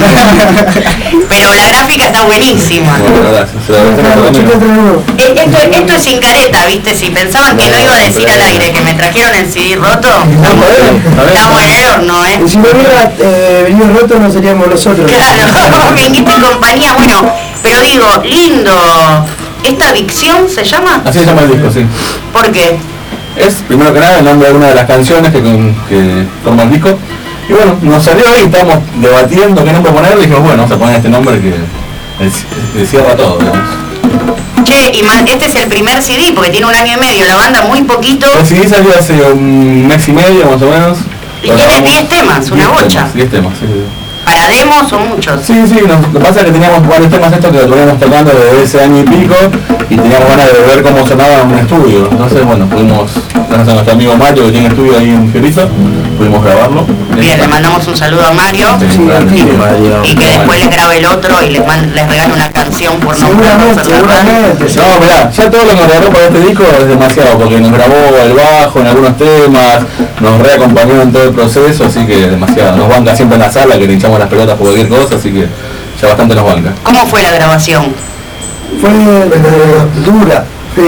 la gráfica está buenísima. Bueno, gracias. Esto es sin careta, ¿viste? Si pensaban que no iba a decir al aire que me trajeron el CD roto, estamos en el horno, ¿eh? Si no hubiera venido roto no seríamos nosotros. Claro, Minguito y compañía, bueno, pero digo, lindo. ¿Esta Adicción se llama? Así se llama el disco, sí. ¿Por qué? Es, primero que nada, el nombre de una de las canciones que forma el disco. Y bueno, nos salió ahí, estábamos debatiendo qué nombre ponerle y dijimos, bueno, vamos a poner este nombre que cierra todo, digamos. Che, y este es el primer CD, porque tiene un año y medio, la banda muy poquito. El CD salió hace un mes y medio, más o menos. Y tiene 10 temas, una bocha. 10 temas, sí. ¿Para demos o muchos? Sí, lo que pasa es que teníamos varios temas estos que lo veníamos tocando desde ese año y pico y teníamos ganas de ver cómo sonaba en un estudio. Entonces, bueno, pudimos, gracias a nuestro amigo Mario que tiene estudio ahí en Fiorito, pudimos grabarlo. Bien, le mandamos un saludo a Mario, y que después les grabe el otro y les regale una canción por nombrarnos. No, mirá, ya todo lo que nos grabó para este disco es demasiado, porque nos grabó el bajo en algunos temas, nos reacompañó en todo el proceso, así que demasiado. Nos banca siempre en la sala, que le hinchamos las pelotas por cualquier cosa, así que ya bastante nos banca. ¿Cómo fue la grabación? Fue dura.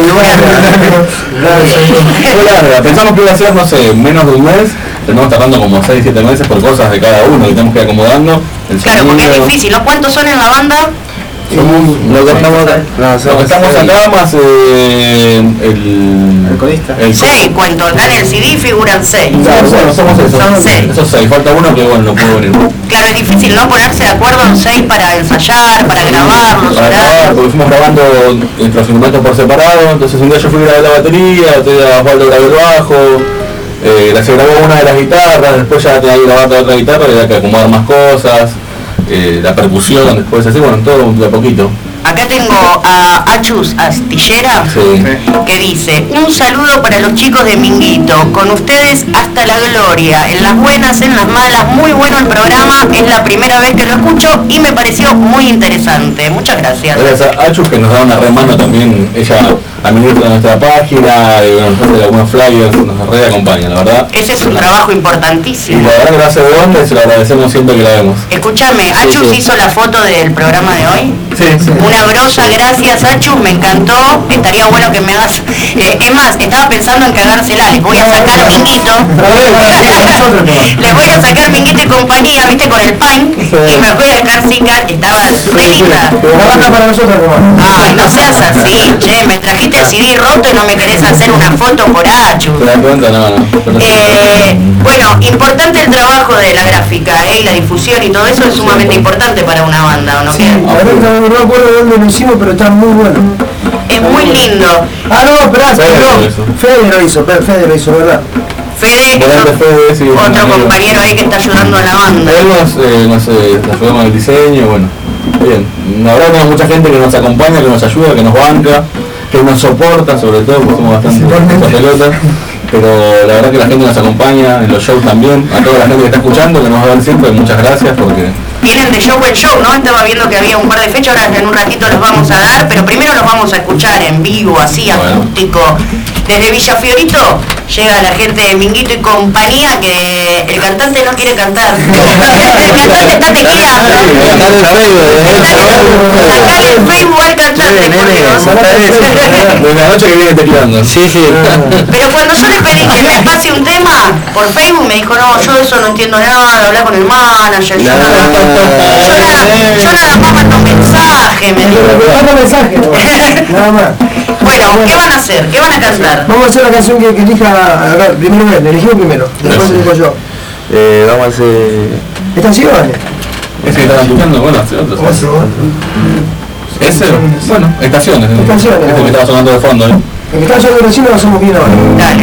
Fue larga, pensamos que iba a ser, no sé, menos de un mes, terminamos tardando como 6-7 meses por cosas de cada uno y tenemos que ir acomodando el Claro, sonido. porque es difícil, ¿no? ¿Cuántos son en la banda? Lo que estamos acá más el corista. 6 cuento, acá en el CD figuran 6. Claro, bueno, somos esos. Son 6. Esos 6, falta uno que bueno, no pudo venir. Claro, es difícil, ¿no? Ponerse de acuerdo en 6 para ensayar, para grabarlos, Para grabar, porque fuimos grabando nuestros instrumentos por separado, entonces un día yo fui a grabar la batería, otro día Osvaldo grabó el bajo, se grabó una de las guitarras, después ya tenía que grabar la otra guitarra, había que acomodar más cosas, la percusión, después así, bueno, todo de a poquito. Acá tengo a Achus Astillera, que dice: un saludo para los chicos de Minguito, con ustedes hasta la gloria, en las buenas, en las malas, muy bueno el programa, es la primera vez que lo escucho y me pareció muy interesante. Muchas gracias. Gracias a Achus, que nos da una remano también, ella administra nuestra página, nos hace algunos flyers, nos reacompaña, la verdad. Ese es un trabajo importantísimo. Y la verdad que lo hace de onda y se lo agradecemos siempre que la vemos. Escúchame, Achus hizo la foto del programa de hoy. Sí. Una grosa, gracias Achus, me encantó. Estaría bueno que me hagas. Es más, estaba pensando en cagársela. Les voy a sacar Minguito. Les voy a sacar Minguito y compañía, viste, con el pan. Y me voy a dejar sin car. Estaba re linda. Para nosotros, ay, no seas así, che. Me trajiste el CD roto y no me querés hacer una foto por Achus. ¿Te das cuenta? No. Bueno, importante el trabajo de la gráfica, y la difusión y todo eso es sumamente importante para una banda, ¿o no? Sí, la verdad que no me acuerdo de dónde lo hicimos, pero está muy bueno. Es muy lindo. Ah, no, esperá, Fede lo hizo, ¿verdad? Fede, otro compañero ahí que está ayudando a la banda. Él nos ayudamos en el diseño, bueno, bien. La verdad tenemos mucha gente que nos acompaña, que nos ayuda, que nos banca, que nos soporta, sobre todo, porque somos bastante pelotas. Pero la verdad que la gente nos acompaña en los shows también, a toda la gente que está escuchando, que nos va a ver siempre, muchas gracias porque... Vienen de show en show, ¿no? Estaba viendo que había un par de fechas, ahora en un ratito los vamos a dar, pero primero los vamos a escuchar en vivo, así, acústico. Desde Villa Fiorito llega la gente de Minguito y compañía, que el cantante no quiere cantar. El cantante está tecleando. Acá en Facebook hay cantante, por Dios. De la noche que viene tecleando. Sí. Pero cuando yo le pedí que me pase un tema por Facebook, me dijo: no, yo de eso no entiendo nada, hablar con el manager, yo nada más mando un mensaje, me dijo. Manda mensaje, nada más. Bueno, ¿qué van a hacer? ¿Qué van a cantar? Vamos a hacer la canción que elija, a ver, primero él, elegimos primero, después elijo yo. Vamos a hacer... ¿Estaciones? Ese que estaban escuchando, bueno, hace otros. Ese, bueno, estaciones. Estaciones. Este que estaba sonando de fondo, El que estaba sonando recién lo hacemos bien ahora. Dale.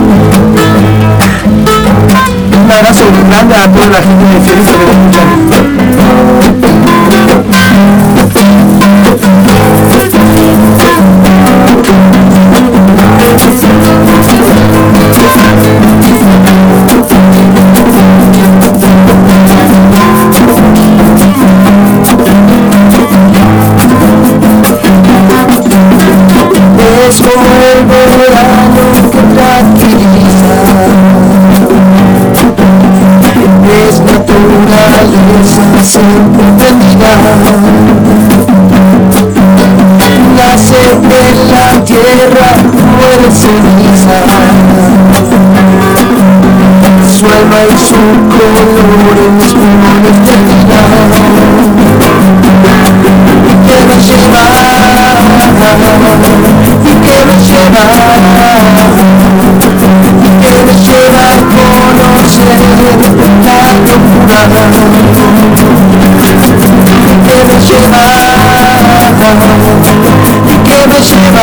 Un abrazo grande a toda la gente de Fiorito que nos escuchan. Es como el verano que tranquiliza, es naturaleza siempre prendida, nace en la tierra, muere ceniza, su alma y su color es una eternidad, y que nos lleva, y que nos lleva, y que nos lleva a conocer la locura, y que nos lleva, y que nos lleva,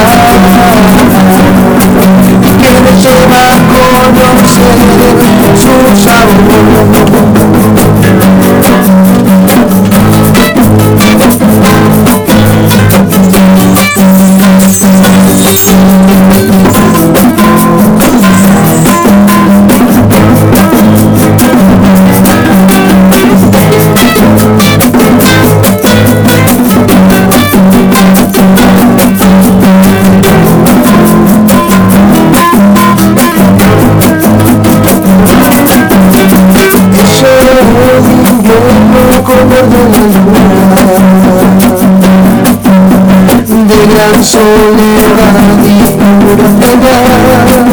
y que nos lleva a conocer su sabor. De gran soledad y pura pena,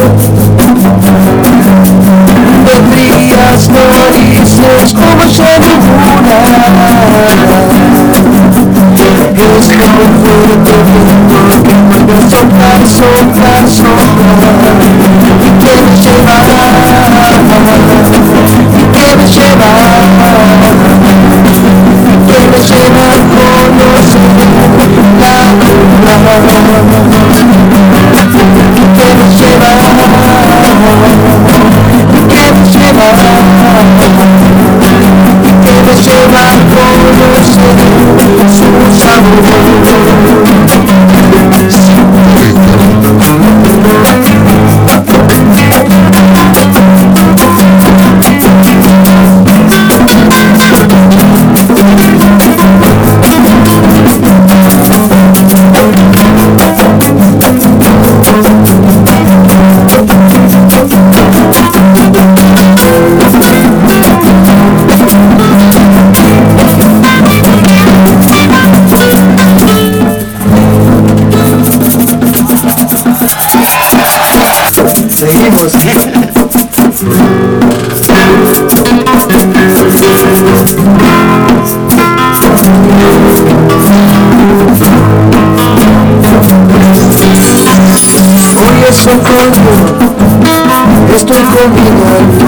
de frías narices como llanura, Hoy es otoño, estoy combinando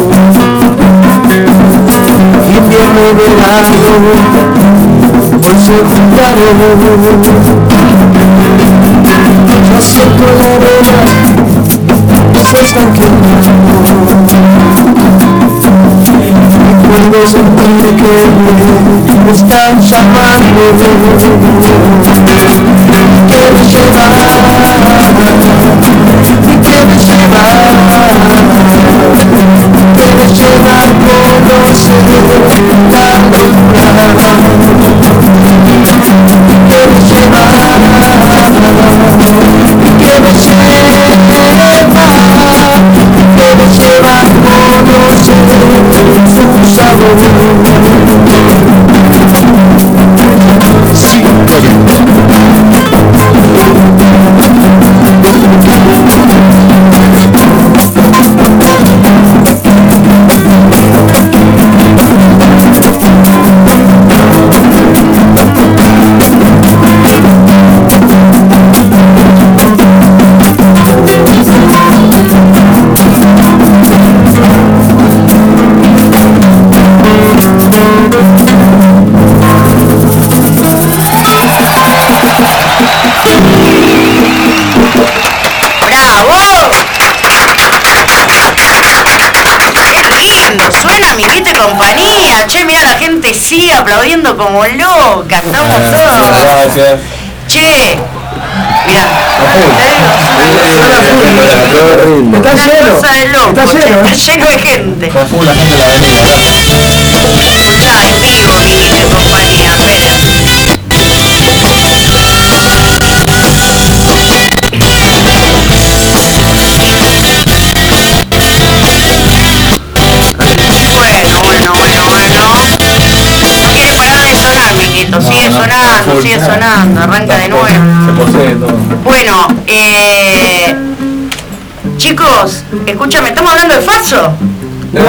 invierno y verano, hoy se juntaron. Ya siento la arena, se están quemando. Y cuando sentí que me están llamando, quiero llevar, y quiero llevar, quiero llevar conocer la luna, quiero llevar, y quiero llevar conocer su sabor. Sí, compañía, che, mira la gente sigue aplaudiendo como loca, estamos todos. Gracias. Che, mira. Está lleno. Está lleno de gente. Está full la gente de la avenida. Escuchá, en vivo, mi compañía, espera. Sigue sonando, arranca de nuevo. Bueno, chicos, escúchame, ¿estamos hablando de Faso? No,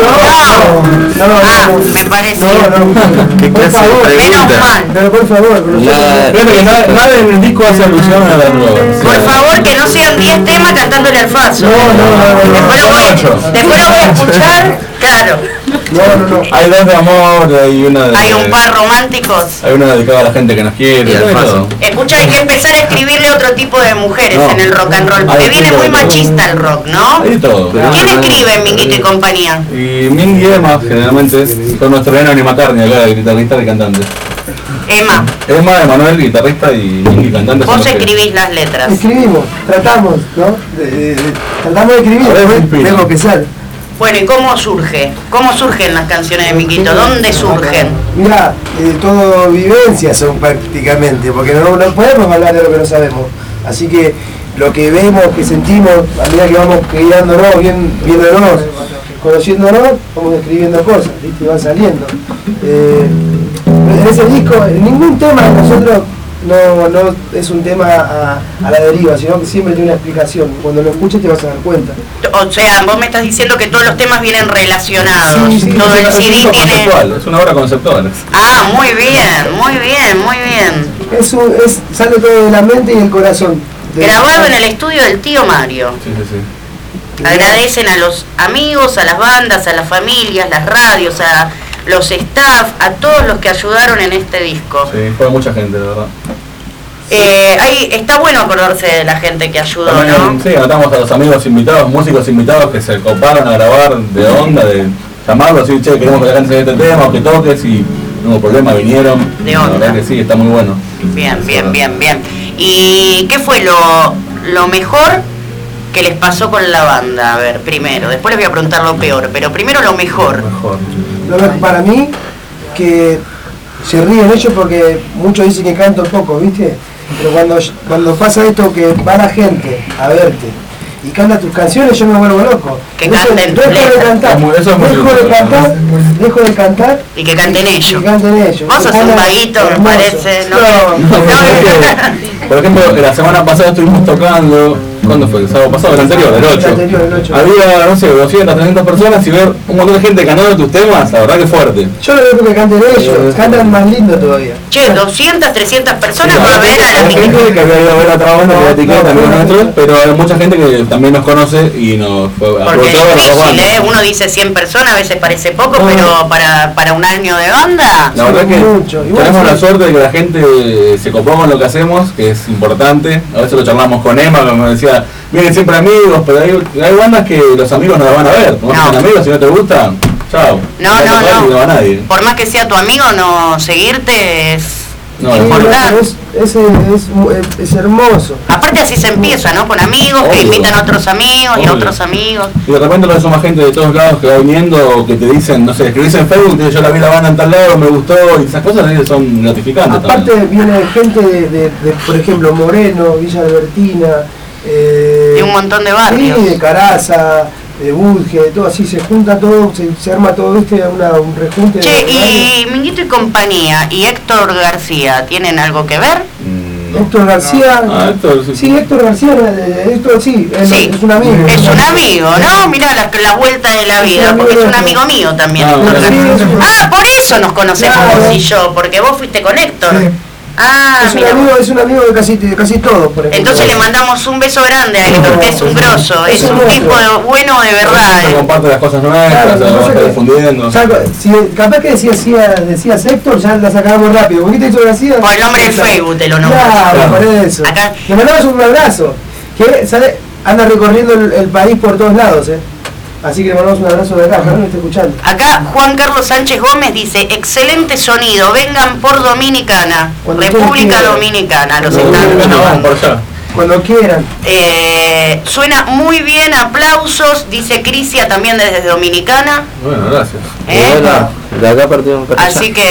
me parece. ¿Qué clase de pregunta? Pero por favor, nada en el disco hace alusión a la droga. Por favor, que no sean 10 temas cantándole al Faso. Después lo voy a escuchar, claro. No. Hay dos de amor, hay una de... Hay un par románticos. Hay una dedicada a la gente que nos quiere. Escucha, hay que empezar a escribirle a otro tipo de mujeres en el rock and roll, porque viene muy machista el rock, ¿no? Hay todo. ¿Quién escribe en Minguito y compañía? Y Mingy y Emma, generalmente, con nuestro neno McCartney acá, guitarrista y cantante. Emma, Emanuel, guitarrista, y Mingy, cantante. vos escribís las letras. Escribimos, tratamos, ¿no? Tratamos de escribir, tengo que empezar. Bueno, ¿y cómo surge? ¿Cómo surgen las canciones de Minguito? ¿Dónde surgen? Mira, todo vivencias son prácticamente, porque no podemos hablar de lo que no sabemos. Así que lo que vemos, que sentimos, a medida que vamos criándonos, viéndonos, conociéndonos, vamos escribiendo cosas, ¿viste? Y van saliendo. En ese disco, ningún tema de nosotros no es un tema a la deriva, sino que siempre tiene una explicación. Cuando lo escuches te vas a dar cuenta. O sea, vos me estás diciendo que todos los temas vienen relacionados. Sí, todo el CD tiene... Es una obra conceptual. Ah, muy bien. sale todo de la mente y el corazón. Grabado en el estudio del tío Mario. Sí. Agradecen a los amigos, a las bandas, a las familias, las radios, a los staff, a todos los que ayudaron en este disco. Sí, fue mucha gente, de verdad. Ahí está bueno acordarse de la gente que ayudó, también, ¿no? Sí, anotamos a los amigos invitados, músicos invitados que se coparon a grabar de onda, de llamarlos y decir, che, queremos que la gente se este tema o que toques, y no hubo problema, vinieron. De onda. La verdad que sí, está muy bueno. Bien. ¿Y qué fue lo mejor que les pasó con la banda? A ver, primero, después les voy a preguntar lo peor, pero primero lo mejor. Lo mejor para mí, que se ríen ellos porque muchos dicen que canto poco, ¿viste? Pero cuando pasa esto que va la gente a verte y canta tus canciones, yo me vuelvo loco. Que canten tus letras. Dejo de cantar y que canten ellos. Vos sos un vaguito, me parece. Por ejemplo, la semana pasada estuvimos tocando, ¿cuándo fue? El sábado pasado, el anterior, el 8. Había, no sé, 200, 300 personas y ver un montón de gente cantando tus temas, la verdad que fuerte. Yo no veo que canten ellos, cantan más lindo todavía. Che, 200, 300 personas va a ver a la gente que había ido a ver a otra banda que etiqueta amigos nuestros, pero hay mucha gente que también nos conoce y nos porque es difícil, uno dice 100 personas, a veces parece poco, pero para un año de banda... La verdad que tenemos la suerte de que la gente se copó con lo que hacemos, que es importante. A veces lo charlamos con Emma, como decía, vienen siempre amigos, pero hay bandas que los amigos no la van a ver. Como son amigos, si no te gustan, chao. No. Va nadie. Por más que sea tu amigo, no seguirte es importante. Es hermoso. Aparte así se empieza, ¿no? Con amigos que invitan a otros amigos y a otros amigos. Y de repente lo más gente de todos lados que va viniendo o que te dicen, no sé, escribís en Facebook, yo la vi la banda en tal lado, me gustó, y esas cosas son gratificantes. Aparte también. Viene gente de, por ejemplo, Moreno, Villa Albertina, de un montón de barrios. Sí, de Caraza, de Budge, de todo así, se junta todo, se arma todo, ¿viste? Un rejunte. Che, y Minguito y compañía y Héctor García, ¿tienen algo que ver? Héctor García, Héctor, sí, Héctor García, Héctor sí, es un amigo. Es un amigo, ¿no? Mirá la vuelta de la vida, porque es un amigo mío también. Por eso nos conocemos vos y yo, porque vos fuiste con Héctor. Sí. Es un amigo de casi todos, por ejemplo. Entonces le mandamos un beso grande a Héctor, que es un grosso, es un tipo bueno de verdad. Se comparte las cosas nuestras, se va difundiendo. Si capaz que decías Héctor, ya la sacábamos rápido. ¿Por qué te hizo García? Por el nombre del Facebook te lo nombro. Claro, por eso. Le mandamos un abrazo, que anda recorriendo el país por todos lados, Así que le mandamos un abrazo de acá, no me está escuchando. Acá Juan Carlos Sánchez Gómez dice, excelente sonido, vengan por Dominicana, República Dominicana, los están llamando. Cuando quieran. Suena muy bien, aplausos, dice Crisia también desde Dominicana. Bueno, gracias. De acá partimos para así que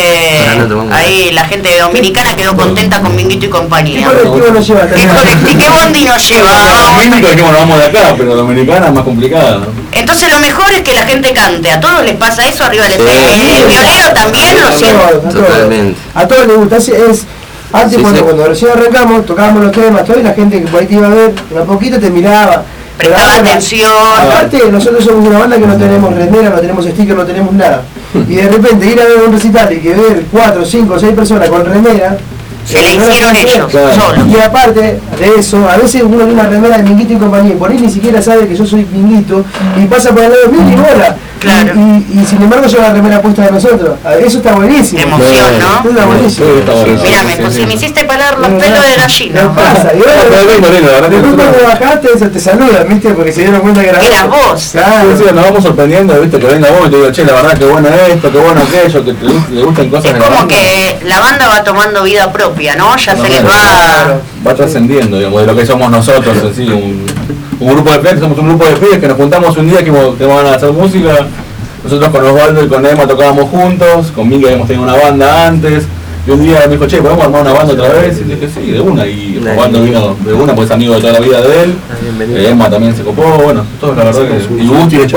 ahí la gente de Dominicana quedó contenta con Minguito y compañía. ¿Qué colectivo nos lleva? ¿Qué bondi nos lleva? Minguito es que nos vamos de acá, pero Dominicana es más complicada. Entonces lo mejor es que la gente cante. ¿A todos les pasa eso arriba del escenario? ¿El violero también lo siente? Totalmente. A todos les gusta. Antes cuando recién arrancamos, tocábamos los temas, toda la gente que por ahí te iba a ver, una poquito te miraba. Prestaba atención. Aparte, nosotros somos una banda que no tenemos remera, no tenemos sticker, no tenemos nada. Y de repente ir a ver un recital y que ver 4, 5, 6 personas con remera, se le hicieron ellos, solos. Y aparte de eso, a veces uno ve una remera de Minguito y compañía, y por ahí ni siquiera sabe que yo soy Minguito, y pasa por el lado mío y bola. Claro. Y sin embargo lleva la remera puesta de nosotros. Eso está buenísimo. Emoción, ¿no? Está buenísimo. Mira, me hiciste parar los pelos de gallina. No pasa. Y después cuando bajaste, te saludan, ¿viste? Porque se dieron cuenta que eras vos. Claro. Nos vamos sorprendiendo, ¿viste? Que venga vos y te digo, che, la verdad que bueno esto, que bueno aquello, que le gustan cosas. Es como que la banda va tomando vida propia, ¿no? Ya se les va trascendiendo, digamos, de lo que somos nosotros, así, un grupo de pibes, somos un grupo de pibes que nos juntamos un día que van a hacer música. Nosotros con Osvaldo y con Emma tocábamos juntos, con Miguel habíamos tenido una banda antes, y un día me dijo, che, ¿podemos armar una banda otra vez? Y dije, sí, de una, y Osvaldo vino de una, pues es amigo de toda la vida de él, Emma también se copó, bueno, todos la verdad que... Y Gusti después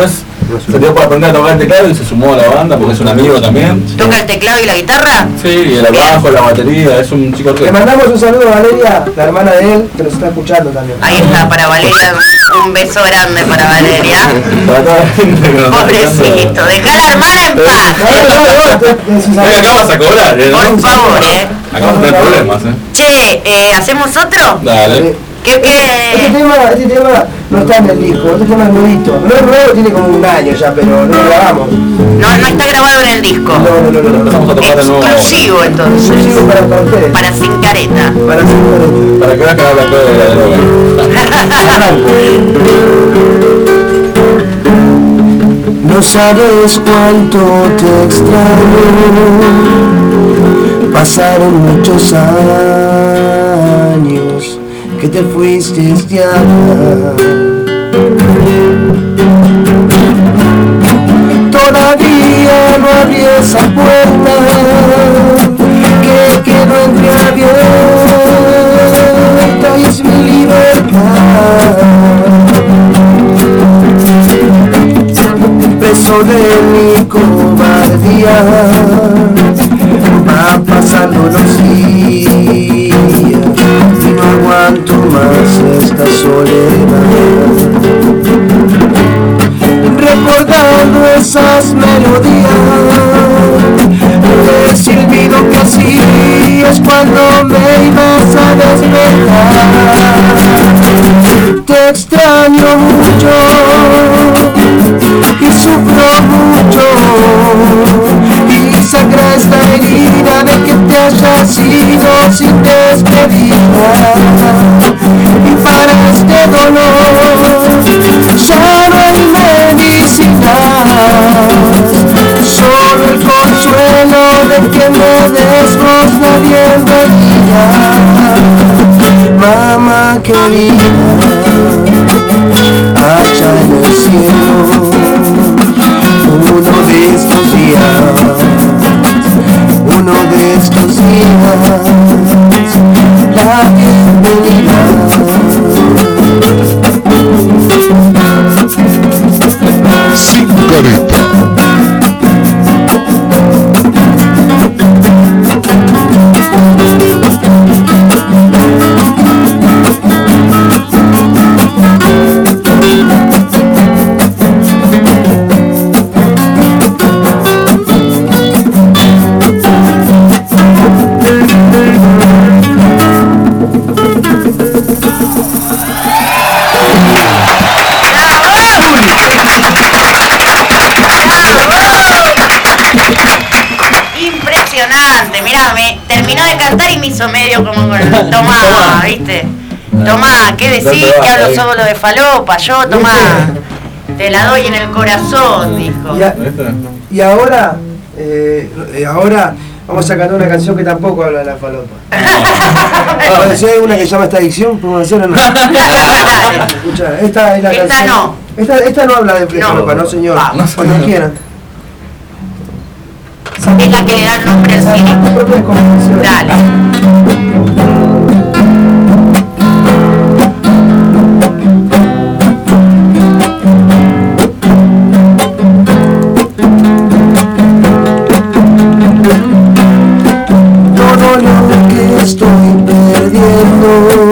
Se dio por aprender a tocar el teclado y se sumó a la banda porque es un amigo también. ¿Toca el teclado y la guitarra? Sí, y el bajo, la batería, es un chico Le mandamos un saludo a Valeria, la hermana de él, que nos está escuchando también. Ahí está, para Valeria, un beso grande para Valeria. Pobrecito, dejá a la hermana en paz. Acá vas a cobrar, Por favor, Acá vas a tener problemas, Che, ¿hacemos otro? Dale. Este tema no está en el disco, este tema es nuevito. No es nuevo, tiene como un año ya, pero no lo grabamos. No está grabado en el disco. No. Empezamos a tocar de nuevo. Exclusivo entonces. Exclusivo para ustedes. Para Sin Careta. Para que veas que habla todo de la droga. No sabes cuánto te extraño. Pasaron muchos años que te fuiste de acá. Todavía no abrí esa puerta que quedó entreabierta y es mi libertad. Preso de mi cobardía, va pasando los días y no aguanto más esta soledad. Recordando esas melodías, el silbido que hacías cuando me ibas a despertar. Te extraño mucho y sufro mucho, y sangra esta herida de que te hayas ido sin despedida. Y para este dolor solo hay medicinas, solo el consuelo de que me des vos la bienvenida. Mamá querida, allá en el cielo, uno de estos días, la bienvenida. Sin Careta. Impresionante, mirá, me terminó de cantar y me hizo medio como con tomá, ¿viste? Tomá, ¿qué decís? Que hablo solo de falopa, yo tomá, te la doy en el corazón, dijo. Y ahora, ahora vamos a cantar una canción que tampoco habla de la falopa. Si hay una que llama esta adicción, podemos hacer o no. Escucha, esta es la Esta canción. no. Esta no habla de falopa, no señor. Cuando quieran. Es la que le da el nombre al cine. Dale. Todo lo que estoy perdiendo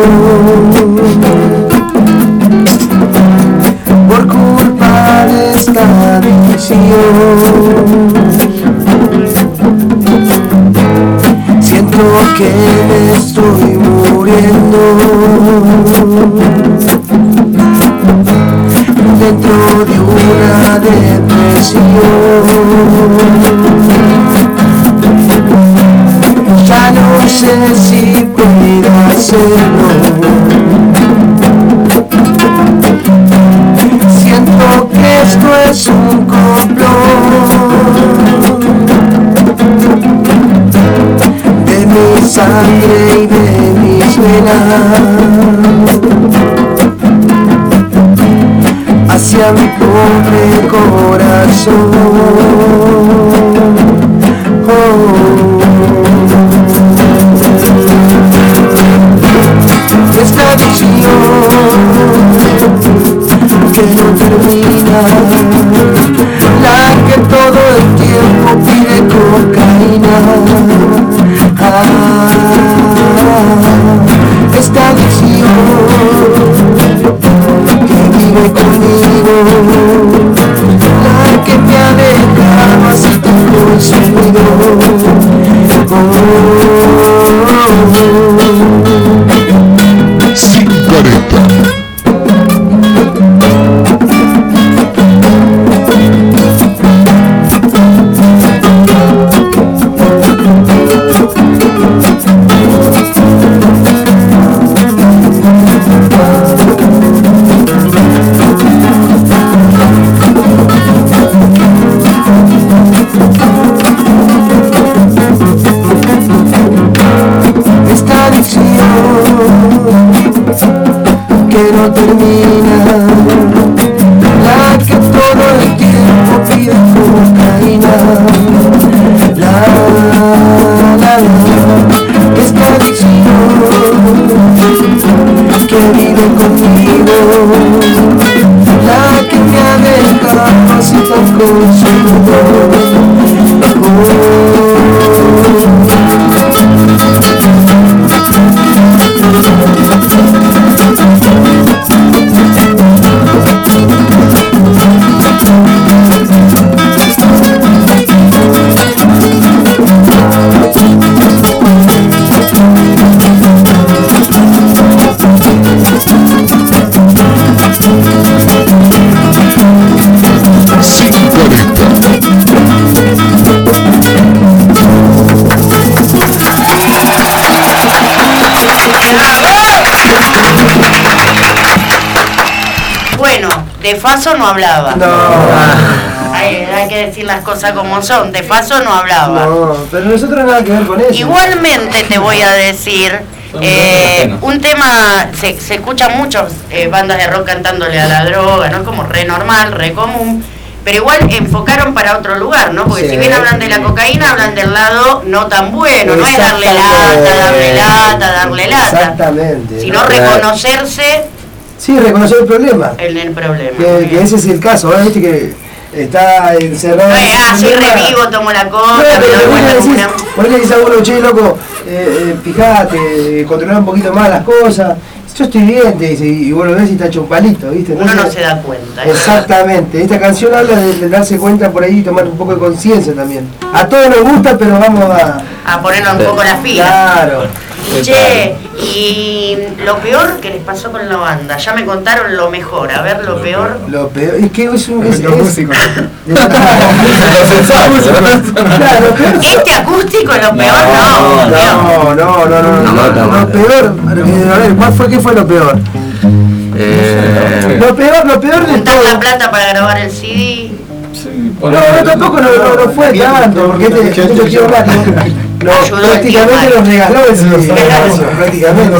por culpa de esta adicción. Siento que me estoy muriendo dentro de una depresión. Ya no sé si puedo hacerlo. Siento que esto es un complot de mi sangre y de mis venas hacia mi pobre corazón. Esta visión que no termina termina, la que todo el tiempo pide cocaína, la que es adicción, que vive conmigo, la que me ha dejado así tan consumido. Bueno, de Faso no hablaba. No. Hay que decir las cosas como son. De Faso no hablaba. No, pero nosotros nada que ver con eso. Igualmente te voy a decir, un tema, se escuchan muchas bandas de rock cantándole a la droga, ¿no? Como re normal, re común. Pero igual enfocaron para otro lugar, ¿no? Porque Sí. si bien hablan de la cocaína, hablan del lado no tan bueno. No es darle lata, Exactamente. sino reconocerse Sí, reconocer el problema. en el problema. Que ese es el caso. Ahora viste que está encerrado. No es así revivo, tomo la coca, me doy vuelta como una... Por eso dice a uno, che, loco, fijate, controlar un poquito más las cosas. Yo estoy bien, te dice, y vos lo ves y está hecho un palito, ¿viste? Uno no se da cuenta. Exactamente. Esta canción habla de darse cuenta por ahí y tomar un poco de conciencia también. A todos nos gusta, pero vamos a ponernos un poco las pilas. Claro. Che, y lo peor que les pasó con la banda, ya me contaron lo mejor, a ver lo peor. Lo peor, es que es un... Este acústico es lo peor, no. Lo peor, a ver, ¿qué fue lo peor? Lo peor de Juntar todo. la plata para grabar el CD. No, tampoco no fue tanto, porque este tío Rato prácticamente nos regaló el CD, prácticamente.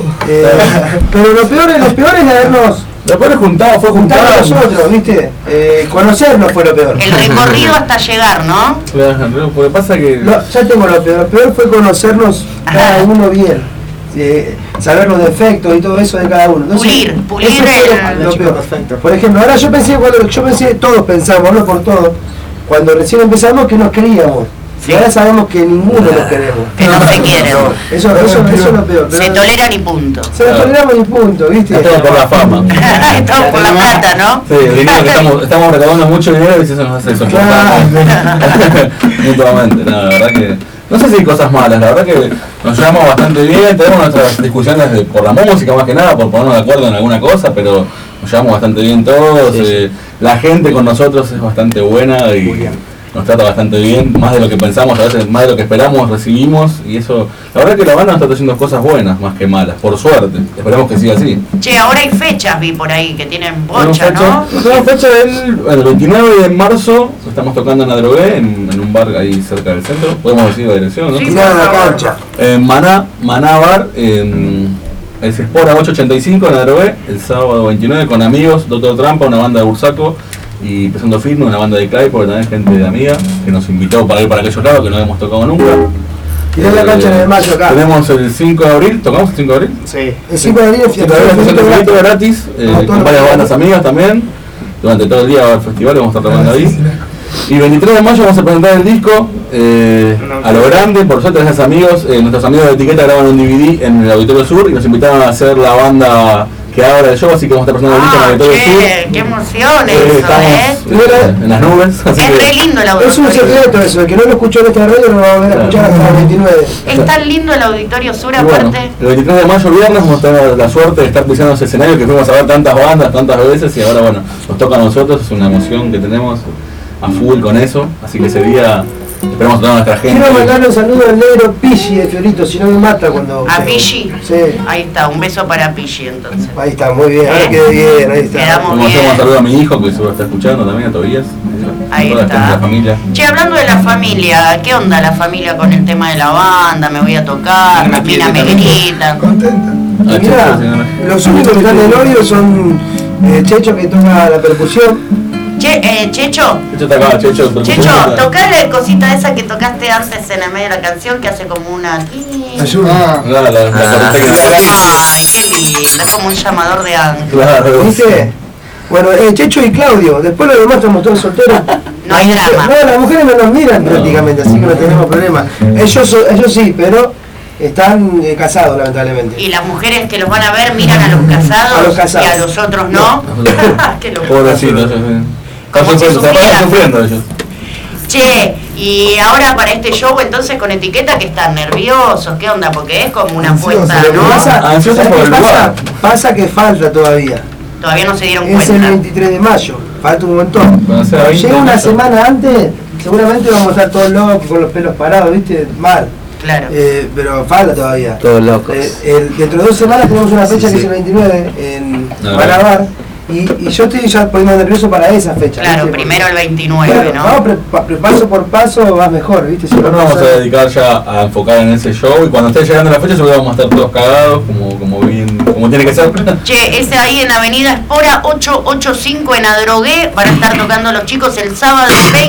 Pero lo peor es habernos... Lo peor es juntado, fue juntar a nosotros, ¿viste? Conocernos fue lo peor. El recorrido hasta llegar, ¿no? Claro, porque pasa que... Ya tengo lo peor fue conocernos cada uno bien. Saber los defectos y todo eso de cada uno. Entonces, pulir eso fue lo peor. Por ejemplo, ahora yo pensé, todos pensamos, no por todos, cuando recién empezamos que nos queríamos. Y ahora sabemos que ninguno nos queremos. Que no se quieren. Eso es lo peor. Se toleran y punto. Se lo toleramos y punto, ¿viste? Es todo por la fama. Es todo por la plata, ¿no? Sí, el dinero que estamos recaudando mucho dinero y eso nos hace soportar mutuamente. No, la verdad que... No sé si hay cosas malas, la verdad que nos llevamos bastante bien, tenemos nuestras discusiones por la música más que nada, por ponernos de acuerdo en alguna cosa, pero nos llevamos bastante bien todos, la gente con nosotros es bastante buena y nos trata bastante bien, más de lo que pensamos, a veces más de lo que esperamos recibimos, y eso, la verdad que la banda nos está haciendo cosas buenas más que malas, por suerte, esperemos que siga así. Che, ahora hay fechas, vi por ahí, que tienen bocha, ¿no? Tenemos fecha el 29 de marzo, estamos tocando en Adrogué, en un bar ahí cerca del centro, podemos decir la dirección, ¿no? Sí, la cancha. Maná Bar, es Espora 885 en Adrogué, el sábado 29 con amigos, Doctor Trampa, una banda de Bursaco, y Empezando Firme, una banda de Clay, porque también gente de amiga, que nos invitó para ir para aquellos lados que no habíamos tocado nunca. Y en la cancha en el mayo acá. Tenemos el 5 de abril, ¿tocamos el 5 de abril? Sí. El 5 de abril es fiesta gratis, con varias bandas amigas también. Durante todo el día va a haber festival, vamos a estar tocando ahí. Y el 23 de mayo vamos a presentar el disco a lo grande, por suerte gracias amigos. Nuestros amigos de Etiqueta graban un DVD en el Auditorio Sur y nos invitaron a hacer la banda que ahora el show, así que vamos a estar presentando el disco en el Auditorio Sur. ¡Qué emoción eso, Estamos en las nubes. Así es re lindo el Es auditorio. un secreto eso, el que no lo escuchó en esta radio no lo va a ver a escuchar hasta el 29. Es tan lindo el Auditorio Sur, Y bueno, aparte. el 23 de mayo, viernes, vamos a tener la suerte de estar pisando ese escenario que fuimos a ver tantas bandas, tantas veces, y ahora bueno, nos toca a nosotros, es una emoción que tenemos a full con eso, así que ese día esperamos a toda nuestra gente. Quiero mandarle un saludo al negro Pichi de Fiorito, si no me mata cuando... ¿A Pichi? Sí. Ahí está, un beso para Pichi entonces. Ahí está, muy bien, ahora quedé bien, ahí está. Quedamos Vamos a hacer bien. un saludo a mi hijo que seguro está escuchando también, a Tobías. Ahí toda está. la familia. Che, hablando de la familia, ¿qué onda la familia con el tema de la banda? Me voy a tocar, la mina me grita. Y mirá, los únicos que están en el odio son Checho, que toca la percusión. Checho. Checho, tocale cosita esa que tocaste antes en el medio de la canción, que hace como una... Ayuda. Ay, qué lindo, es como un llamador de ángel. Claro. ¿Viste? Bueno, Checho y Claudio, después los demás estamos todos solteros. No hay drama. No, las mujeres no nos miran prácticamente, así que no tenemos problema. Ellos sí, pero están casados, lamentablemente. Y las mujeres que los van a ver miran a los casados, y a los otros no. Qué locura. Pobrecitos. Como si Están sufriendo ellos. Che, y ahora para este show entonces con etiqueta que están nerviosos, ¿qué onda? Porque es como una apuesta, ¿no? Pasa que falta todavía. Todavía no se dieron cuenta. Es el 23 de mayo, falta un montón. Llega una semana antes, seguramente vamos a estar todos locos con los pelos parados, ¿viste? Mal. Claro. Pero falta todavía. Todos locos. Dentro de 2 semanas tenemos una fecha que es el 29 en Malabar. Y yo estoy ya poniendo nervioso para esa fecha. Claro, ¿viste? primero el 29, ¿no? Vamos, paso por paso vas mejor, ¿viste? Si Nosotros nos vamos a dedicar ya a enfocar en ese show y cuando esté llegando la fecha seguro vamos a estar todos cagados, como tiene que ser. Che, ese ahí en Avenida Espora 885 en Adrogué, van a estar tocando los chicos el sábado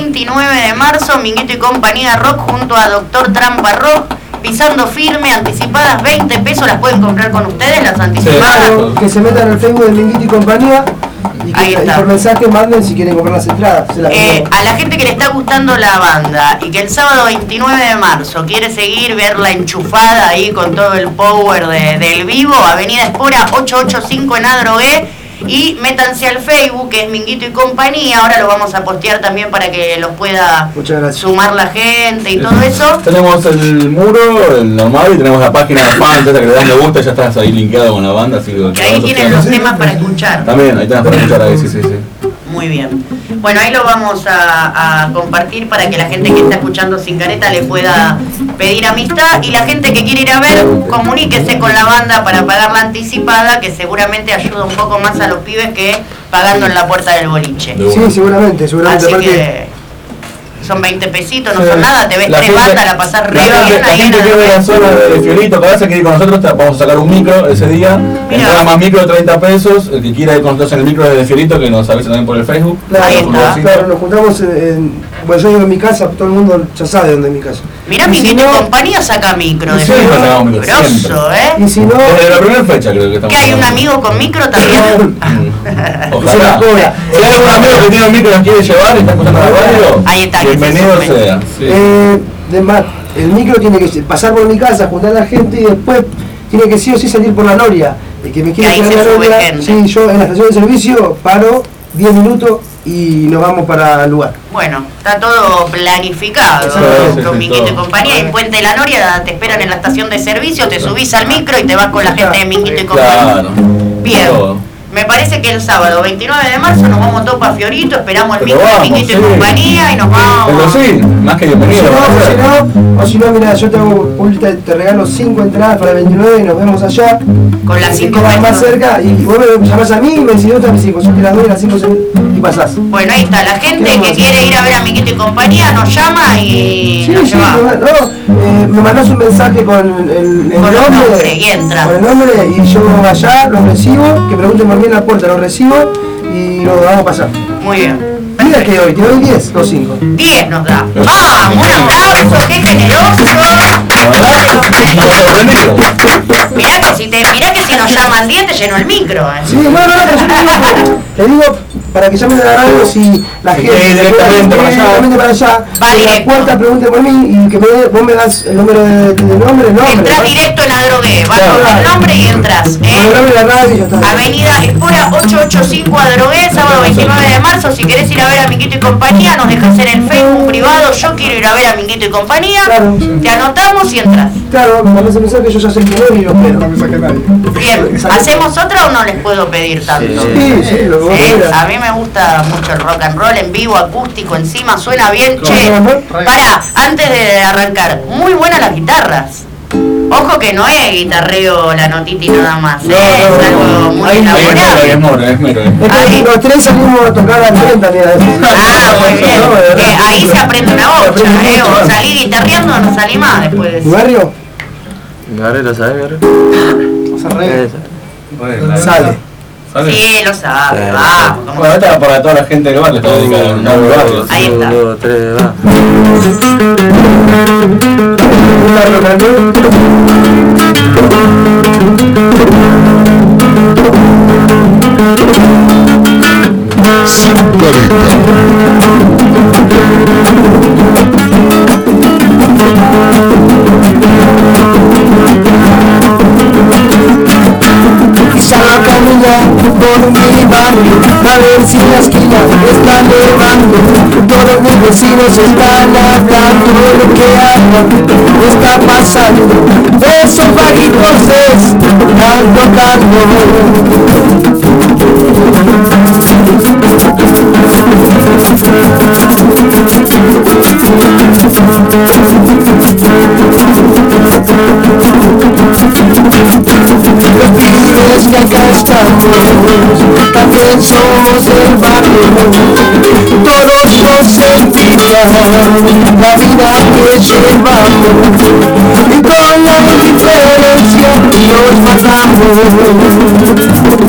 29 de marzo, Minguito y Compañía Rock junto a Doctor Trampa Rock. Pisando firme, anticipadas 20 pesos, las pueden comprar con ustedes, las anticipadas. Claro, que se metan al Facebook de Minguito y Compañía y que por mensaje manden si quieren comprar las entradas. A la gente que le está gustando la banda y que el sábado 29 de marzo quiere seguir, verla enchufada ahí con todo el power del vivo, Avenida Espora 885 en Adrogué. Y métanse al Facebook, que es Minguito y Compañía. Ahora lo vamos a postear también para que los pueda sumar la gente y todo eso. Tenemos el muro, el normal, y tenemos la página de fans, esa que le dan me gusta, ya estás ahí linkeado con la banda. Así que ahí tienen los temas para escuchar. También, ahí tenés para escuchar ahí, sí. Muy bien. Bueno, ahí lo vamos a compartir para que la gente que está escuchando Sin Careta le pueda pedir amistad, y la gente que quiere ir a ver, comuníquese con la banda para pagar la anticipada, que seguramente ayuda un poco más a los pibes que pagando en la puerta del boliche. Sí, seguramente. Así que son 20 pesitos, no son nada, te ves 3 bandas, la pasás re bien ahí. La gente que ve la zona de Fiorito, cada vez que quiere ir con nosotros, vamos a sacar un micro ese día. Entrada más micro de 30 pesos. El que quiera ir con nosotros en el micro de Fiorito, que nos avisen también por el Facebook. Claro, nos juntamos bueno, yo digo en mi casa, todo el mundo ya sabe dónde es mi casa. Mirá, Minguito y Compañía saca micro de Fiorito. Grosso, ¿eh? Y si no, desde la primera fecha creo que estamos. ¿Que hay un amigo con micro también? Ojalá. Si hay algún amigo que tiene un micro y nos quiere llevar y está escuchando la radio, ahí está, bienvenido sea. El micro tiene que pasar por mi casa, juntar a la gente y después tiene que sí o sí salir por la Noria. El que me quiere llevar a la Noria, sí, yo en la estación de servicio paro 10 minutos y nos vamos para el lugar. Bueno, está todo planificado con Minguito y Compañía. En Puente de la Noria te esperan en la estación de servicio, te subís al micro y te vas con la gente de Minguito y Compañía. Bien. Me parece que el sábado 29 de marzo nos vamos todos para Fiorito, esperamos el micro de Minguito y Compañía y nos vamos. Pero sí, más que bienvenido. O si no, mira, yo te regalo 5 entradas para el 29 y nos vemos allá. Con las 5 más cerca y vos me llamás a mí y me decís otra, me decís, yo te las doy a las 5 y pasás. Bueno, ahí está, la gente que quiere ir a ver a Minguito y Compañía nos llama y nos llevamos. Me mandás un mensaje con el nombre y entra. Con el nombre y yo allá los recibo, que pregunten por mí en la puerta, los recibo y lo vamos a pasar. Muy bien. Mira que hoy, te doy 10 o 5. 10 nos da. ¡Vamos! ¡Un aplauso! ¡Qué generoso! Mirá que si nos llaman 10 te lleno el micro. Sí, no, te digo para que llamen a la radio si la gente directamente para allá, en la puerta pregunte por mí y que vos me das el número de nombre. Entrás directo en Adrogué, vas con el nombre y entras. Con el nombre de la radio Avenida Espora 885 Adrogué, sábado 29 de marzo. Si querés ir a ver a Minguito y Compañía, nos dejas en el Facebook privado. Yo quiero ir a ver a Minguito y Compañía. Te anotamos y entras. Claro, me parece pensar que yo ya sé quién es y lo espero. Bien, ¿hacemos otra o no les puedo pedir tanto? Sí, lo que a mí me gusta mucho el rock and roll en vivo, acústico, encima suena bien. Che, pará, antes de arrancar, muy buenas las guitarras. Ojo que no es guitarreo la notita y nada más, es algo muy elaborado. Los tres salimos a tocar al tren también a veces. Ah, muy bien. Ahí se aprende una bocha, o salí guitarreando o no salí más después de eso. ¿Tu barrio? ¿Mi barrio lo sabes, mi barrio? Vamos al revés. Bueno, Sale. ¿Sale? Sí, lo sabe, vamos. ¿cómo Bueno, esta es para toda la gente del barrio, está dedicada a un barrio. Ahí está. 1, 2, 3, va. Quizá caminar por mi barrio, a ver si la esquina está nevando. Todos mis vecinos están hablando de lo que agua está pasando. Esos vaguitos están tocando. Los pibes que acá estamos, también somos del barrio. Todos nos envidian la vida que llevamos, y con la indiferencia nos matamos.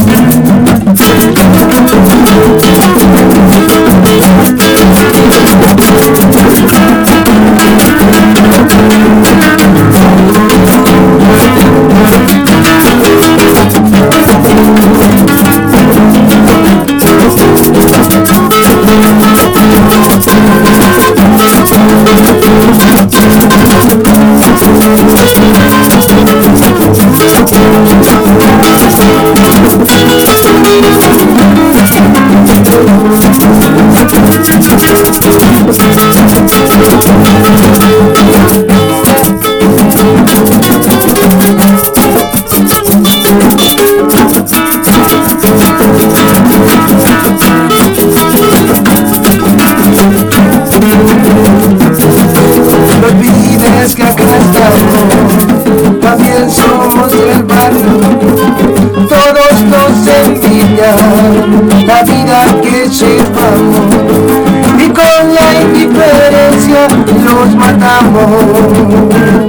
No olvides que acá estamos, también somos del barrio. Todos nos envidian la vida que llevamos, y con la indiferencia los matamos.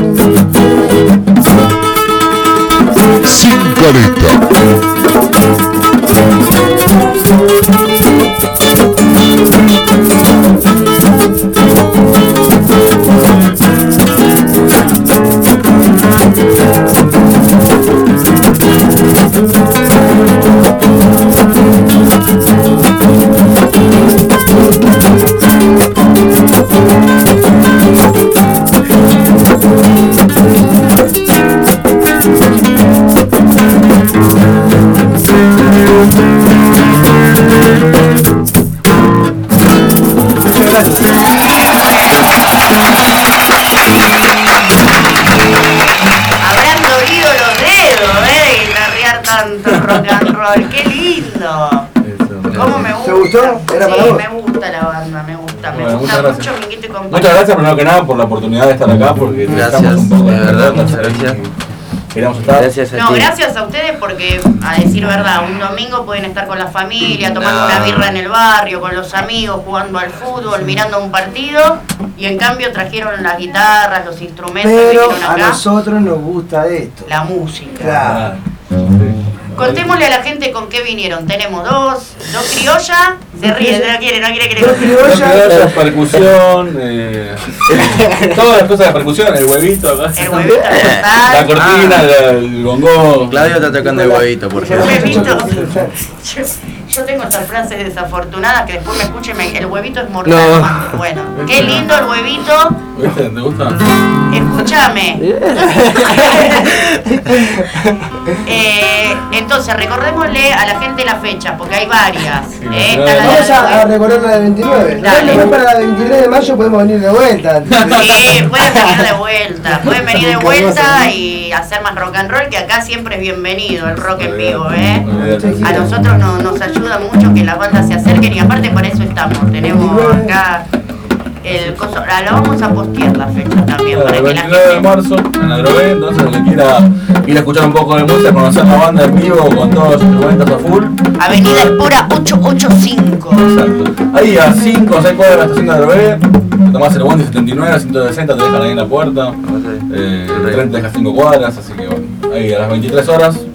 Sin careta. Habrán dolido los dedos, de guitarrear tanto rock and roll. ¡Qué lindo! ¿Cómo me gusta? ¿Te gustó? ¿Era para Sí, vos? me gusta la banda, me gusta Bueno, muchas mucho, gracias. Minguito y compañía. Muchas gracias, primero que nada, por la oportunidad de estar acá, porque Gracias, necesitamos un poco de verdad, muchas y gracias. Queríamos estar. Gracias a No, ti. gracias a ustedes porque, a decir verdad, un domingo pueden estar con la familia, tomando No. una birra en el barrio, con los amigos, jugando al fútbol, mirando un partido, y en cambio trajeron las guitarras, los instrumentos, Pero vinieron a acá, nosotros nos gusta esto. la música. Claro. Contémosle a la gente con qué vinieron. Tenemos dos criollas, se ríe, no quiere que le Dos criollas. Percusión, todas las cosas de percusión, el huevito acá. El huevito La al cortina, el bongo. Claudio está tocando el huevito, por El favor. huevito. Yo tengo estas frases desafortunadas que después me escuchen, el huevito es mortal. No. Bueno, qué lindo el huevito. ¿Viste? ¿Te gusta? Escúchame. Entonces, recordémosle a la gente la fecha, porque hay varias. Está la Vamos a de recordar la de 29. Dale. Después para la de 23 de mayo podemos venir de vuelta. Sí, pueden venir de vuelta. Pueden venir de vuelta y hacer más rock and roll, que acá siempre es bienvenido el rock en vivo, ¿eh? A nosotros nos ayuda mucho que las bandas se acerquen y aparte para eso estamos. Tenemos acá el coso. Lo vamos a postear la fecha también para El que la 29 de gente. marzo en Adrogué, entonces el que quiera ir a escuchar un poco de música, conocer la banda en vivo con todos los instrumentos a full. Avenida Espora 885. Exacto. Ahí a 5 o 6 cuadras de la estación de Adrogué, te tomás el bondi 79, 160, te dejan ahí en la puerta. El tren te deja 5 cuadras, así que bueno, ahí a las 23 horas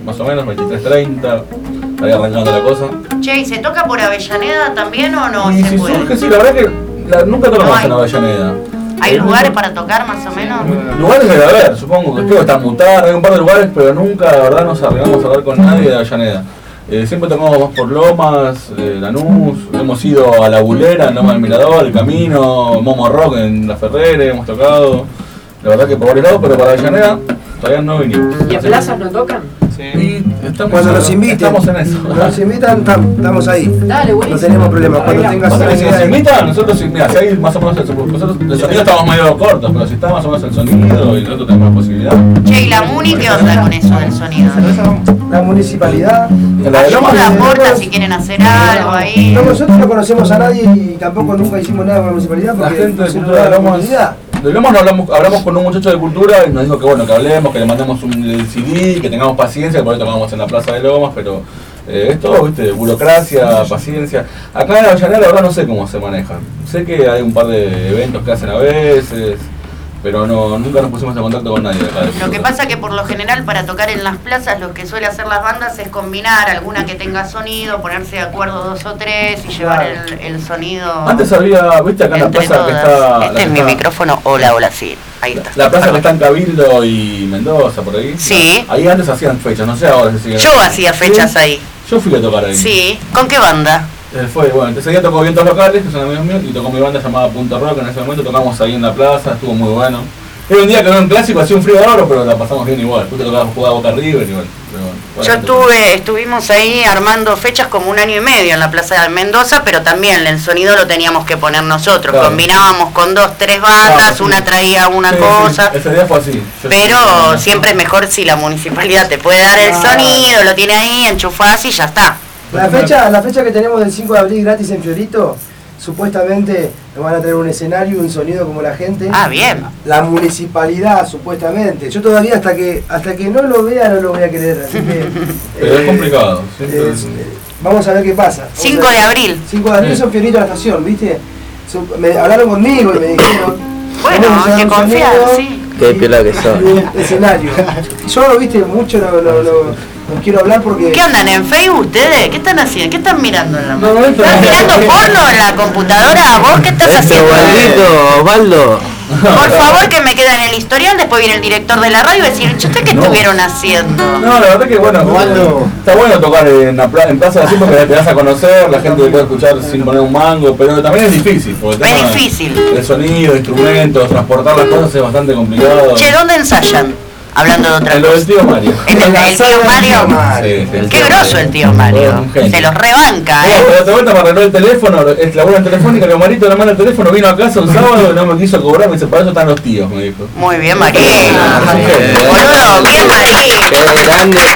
más o menos, 23:30, ahí arrancando la cosa. Che, ¿y se toca por Avellaneda también o no Y se si puede? surge, sí, la verdad que nunca tocamos en Avellaneda. ¿Hay lugares para tocar más o menos? Lugares debe haber, supongo que creo que está mutar, hay un par de lugares, pero nunca, la verdad, nos arriesgamos a hablar con nadie de Avellaneda. Siempre tocamos más por Lomas, Lanús, hemos ido a La Bulera, en Loma del Mirador, El Camino, Momo Rock en La Ferrere, hemos tocado, la verdad que por varios lados, pero para Avellaneda todavía no vinimos. ¿Y en plazas no tocan? Sí. Cuando nos inviten, estamos en eso. nos invitan, estamos ahí. Dale, no tenemos problema. Cuando tengas Si nos idea, invitan, nosotros, mira, si hay más o menos nosotros, el sonido estamos medio cortos, pero si está más o menos el sonido y nosotros tenemos posibilidad. Che, ¿y la Muni qué onda con eso del sonido? la municipalidad. Ayuda, aporta si quieren hacer algo ahí. No, nosotros no conocemos a nadie y tampoco nunca hicimos nada con la municipalidad porque La gente de no Cultura de la Lomas. comunidad. De Lomas no hablamos con un muchacho de Cultura y nos dijo que bueno, que hablemos, que le mandemos un CD, que tengamos paciencia, que por ahí tocamos en la Plaza de Lomas, pero es todo, viste, burocracia, paciencia. Acá en Avellaneda la verdad no sé cómo se manejan. Sé que hay un par de eventos que hacen a veces, pero nunca nos pusimos en contacto con nadie de acá. Lo que pasa que por lo general para tocar en las plazas lo que suele hacer las bandas es combinar alguna que tenga sonido, ponerse de acuerdo 2 o 3 y llevar el sonido. Antes había, viste, acá en la plaza que está... Este es mi micrófono, hola, sí, ahí está. La plaza que está en Cabildo y Mendoza, por ahí. Sí. Ahí antes hacían fechas, no sé ahora si siguen. Yo hacía fechas ahí. Yo fui a tocar ahí. Sí, ¿con qué banda? Ese día tocó Vientos Locales, que son amigos míos, y tocó mi banda llamada Punto Rock. En ese momento tocamos ahí en la plaza, estuvo muy bueno. Era un día que no era un clásico, hacía un frío bárbaro, pero la pasamos bien igual. Justo jugaba Boca River y bueno. Estuvimos ahí armando fechas como 1 año y medio en la Plaza de Mendoza, pero también el sonido lo teníamos que poner nosotros. Claro. Combinábamos con 2, 3 bandas, sí. una traía una cosa. Sí. Ese día fue así. Pero siempre es mejor si la municipalidad te puede dar el sonido, lo tiene ahí, enchufás y ya está. La fecha que tenemos del 5 de abril gratis en Fiorito, supuestamente nos van a tener un escenario y un sonido como la gente. Ah, bien. La municipalidad, supuestamente. Yo todavía hasta que no lo vea no lo voy a creer. Así que, Pero es complicado. Vamos a ver qué pasa. 5 de abril. 5 de abril son Fiorito a la estación, ¿viste? Me hablaron conmigo y me dijeron... Bueno, que confiado, sí. Qué piola que sos. Escenario. Yo, viste, mucho no quiero hablar porque... ¿Qué andan en Facebook ustedes? ¿Qué están haciendo? ¿Qué están mirando en la mano? ¿Están mirando porno en la computadora? ¿Vos qué estás haciendo? Osvaldo. Por favor, que me quede en el historial, después viene el director de la radio y decir, ¿ustedes qué estuvieron haciendo? No, la verdad que bueno, está bueno tocar en plaza así porque te das a conocer, la gente te puede escuchar sin poner un mango, pero también es difícil. Porque Es difícil. El sonido, instrumentos, transportar las cosas es bastante complicado. Che, ¿dónde ensayan? Hablando de otra En lo del tío Mario. ¿En el tío Mario? Sí, Qué groso el tío Mario. Se los rebanca, La otra vuelta me arregló el teléfono, es la buena telefónica, que Marito le manda el teléfono, vino a casa un sábado y no me quiso cobrar, me dice, para eso están los tíos, me dijo. Muy bien, María. Boludo, bien, María.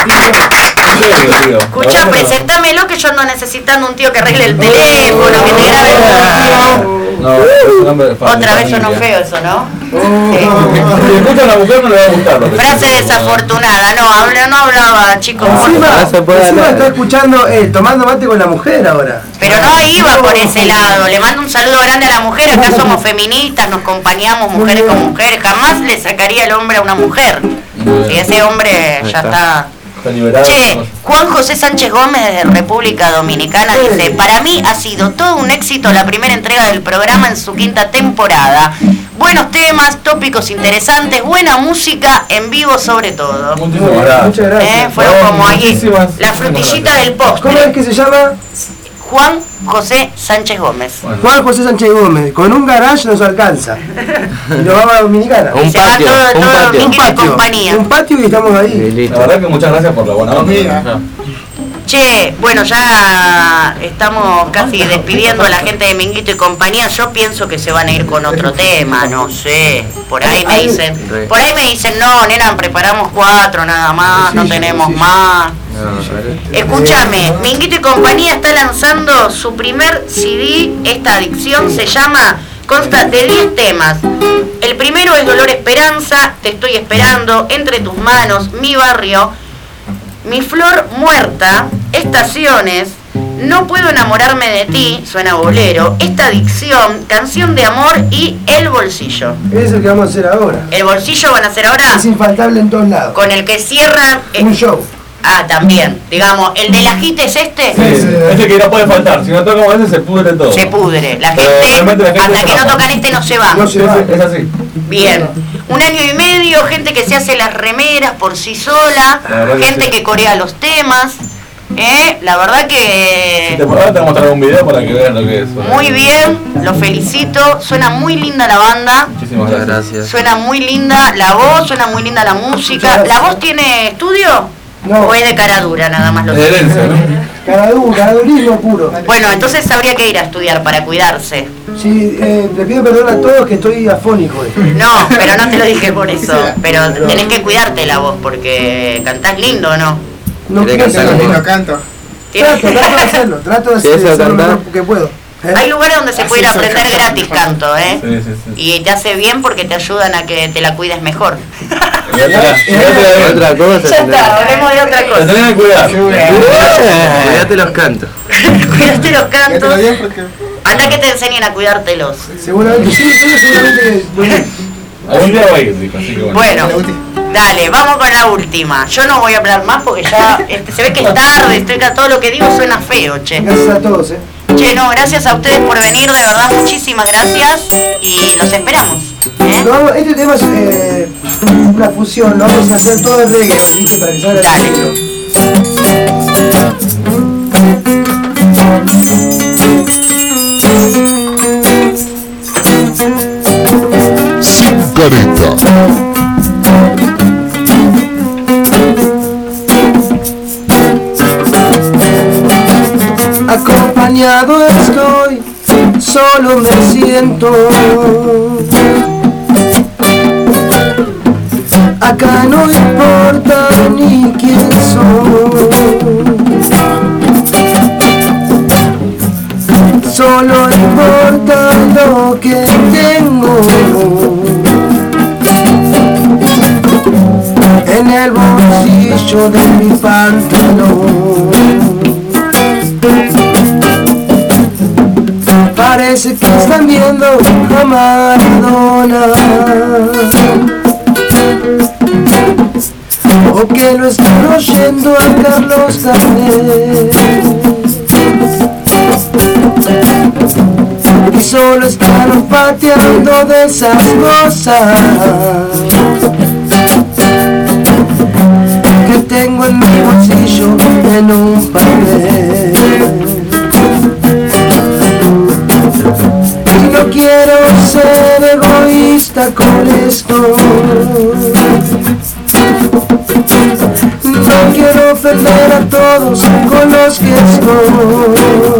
Escucha, presentámelo que yo ando necesitando un tío que arregle el teléfono, que te grabe el... No, es un hombre de Otra vez sonó feo eso, ¿no? Si escucha a la mujer no le va a gustar lo que Frase desafortunada, no hablaba, chicos. Encima está escuchando, tomando mate con la mujer ahora. Pero no iba por ese lado. Le mando un saludo grande a la mujer. Acá somos feministas, nos acompañamos mujeres con mujeres. Jamás le sacaría el hombre a una mujer. Si ese hombre ya está... Che, Juan José Sánchez Gómez de República Dominicana dice, para mí ha sido todo un éxito la primera entrega del programa en su 5ª temporada. Buenos temas, tópicos interesantes, buena música, en vivo sobre todo. Muchas gracias. Fueron como ahí, la frutillita del postre. ¿Cómo es que se llama? Juan José Sánchez Gómez. Juan José Sánchez Gómez, con un garage nos alcanza. Y nos vamos a Dominicana. Un patio, Un patio y estamos ahí. La verdad que muchas gracias por la buena onda. Che, bueno, ya estamos casi despidiendo a la gente de Minguito y compañía. Yo pienso que se van a ir con otro tema, no sé. Por ahí me dicen, no, nena, preparamos 4 nada más, no tenemos más. Escúchame, Minguito y compañía está lanzando su primer CD. Esta adicción se llama, consta de 10 temas. El primero es Dolor Esperanza, Te estoy esperando, Entre tus manos, Mi barrio, Mi flor muerta, Estaciones, No puedo enamorarme de ti, suena bolero, Esta adicción, Canción de amor y El bolsillo. Ese es el que vamos a hacer ahora. ¿El bolsillo van a hacer ahora? Es infaltable en todos lados. Con el que cierran... Un show. Ah, también. Digamos, ¿el del ajite es este? Sí, este que no puede faltar. Si no tocamos ese se pudre todo. Se pudre. La gente, realmente la gente hasta se que no tapa. tocan este no se va. No se va. Es así. Bien. 1 año y medio, gente que se hace las remeras por sí sola, La verdad que gente sí. que corea los temas. La verdad que Ahora te voy a mostrar un video para que vean lo que es. muy bien, los felicito. Suena muy linda la banda. Muchísimas gracias. Suena muy linda la voz, suena muy linda la música. ¿La voz tiene estudio? No. ¿O es de cara dura nada más? Lo De herencia, ¿no? Caradurismo puro. Bueno, entonces habría que ir a estudiar para cuidarse. Sí, le pido perdón a todos que estoy afónico. No, pero no te lo dije por eso. Pero tenés que cuidarte la voz porque cantás lindo, ¿o no? No quiero canto. Trato de hacer lo mejor que puedo. Hay lugares donde se puede ir a aprender gratis canto, ¿eh? Sí. Y te hace bien porque te ayudan a que te la cuides mejor. Otra cosa. Ya está, hablemos de otra cosa. Tenés que cuidar. Cuídate los cantos. Cuídate los cantos. Anda que te enseñen a cuidártelos. Seguramente, sí, seguramente. Algún día va a ir, dijo, así que Bueno, dale, vamos con la última. Yo no voy a hablar más porque ya se ve que es tarde, todo lo que digo suena feo, che. Gracias a todos, Che, no, gracias a ustedes por venir, de verdad, muchísimas gracias y los esperamos. No, este tema es una fusión, lo vamos a hacer todo en reggae, ¿viste? Para que salga Sin careta. Acompañado estoy, solo me siento. Acá no importa ni quién soy. Solo importa lo que tengo. En el bolsillo de mi pantalón. Parece que están viendo a Maradona, o que lo están oyendo a Carlos Gardel, y solo están pateando de esas cosas que tengo en mi bolsillo en un papel. Y no quiero ser egoísta con esto, no quiero ofender a todos con los que estoy.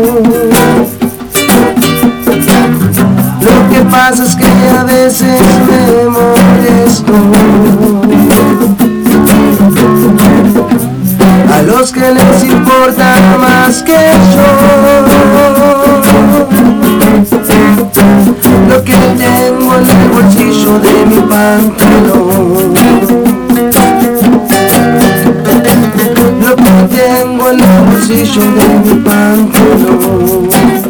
Lo que pasa es que a veces me molesto. A los que les importa más que yo lo que tengo en el bolsillo de mi pantalón, lo que tengo en el bolsillo de mi pantalón.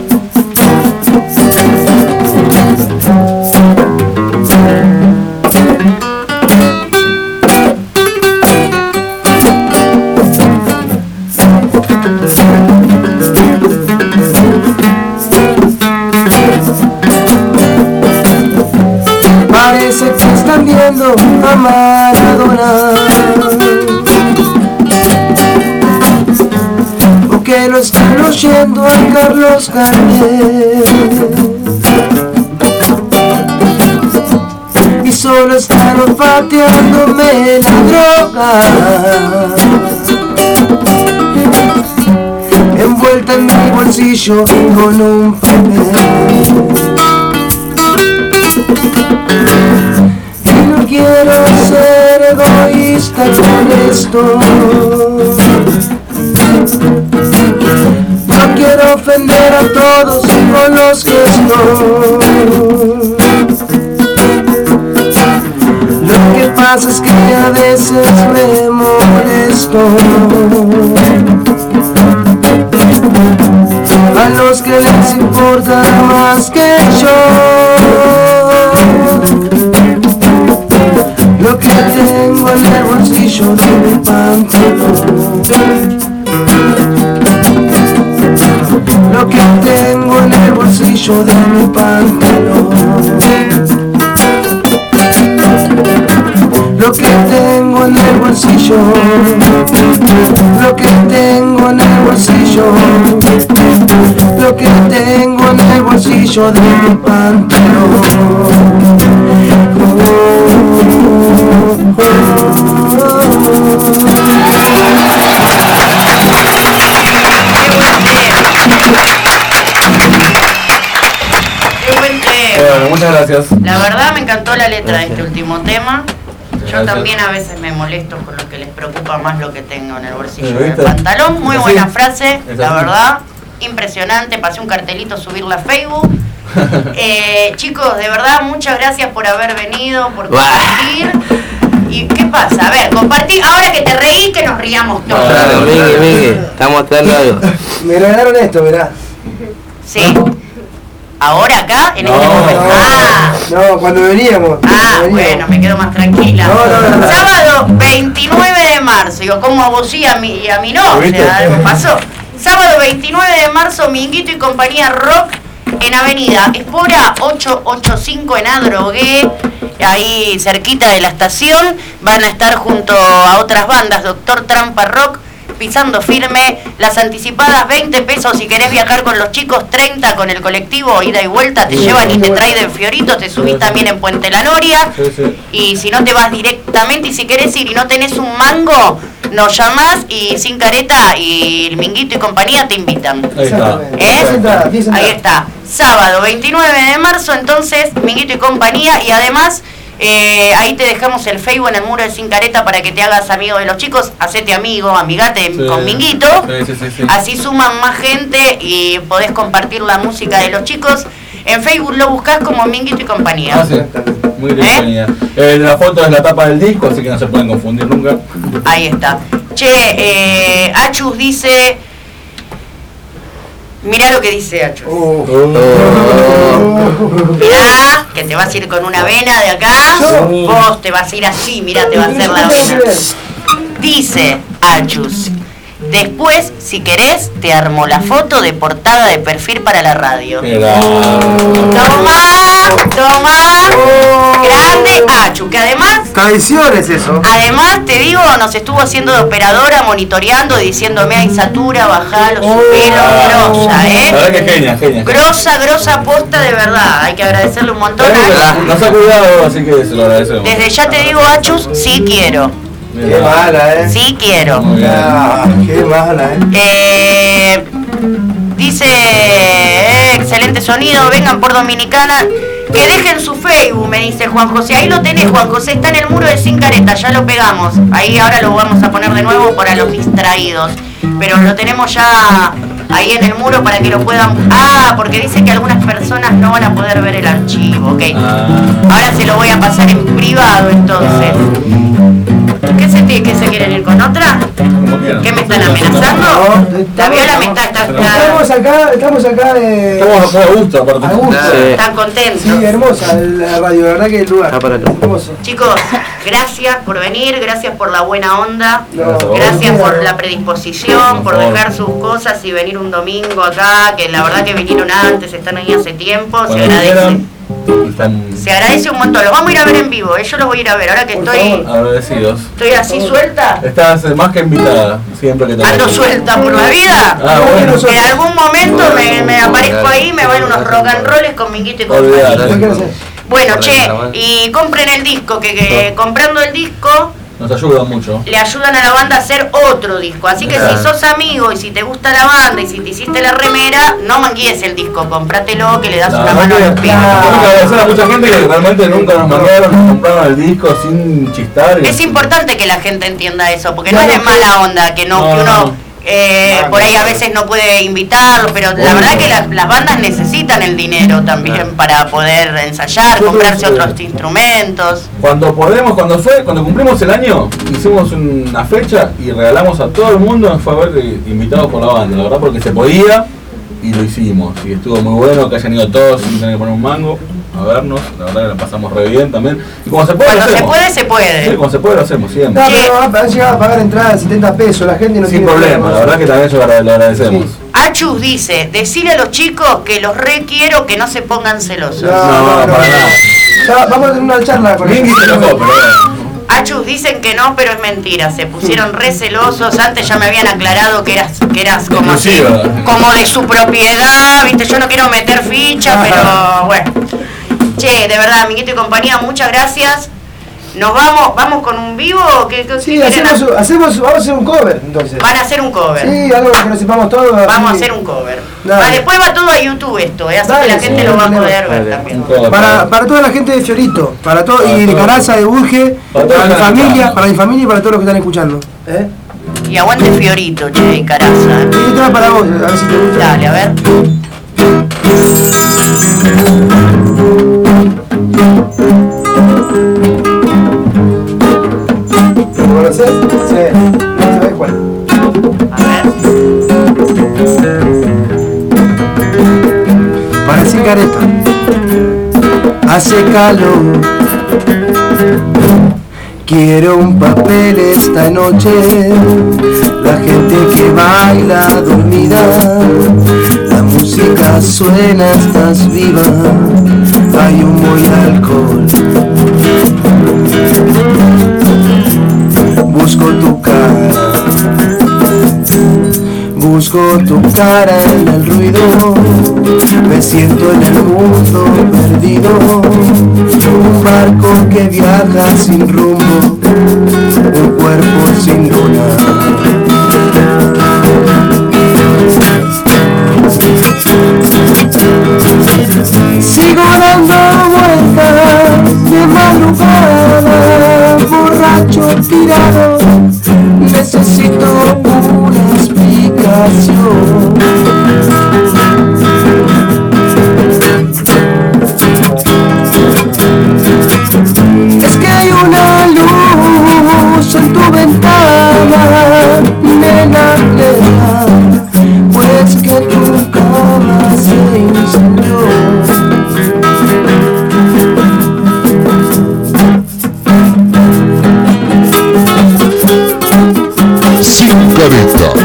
Parece que están viendo a Maradona, o que lo están oyendo a Carlos Gardel, y solo están olfateándome la droga, envuelta en mi bolsillo con un papel. Y no quiero ser egoísta con esto, no quiero ofender a todos con los que estoy. Lo que pasa es que a veces me molesto. A los que les importa más que yo lo que tengo en el bolsillo de mi pantalón. lo que tengo en el bolsillo de mi pantalón. Lo que tengo en el bolsillo, lo que tengo en el bolsillo, lo que tengo en el bolsillo de mi pantalón. Qué buen tema. Bueno, muchas gracias. La verdad me encantó la letra de este último tema. Yo Gracias. también a veces me molesto con lo que les preocupa más lo que tengo en el bolsillo ¿Sí, del viste? pantalón. Muy ¿Es buena así? frase, ¿Es la así? verdad. Impresionante, pasé un cartelito, subirla a Facebook. Chicos, de verdad, muchas gracias por haber venido, por compartir. ¿Y qué pasa? A ver, compartí, ahora que te reís, que nos riamos todos. Claro, Miguel, estamos mostrando algo. Me regalaron esto, mirá. ¿Sí? ¿Ahora acá? En este momento. No, cuando veníamos. Bueno, me quedo más tranquila. No. Sábado 29 de marzo, digo, como a vos y a mí no, o sea, algo pasó. Sábado 29 de marzo, Minguito y compañía rock en Avenida Espora 885 en Adrogué, ahí cerquita de la estación. Van a estar junto a otras bandas, Doctor Trampa Rock, Pisando Firme. Las anticipadas 20 pesos si querés viajar con los chicos, 30 con el colectivo, ida y vuelta, te llevan y te traen en Fiorito, te subís también en Puente La Noria. Y si no te vas directamente, y si querés ir y no tenés un mango, nos llamás y sin careta y el Minguito y compañía te invitan. Ahí está. Ahí está. Sábado 29 de marzo, entonces, Minguito y compañía. Y además, ahí te dejamos el Facebook en el muro de Sin Careta para que te hagas amigo de los chicos. Hacete amigo, amigate con Minguito. Sí. Así suman más gente y podés compartir la música de los chicos. En Facebook lo buscás como Minguito y compañía. Ah, sí. Muy bien. La foto es la tapa del disco, así que no se pueden confundir nunca. Ahí está. Che, Achus dice... Mirá lo que dice Achus. Mirá, que te vas a ir con una vena de acá. Vos te vas a ir así, mirá, te va a hacer la vena. Dice Achus. Después, si querés, te armo la foto de portada de perfil para la radio. Toma. Grande Achu, que además... Tradiciones eso. Además, te digo, nos estuvo haciendo de operadora, monitoreando, diciéndome, ay, satura, bajalo, subilo, grosa, La verdad que genia. Grosa posta de verdad. Hay que agradecerle un montón a Nos ha cuidado, así que se lo agradecemos. Desde ya te digo, Achus, sí quiero. Qué mala, Sí quiero. Qué mala, Dice, excelente sonido, vengan por Dominicana, que dejen su Facebook, me dice Juan José. Ahí lo tenés, Juan José, está en el muro de Sin Careta, ya lo pegamos. Ahí ahora lo vamos a poner de nuevo para los distraídos. Pero lo tenemos ya ahí en el muro para que lo puedan... porque dice que algunas personas no van a poder ver el archivo, ok. Ahora se lo voy a pasar en privado entonces. ¿Qué se quieren ir con otra? ¿Qué me están amenazando? La Viola me está... Estamos acá de... Estamos a gusto, aparte. Están contentos. Sí, hermosa la radio, la verdad que el lugar. Hermoso. Chicos, gracias por venir, gracias por la buena onda, gracias por la predisposición, por dejar sus cosas y venir un domingo acá, que la verdad que vinieron antes, están ahí hace tiempo, se agradece. Se agradece un montón, los vamos a ir a ver en vivo, yo los voy a ir a ver, ahora que estoy Agradecidos. así suelta. Estás más que invitada, siempre que te Ando suelta por la vida. Bueno. En algún momento me aparezco ahí, me van unos rock and rolls con Minguito y compañía. Bueno, che, y compren el disco, que comprando el disco nos ayuda mucho. le ayudan a la banda a hacer otro disco. Así que si sos amigo y si te gusta la banda y si te hiciste la remera, no manguíes el disco, comprátelo, que le das una mano a los pibes. Tengo que agradecer a mucha gente que realmente nunca nos mandaron, nos compraron el disco sin chistar. Es importante que la gente entienda eso, porque no es de mala onda que uno por ahí a veces no puede invitarlos, pero la verdad que las bandas necesitan el dinero también para poder ensayar, comprarse otros instrumentos. Cuando cuando cumplimos el año, hicimos una fecha y regalamos a todo el mundo, nos fue a ver invitados por la banda, la verdad, porque se podía y lo hicimos. Y estuvo muy bueno que hayan ido todos sin tener que poner un mango a vernos, la verdad que la pasamos re bien también. Y como se puede, Cuando lo se hacemos. puede, se puede. Sí, como se puede, lo hacemos siempre. No, pero han llegado a pagar entradas de 70 pesos, la gente no Sin tiene problema, la verdad que también eso lo agradecemos. Achus dice, decile a los chicos que los requiero que no se pongan celosos. No, para nada. Ya, vamos a tener una charla con él. Achus dicen que no, pero es mentira. Se pusieron re celosos. Antes ya me habían aclarado que eras como así, como de su propiedad, viste, yo no quiero meter ficha, pero bueno. Che, de verdad, amiguito y compañía, muchas gracias. ¿Nos vamos con un vivo? Sí, vamos a hacer un cover, entonces. Van a hacer un cover. Sí, algo que no sepamos todos. Vamos a hacer un cover. Después va todo a YouTube esto, así que la gente lo va a poder ver también. Para toda la gente de Fiorito, para todo, y de Caraza, de Burge, para mi familia y para todos los que están escuchando. Y aguante Fiorito, che, y Caraza. Y esto va para vos, a ver si te gusta. Dale, a ver. ¿Lo conoces? Sí. No sabés cuál. A ver. Parece careta. Hace calor. Quiero un papel esta noche. La gente que baila dormida. La música suena, estás viva. Hay humo y alcohol. Busco tu cara en el ruido, me siento en el mundo perdido, un barco que viaja sin rumbo, un cuerpo sin luna. Sigo dando vueltas de madrugada, borracho tirado, necesito una explicación. Es que hay una luz en tu ventana, nena, nena, pues que tu cama se incendió. Sin careta.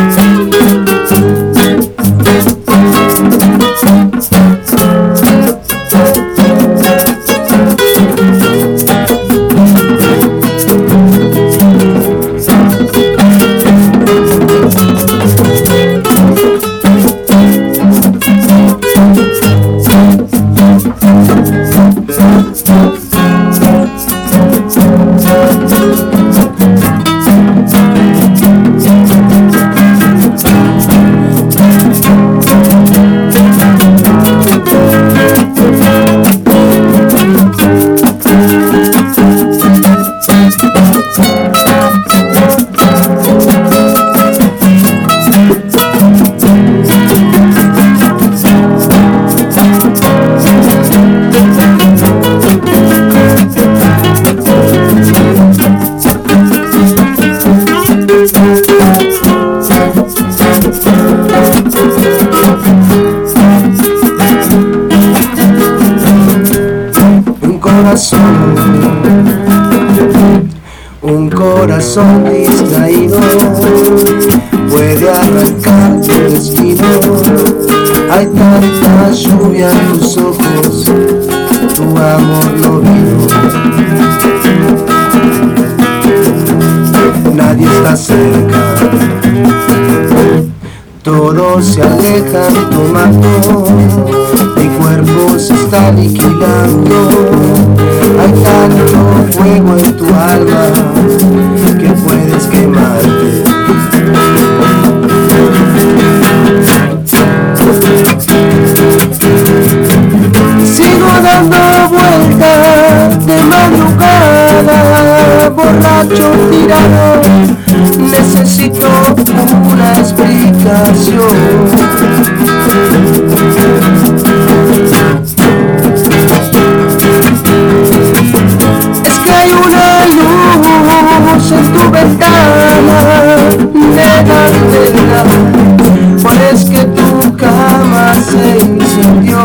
Un corazón distraído puede arrancar tu destino. Hay tanta lluvia en tus ojos, tu amor no vino. Nadie está cerca, todos se alejan tomando, mi cuerpo se está aniquilando. Hay tanto fuego en tu alma que puedes quemarte. Sigo dando vueltas de madrugada, borracho tirado, necesito una explicación. Hay una luz en tu ventana, nena, nena, pues que tu cama se incendió.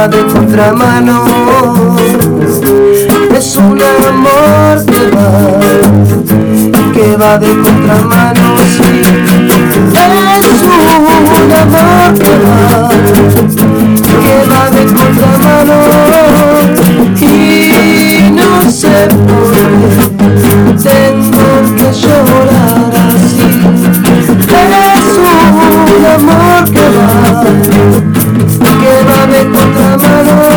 va de contramano. Es un amor que va de contramano, sí. Es un amor que va de contramano. Y no sé por qué tengo que llorar así. Es un amor que va de contramano.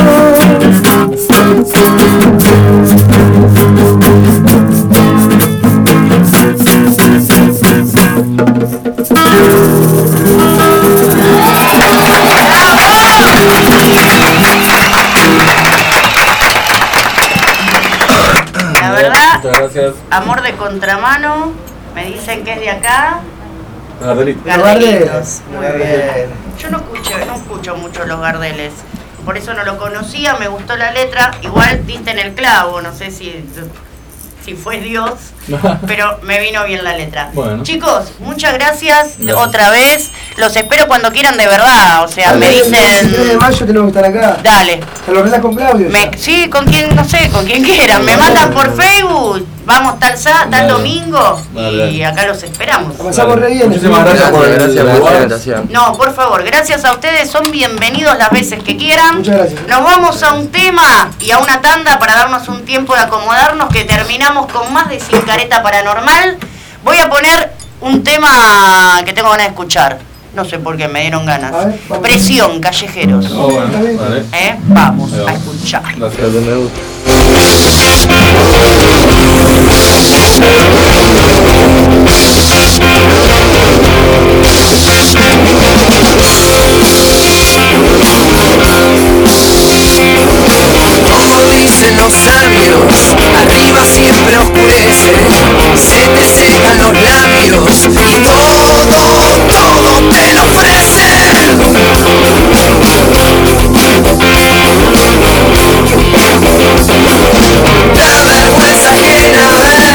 La verdad, Gracias. amor de contramano, me dicen que es de acá. Gardelitos. Gardelitos, muy bien. Yo no escucho mucho los Gardeles, por eso no lo conocía, me gustó la letra, igual diste en el clavo, no sé si fue Dios, pero me vino bien la letra. Bueno. Chicos, muchas gracias otra vez, los espero cuando quieran de verdad, o sea, me dicen... El 3 de mayo tenemos que estar acá. Dale. ¿Te lo arreglás con Claudio? Sí, con quien, no sé, con quien quieran, me mandan por Facebook, vamos tal domingo y acá los esperamos. Pasamos re bien. Muchísimas gracias por la invitación. No, por favor, gracias a ustedes, son bienvenidos las veces que quieran. Muchas gracias. Nos vamos a un tema y a una tanda para darnos un tiempo de acomodarnos, que terminamos con más de Sin Careta Paranormal. Voy a poner un tema que tengo ganas de escuchar. No sé por qué, me dieron ganas. Presión, Callejeros. Vamos a escuchar. Gracias, me gusta. Como dicen los sabios, arriba siempre oscurece, se te secan los labios y todo te lo ofrecen. Da vergüenza ajena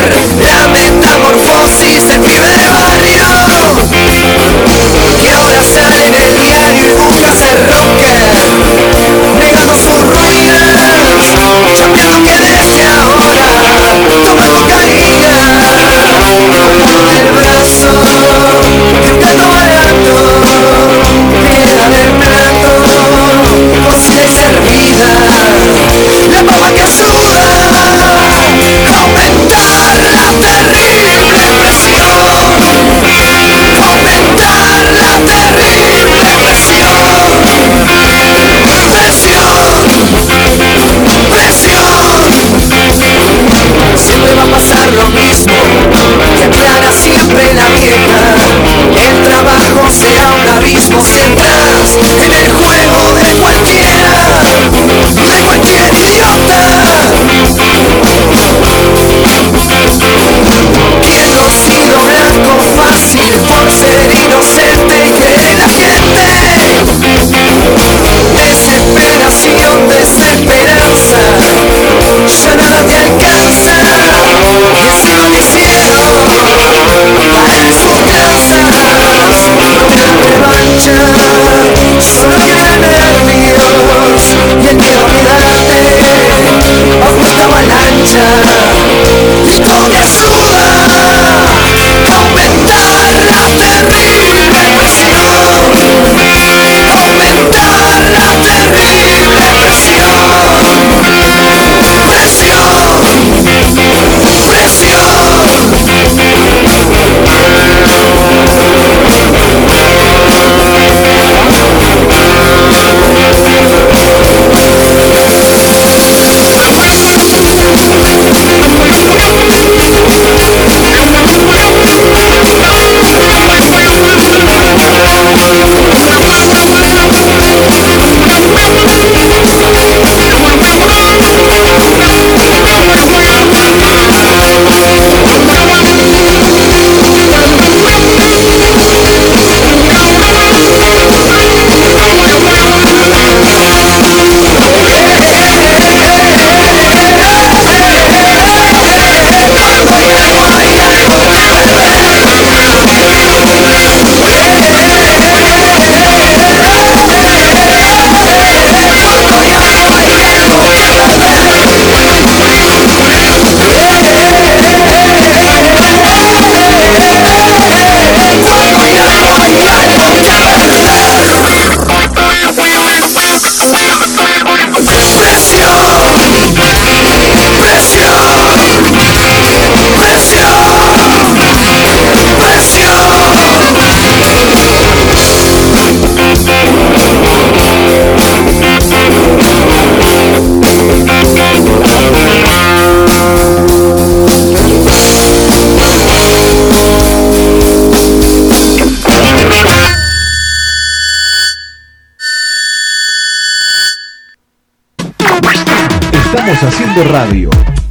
radio.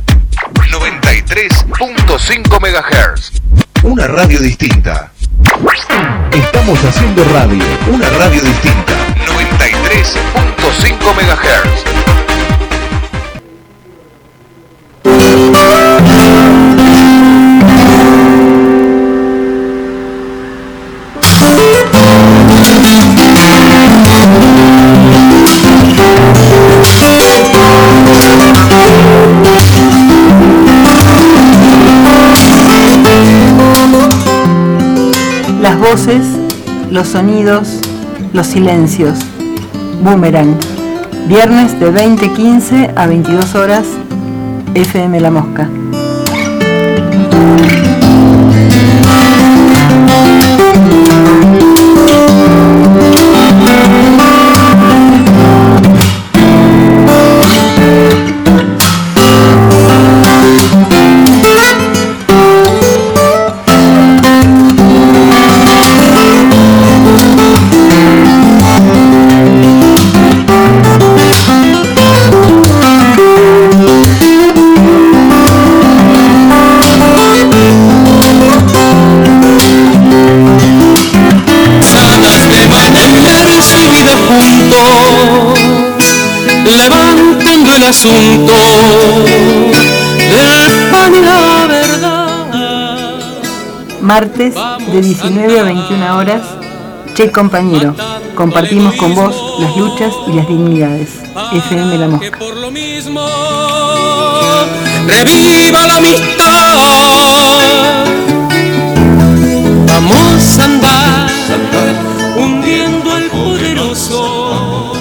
93.5 MHz. Una radio distinta. Estamos haciendo radio. Una radio distinta. 93.5 MHz. Las voces, los sonidos, los silencios. Boomerang. Viernes de 20:15 a 22 horas. FM La Mosca. Levantando el asunto del pan y la verdad. Martes de 19 a 21 horas. Che compañero, compartimos con vos las luchas y las dignidades. FM La Mosca. Por lo mismo, reviva la amistad. Vamos a andar hundiendo al poderoso.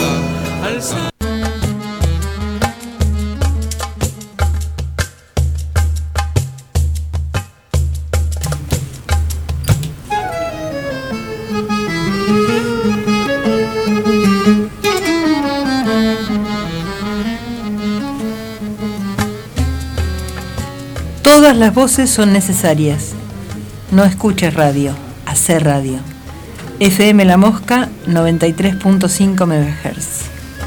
Todas las voces son necesarias. No escuches radio, hacer radio. FM La Mosca, 93.5 MHz.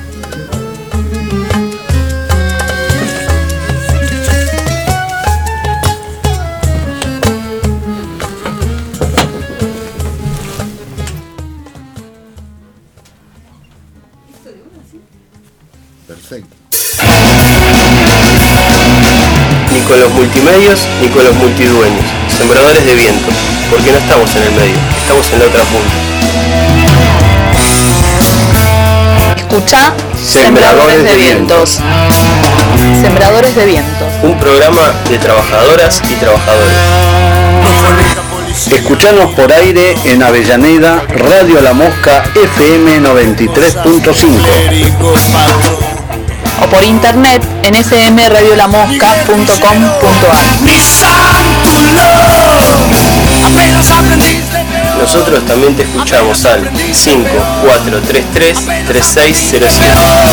Perfecto. Ni con los multimedios ni con los multidueños, sembradores de viento, porque no estamos en el medio, estamos en la otra punta. Escucha Sembradores de Vientos. Sembradores de Vientos. Un programa de trabajadoras y trabajadores. Escuchanos por aire en Avellaneda, Radio La Mosca, FM 93.5. O por internet en fmradiolamosca.com.ar. Nosotros también te escuchamos al 5433-3607.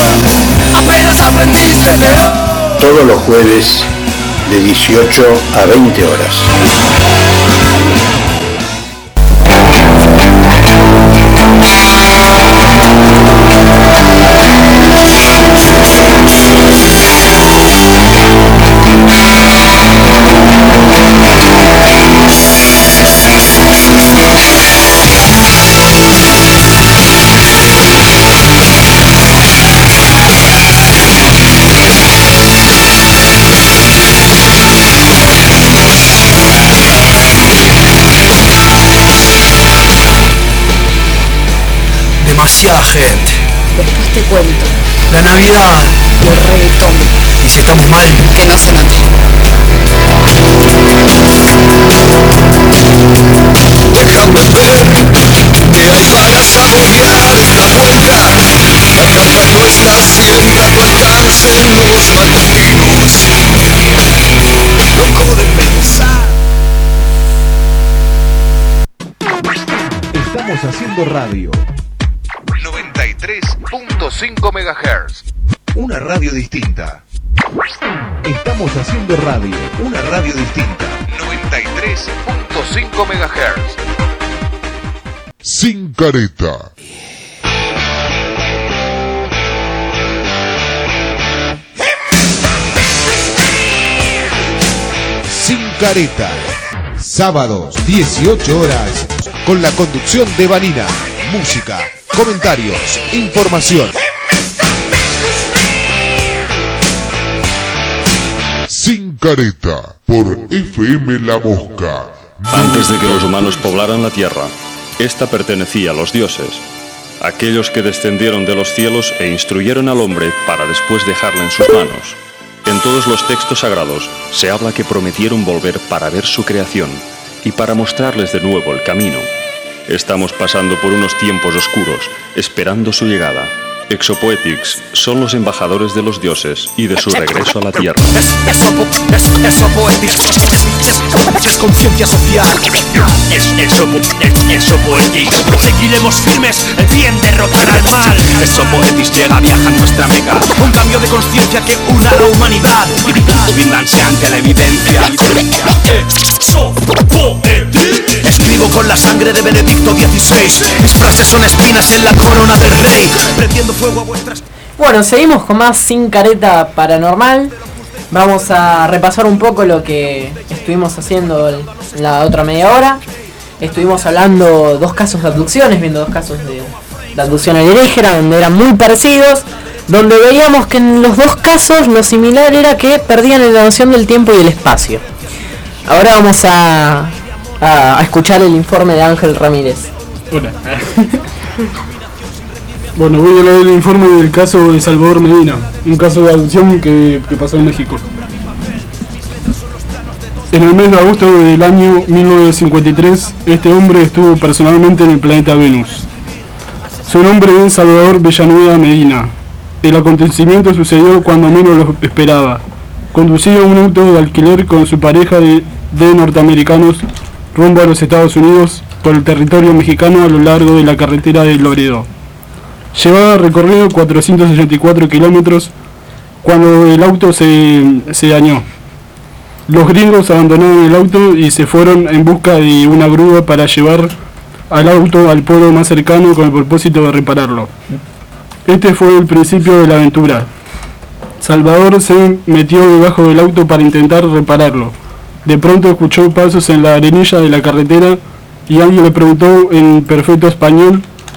Todos los jueves de 18 a 20 horas. Demasiada gente. Después te cuento. La Navidad. Y el reggaetón. Y si estamos mal, que no se note. Déjame ver que hay balas a bombear esta vuelta. Atrapa nuestra hacienda, no alcancen los maldecidos. Loco de pensar. Estamos haciendo radio. 93.5 MHz. Una radio distinta. Estamos haciendo radio. Una radio distinta. 93.5 MHz. Sin careta. Careta. Sábados, 18 horas, con la conducción de Vanina. Música, comentarios, información. Sin Careta, por FM La Mosca. Antes de que los humanos poblaran la tierra, esta pertenecía a los dioses, aquellos que descendieron de los cielos e instruyeron al hombre para después dejarla en sus manos. En todos los textos sagrados se habla que prometieron volver para ver su creación y para mostrarles de nuevo el camino. Estamos pasando por unos tiempos oscuros, esperando su llegada. Exopoetics son los embajadores de los dioses y de su regreso a la tierra. Es conciencia social. Exopoetics. Seguiremos firmes, el bien derrotará al mal. Exopoetics llega, viaja en nuestra meca. Un cambio de conciencia que una a la humanidad. Rindanse ante la evidencia. Exopoetics. Escribo con la sangre de Benedicto XVI. Mis frases son espinas en la corona del rey. Prendiendo fuego a vuestras... Bueno, seguimos con más Sin Careta Paranormal. Vamos a repasar un poco lo que estuvimos haciendo en la otra media hora. Estuvimos hablando dos casos de abducciones, viendo dos casos de abducción alienígena, donde eran muy parecidos, donde veíamos que en los dos casos lo similar era que perdían la noción del tiempo y el espacio. Ahora vamos a escuchar el informe de Ángel Ramírez. Hola. Bueno, voy a leer el informe del caso de Salvador Medina, un caso de abducción que pasó en México. En el mes de agosto del año 1953, este hombre estuvo personalmente en el planeta Venus. Su nombre es Salvador Villanueva Medina. El acontecimiento sucedió cuando menos lo esperaba. Conducía un auto de alquiler con su pareja de norteamericanos rumbo a los Estados Unidos por el territorio mexicano a lo largo de la carretera de Laredo. Llevaba recorrido 464 kilómetros cuando el auto se dañó. Los gringos abandonaron el auto y se fueron en busca de una grúa para llevar al auto al pueblo más cercano con el propósito de repararlo. Este fue el principio de la aventura. Salvador se metió debajo del auto para intentar repararlo. De pronto escuchó pasos en la arenilla de la carretera y alguien le preguntó en perfecto español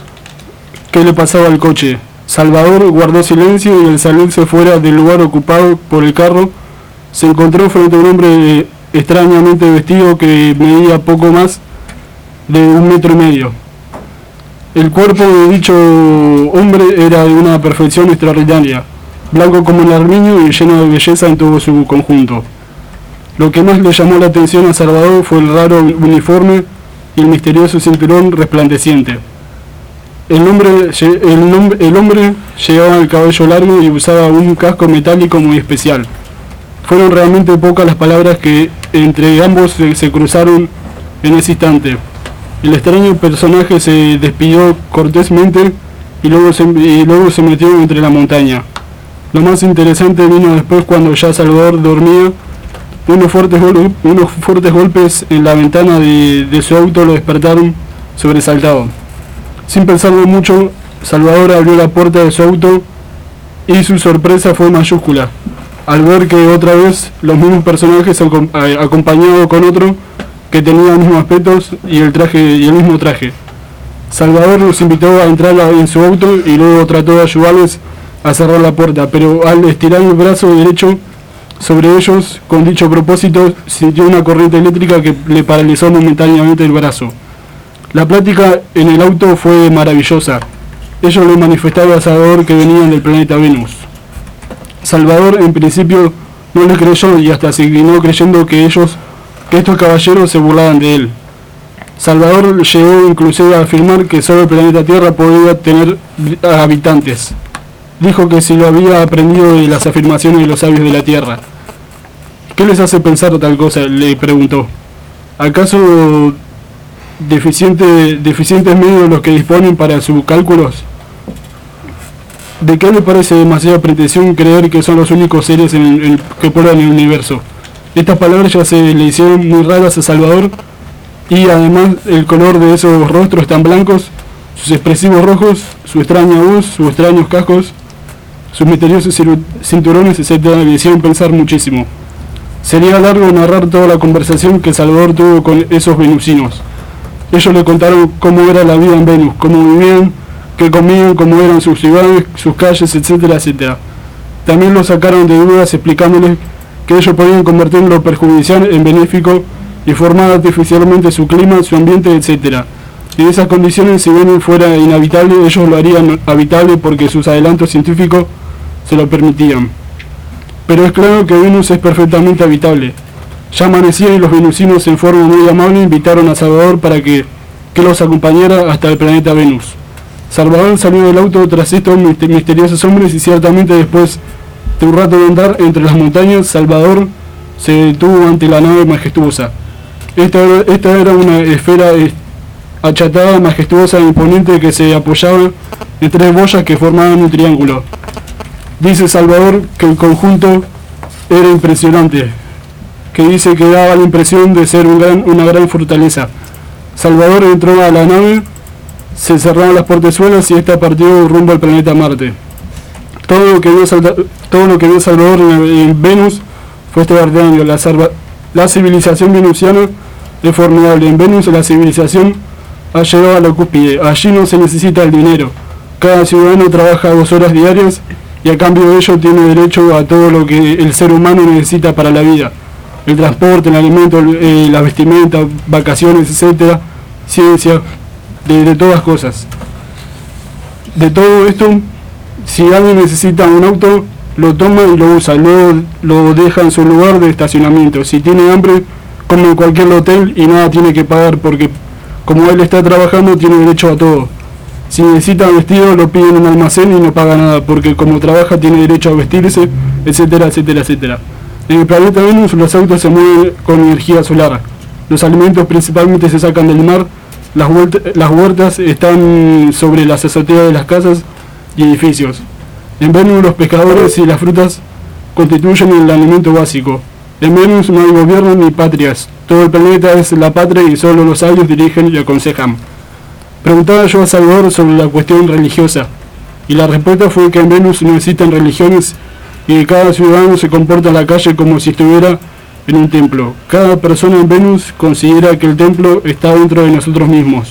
qué le pasaba al coche. Salvador guardó silencio y al salirse fuera del lugar ocupado por el carro, se encontró frente a un hombre extrañamente vestido que medía poco más de 1,5 metros. El cuerpo de dicho hombre era de una perfección extraordinaria, blanco como el armiño y lleno de belleza en todo su conjunto. Lo que más le llamó la atención a Salvador fue el raro uniforme y el misterioso cinturón resplandeciente. El hombre llevaba el cabello largo y usaba un casco metálico muy especial. Fueron realmente pocas las palabras que entre ambos se cruzaron en ese instante. El extraño personaje se despidió cortésmente y luego se metió entre la montaña. Lo más interesante vino después cuando ya Salvador dormía. Unos fuertes golpes en la ventana de su auto lo despertaron sobresaltado. Sin pensarlo mucho, Salvador abrió la puerta de su auto y su sorpresa fue mayúscula al ver que otra vez los mismos personajes acompañados con otro que tenía los mismos aspectos y el mismo traje. Salvador los invitó a entrar en su auto y luego trató de ayudarles a cerrar la puerta, pero al estirar el brazo derecho sobre ellos con dicho propósito sintió una corriente eléctrica que le paralizó momentáneamente el brazo. La plática en el auto fue maravillosa. Ellos le manifestaron a Salvador que venían del planeta Venus. Salvador en principio no les creyó y hasta se inclinó creyendo que estos caballeros se burlaban de él. Salvador llegó inclusive a afirmar que solo el planeta Tierra podía tener habitantes. Dijo que si lo había aprendido de las afirmaciones de los sabios de la Tierra. ¿Qué les hace pensar tal cosa?, le preguntó. ¿Acaso deficientes medios los que disponen para sus cálculos? ¿De qué le parece demasiada pretensión creer que son los únicos seres que poblan el universo? Estas palabras ya se le hicieron muy raras a Salvador y además el color de esos rostros tan blancos, sus expresivos rojos, su extraña voz, sus extraños cascos, sus misteriosos cinturones, etc. le hicieron pensar muchísimo. Sería largo narrar toda la conversación que Salvador tuvo con esos venusinos. Ellos le contaron cómo era la vida en Venus, cómo vivían, qué comían, cómo eran sus ciudades, sus calles, etcétera, etcétera. También lo sacaron de dudas explicándoles que ellos podían convertir lo perjudicial en benéfico y formar artificialmente su clima, su ambiente, etcétera. En esas condiciones, si Venus fuera inhabitable, ellos lo harían habitable porque sus adelantos científicos se lo permitían. Pero es claro que Venus es perfectamente habitable. Ya amanecía y los venusinos en forma muy amable invitaron a Salvador para que los acompañara hasta el planeta Venus. Salvador salió del auto tras estos misteriosos hombres y ciertamente después de un rato de andar entre las montañas, Salvador se detuvo ante la nave majestuosa. Esta era una esfera achatada, majestuosa e imponente que se apoyaba en 3 boyas que formaban un triángulo. Dice Salvador que el conjunto era impresionante, que dice que daba la impresión de ser una gran fortaleza. Salvador entró a la nave, se cerraron las portezuelas y esta partió rumbo al planeta Marte. Todo lo que vio Salvador en Venus fue extraordinario. La civilización venusiana es formidable. En Venus la civilización ha llegado a la cúspide. Allí no se necesita el dinero. Cada ciudadano trabaja 2 horas diarias y a cambio de ello tiene derecho a todo lo que el ser humano necesita para la vida. El transporte, el alimento, la vestimenta, vacaciones, etcétera, ciencia, de todas cosas. De todo esto, si alguien necesita un auto, lo toma y lo usa, luego lo deja en su lugar de estacionamiento. Si tiene hambre, come en cualquier hotel y nada tiene que pagar porque como él está trabajando tiene derecho a todo. Si necesita vestido, lo pide en un almacén y no paga nada porque como trabaja tiene derecho a vestirse, etcétera, etcétera, etcétera. En el planeta Venus los autos se mueven con energía solar. Los alimentos principalmente se sacan del mar. Las huertas están sobre las azoteas de las casas y edificios. En Venus los pescadores y las frutas constituyen el alimento básico. En Venus no hay gobierno ni patrias. Todo el planeta es la patria y solo los sabios dirigen y aconsejan. Preguntaba yo a Salvador sobre la cuestión religiosa y la respuesta fue que en Venus no existen religiones y que cada ciudadano se comporta en la calle como si estuviera en un templo. Cada persona en Venus considera que el templo está dentro de nosotros mismos.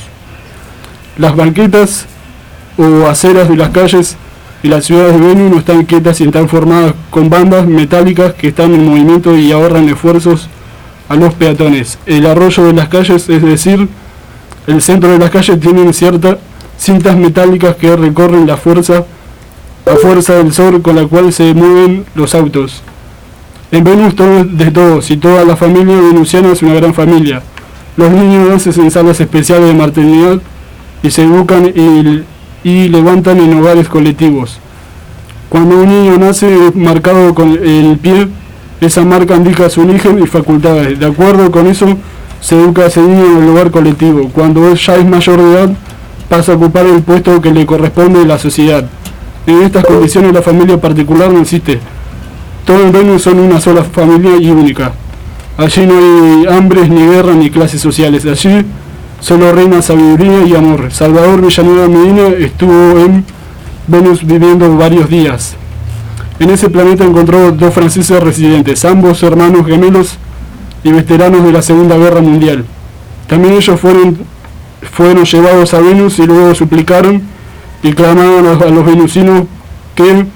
Las banquetas o aceras de las calles y las ciudades de Venus no están quietas y están formadas con bandas metálicas que están en movimiento y ahorran esfuerzos a los peatones. El arroyo de las calles, es decir, el centro de las calles, tienen ciertas cintas metálicas que recorren la fuerza del sol con la cual se mueven los autos. En Venus todo es de todos y toda la familia venusiana es una gran familia. Los niños nacen en salas especiales de maternidad y se educan y levantan en hogares colectivos. Cuando un niño nace marcado con el pie, esa marca indica su origen y facultades. De acuerdo con eso, se educa a ese niño en el hogar colectivo. Cuando ya es mayor de edad, pasa a ocupar el puesto que le corresponde en la sociedad. En estas condiciones la familia particular no existe. Todos en Venus son una sola familia y única. Allí no hay hambres, ni guerra, ni clases sociales. Allí solo reina sabiduría y amor. Salvador Villanueva Medina estuvo en Venus viviendo varios días. En ese planeta encontró 2 franceses residentes, ambos hermanos gemelos y veteranos de la Segunda Guerra Mundial. También ellos fueron llevados a Venus y luego suplicaron y clamaron a los venusinos que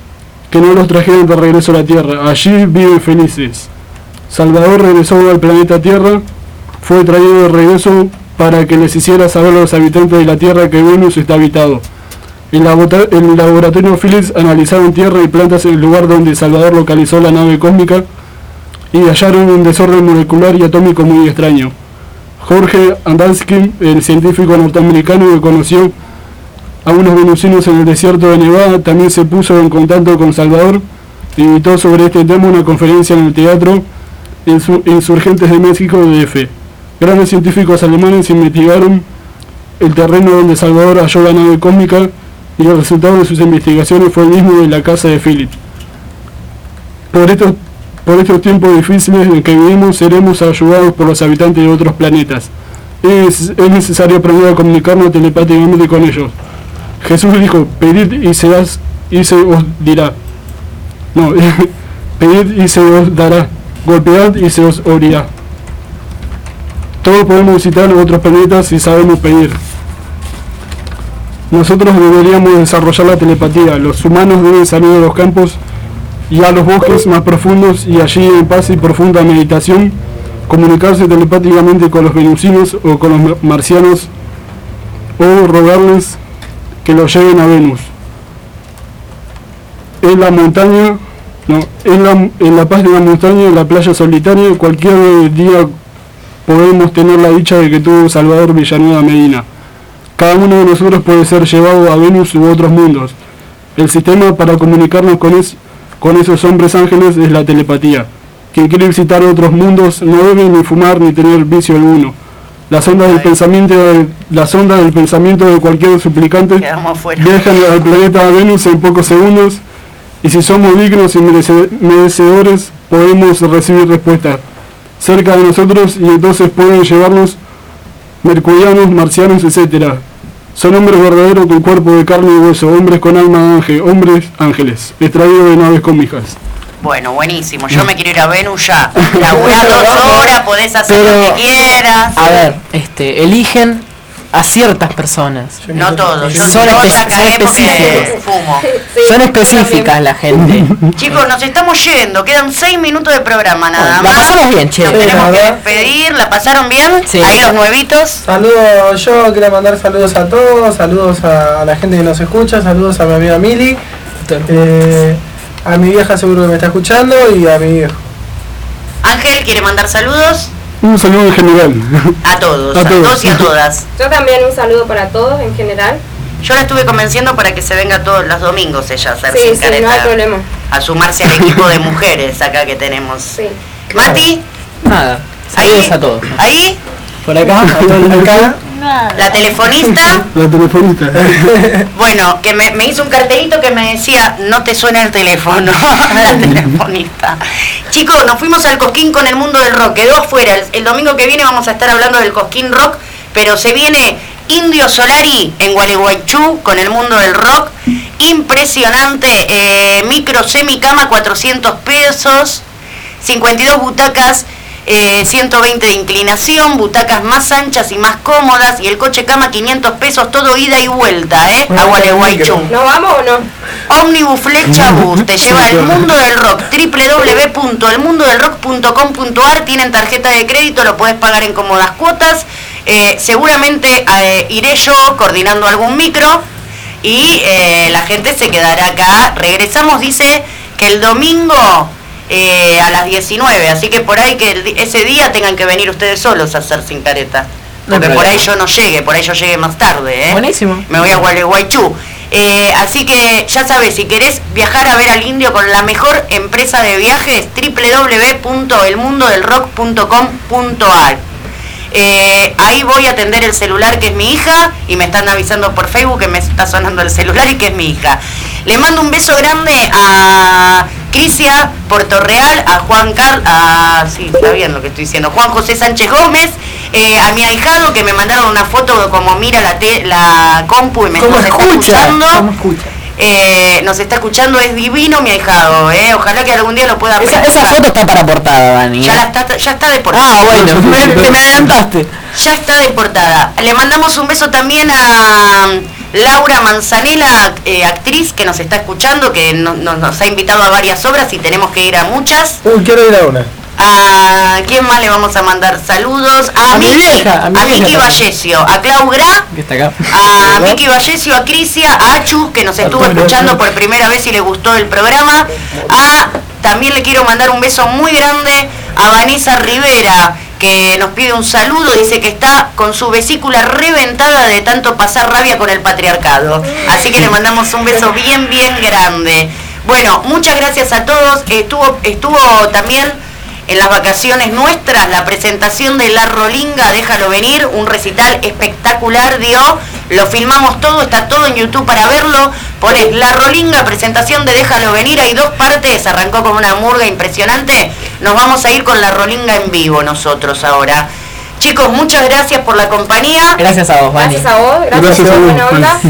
no los trajeran de regreso a la Tierra. Allí viven felices. Salvador regresó al planeta Tierra, fue traído de regreso para que les hiciera saber a los habitantes de la Tierra que Venus está habitado. En el laboratorio Philips analizaron tierra y plantas en el lugar donde Salvador localizó la nave cósmica y hallaron un desorden molecular y atómico muy extraño. Jorge Andansky, el científico norteamericano que conoció a unos venusinos en el desierto de Nevada, también se puso en contacto con Salvador e invitó sobre este tema una conferencia en el Teatro Insurgentes de México DF. Grandes científicos alemanes investigaron el terreno donde Salvador halló la nave cósmica y el resultado de sus investigaciones fue el mismo de la casa de Philip. Por estos tiempos difíciles en que vivimos, seremos ayudados por los habitantes de otros planetas. Es necesario aprender a comunicarnos telepáticamente con ellos. Jesús dijo, pedid y se os dirá. No, pedid y se os dará. golpead y se os abrirá. Todos podemos visitar otros planetas si sabemos pedir. Nosotros deberíamos desarrollar la telepatía. Los humanos deben salir de los campos y a los bosques más profundos y allí en paz y profunda meditación comunicarse telepáticamente con los venusinos o con los marcianos o rogarles que los lleven a Venus. En la montaña, en la paz de la montaña, en la playa solitaria, cualquier día podemos tener la dicha de que tuvo Salvador Villanueva Medina. Cada uno de nosotros puede ser llevado a Venus u otros mundos. El sistema para comunicarnos con esos hombres ángeles es la telepatía. Quien quiere visitar otros mundos no debe ni fumar ni tener vicio alguno. Las ondas del pensamiento de cualquier suplicante viajan al planeta Venus en pocos segundos, y si somos dignos y merecedores podemos recibir respuesta cerca de nosotros, y entonces pueden llevarnos mercurianos, marcianos, etc. Son hombres verdaderos con cuerpo de carne y hueso, hombres con alma de ángel, hombres ángeles, extraídos de naves cósmicas. Bueno, buenísimo. Yo me quiero ir a Venus ya. Laburás 2 horas, podés hacer lo que quieras. A ver, eligen a ciertas personas. No todos. Yo Son específicas. Fumo. Son específicas la gente. Chicos, nos estamos yendo. Quedan 6 minutos de programa nada más. La pasamos bien, che. Nos tenemos que despedir. ¿La pasaron bien? Sí. Ahí los nuevitos. Saludos, yo quería mandar saludos a todos, saludos a la gente que nos escucha, saludos a mi amiga Mili, a mi vieja seguro que me está escuchando y a mi viejo. Ángel, ¿quiere mandar saludos? Un saludo en general. A todos y a todas. Yo también un saludo para todos en general. Yo la estuve convenciendo para que se venga todos los domingos ella a hacer sin careta. No hay problema. A sumarse al equipo de mujeres acá que tenemos. Sí. Mati. Nada, saludos a todos. ¿Ahí? Por acá, acá. La telefonista. La telefonista. Bueno, que me hizo un cartelito que me decía, no te suena el teléfono. La telefonista. Chicos, nos fuimos al Cosquín con el mundo del rock. Quedó afuera. El domingo que viene vamos a estar hablando del Cosquín Rock, pero se viene Indio Solari en Gualeguaychú con el mundo del rock. Impresionante. Micro semicama, 400 pesos. 52 butacas. 120 de inclinación, butacas más anchas y más cómodas, y el coche cama 500 pesos, todo ida y vuelta, a Gualeguaychú. ¿Nos vamos o no? Ómnibus Flecha Bus te lleva al mundo del rock, www.elmundodelrock.com.ar. tienen tarjeta de crédito, lo podés pagar en cómodas cuotas. Seguramente iré yo coordinando algún micro y la gente se quedará acá. Regresamos, dice que el domingo a las 19, así que por ahí que ese día tengan que venir ustedes solos a hacer sin careta, porque por ahí yo no llegue, por ahí yo llegue más tarde, Buenísimo. Me voy a Gualeguaychú. Así que ya sabes, si querés viajar a ver al Indio con la mejor empresa de viajes, www.elmundodelrock.com.ar. Ahí voy a atender el celular, que es mi hija, y me están avisando por Facebook que me está sonando el celular y que es mi hija. Le mando un beso grande a Crisia Portorreal, a Juan sí, está bien lo que estoy diciendo, Juan José Sánchez Gómez, a mi ahijado, que me mandaron una foto como mira la compu y me está escuchando. ¿Cómo escucha? Nos está escuchando, es divino mi ahijado, ojalá que algún día lo pueda ver. Esa foto está para portada, Dani. Ya está de portada. Ah, bueno, me adelantaste. Ya está de portada. Le mandamos un beso también a Laura Manzanela, actriz que nos está escuchando, que nos ha invitado a varias obras y tenemos que ir a muchas. Quiero ir a una. ¿A quién más le vamos a mandar saludos? A Miki Vallesio, a Clau Gra, que está acá. A Miki Vallesio, a Crisia, a Achu, que nos estuvo escuchando por primera vez y le gustó el programa. También le quiero mandar un beso muy grande a Vanessa Rivera, que nos pide un saludo, dice que está con su vesícula reventada de tanto pasar rabia con el patriarcado. Así que le mandamos un beso bien, bien grande. Bueno, muchas gracias a todos. Estuvo también en las vacaciones nuestras la presentación de La Rolinga, Déjalo Venir, un recital espectacular, lo filmamos todo, está todo en YouTube para verlo. Pones La Rolinga, presentación de Déjalo Venir, hay 2 partes, arrancó con una murga impresionante. Nos vamos a ir con La Rolinga en vivo nosotros ahora. Chicos, muchas gracias por la compañía. Gracias a vos, Vani. Gracias a vos, gracias por buena onda.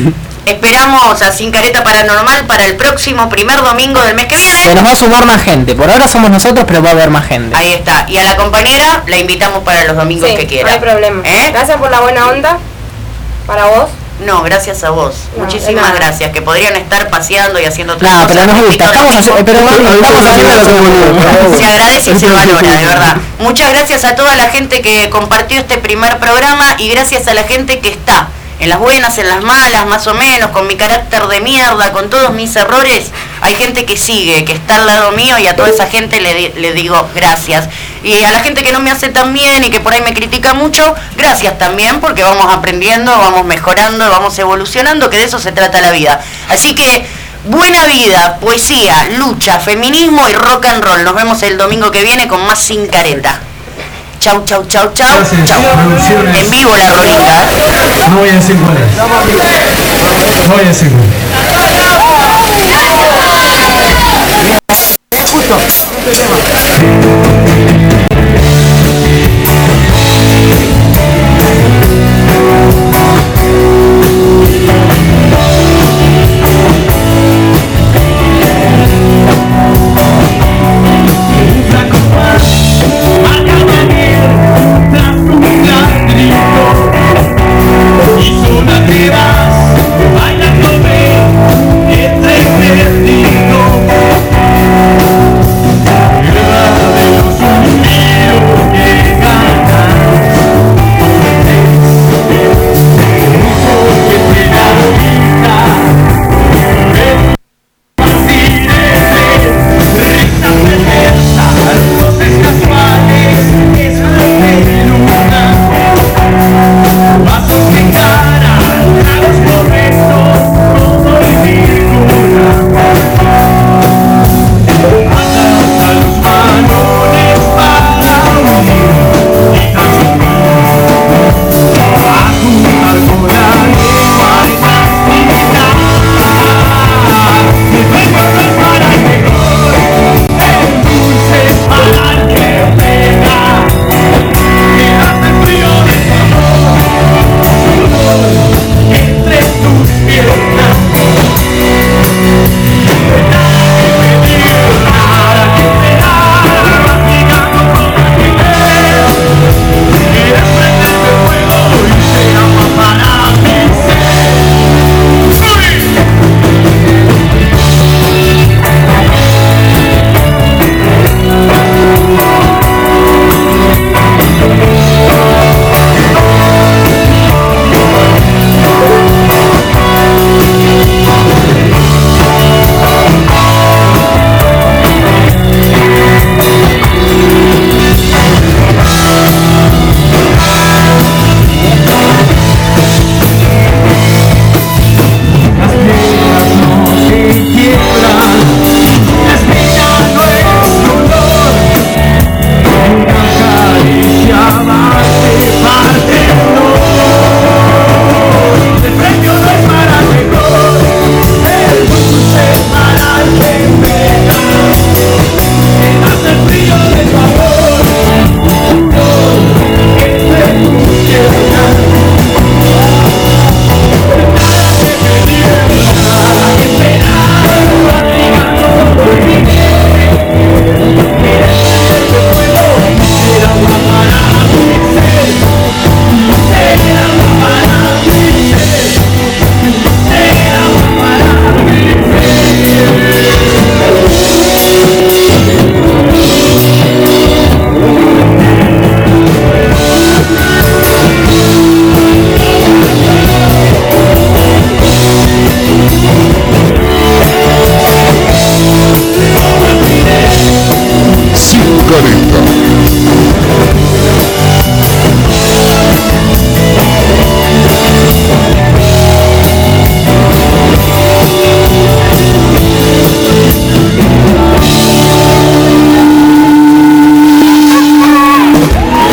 esperamos a Sin Careta Paranormal para el próximo primer domingo del mes que viene. Se nos va a sumar más gente. Por ahora somos nosotros, pero va a haber más gente. Ahí está. Y a la compañera la invitamos para los domingos que quiera. No hay problema. Gracias por la buena onda. Para vos. No, gracias a vos. No, muchísimas gracias. Que podrían estar paseando y haciendo otras No, cosas. pero nos gusta. Estamos haciendo lo que se agradece y se valora, de verdad. Muchas gracias a toda la gente que compartió este primer programa y gracias a la gente que está en las buenas, en las malas, más o menos, con mi carácter de mierda, con todos mis errores. Hay gente que sigue, que está al lado mío y a toda esa gente le digo gracias. Y a la gente que no me hace tan bien y que por ahí me critica mucho, gracias también, porque vamos aprendiendo, vamos mejorando, vamos evolucionando, que de eso se trata la vida. Así que buena vida, poesía, lucha, feminismo y rock and roll. Nos vemos el domingo que viene con más Sin Careta. Chau, chau, chau, chau, chau. En vivo la rolita. No voy a decir cuál es. No voy a decir cuál es. Justo.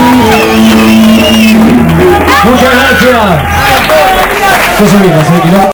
Muchas gracias. José Miguel,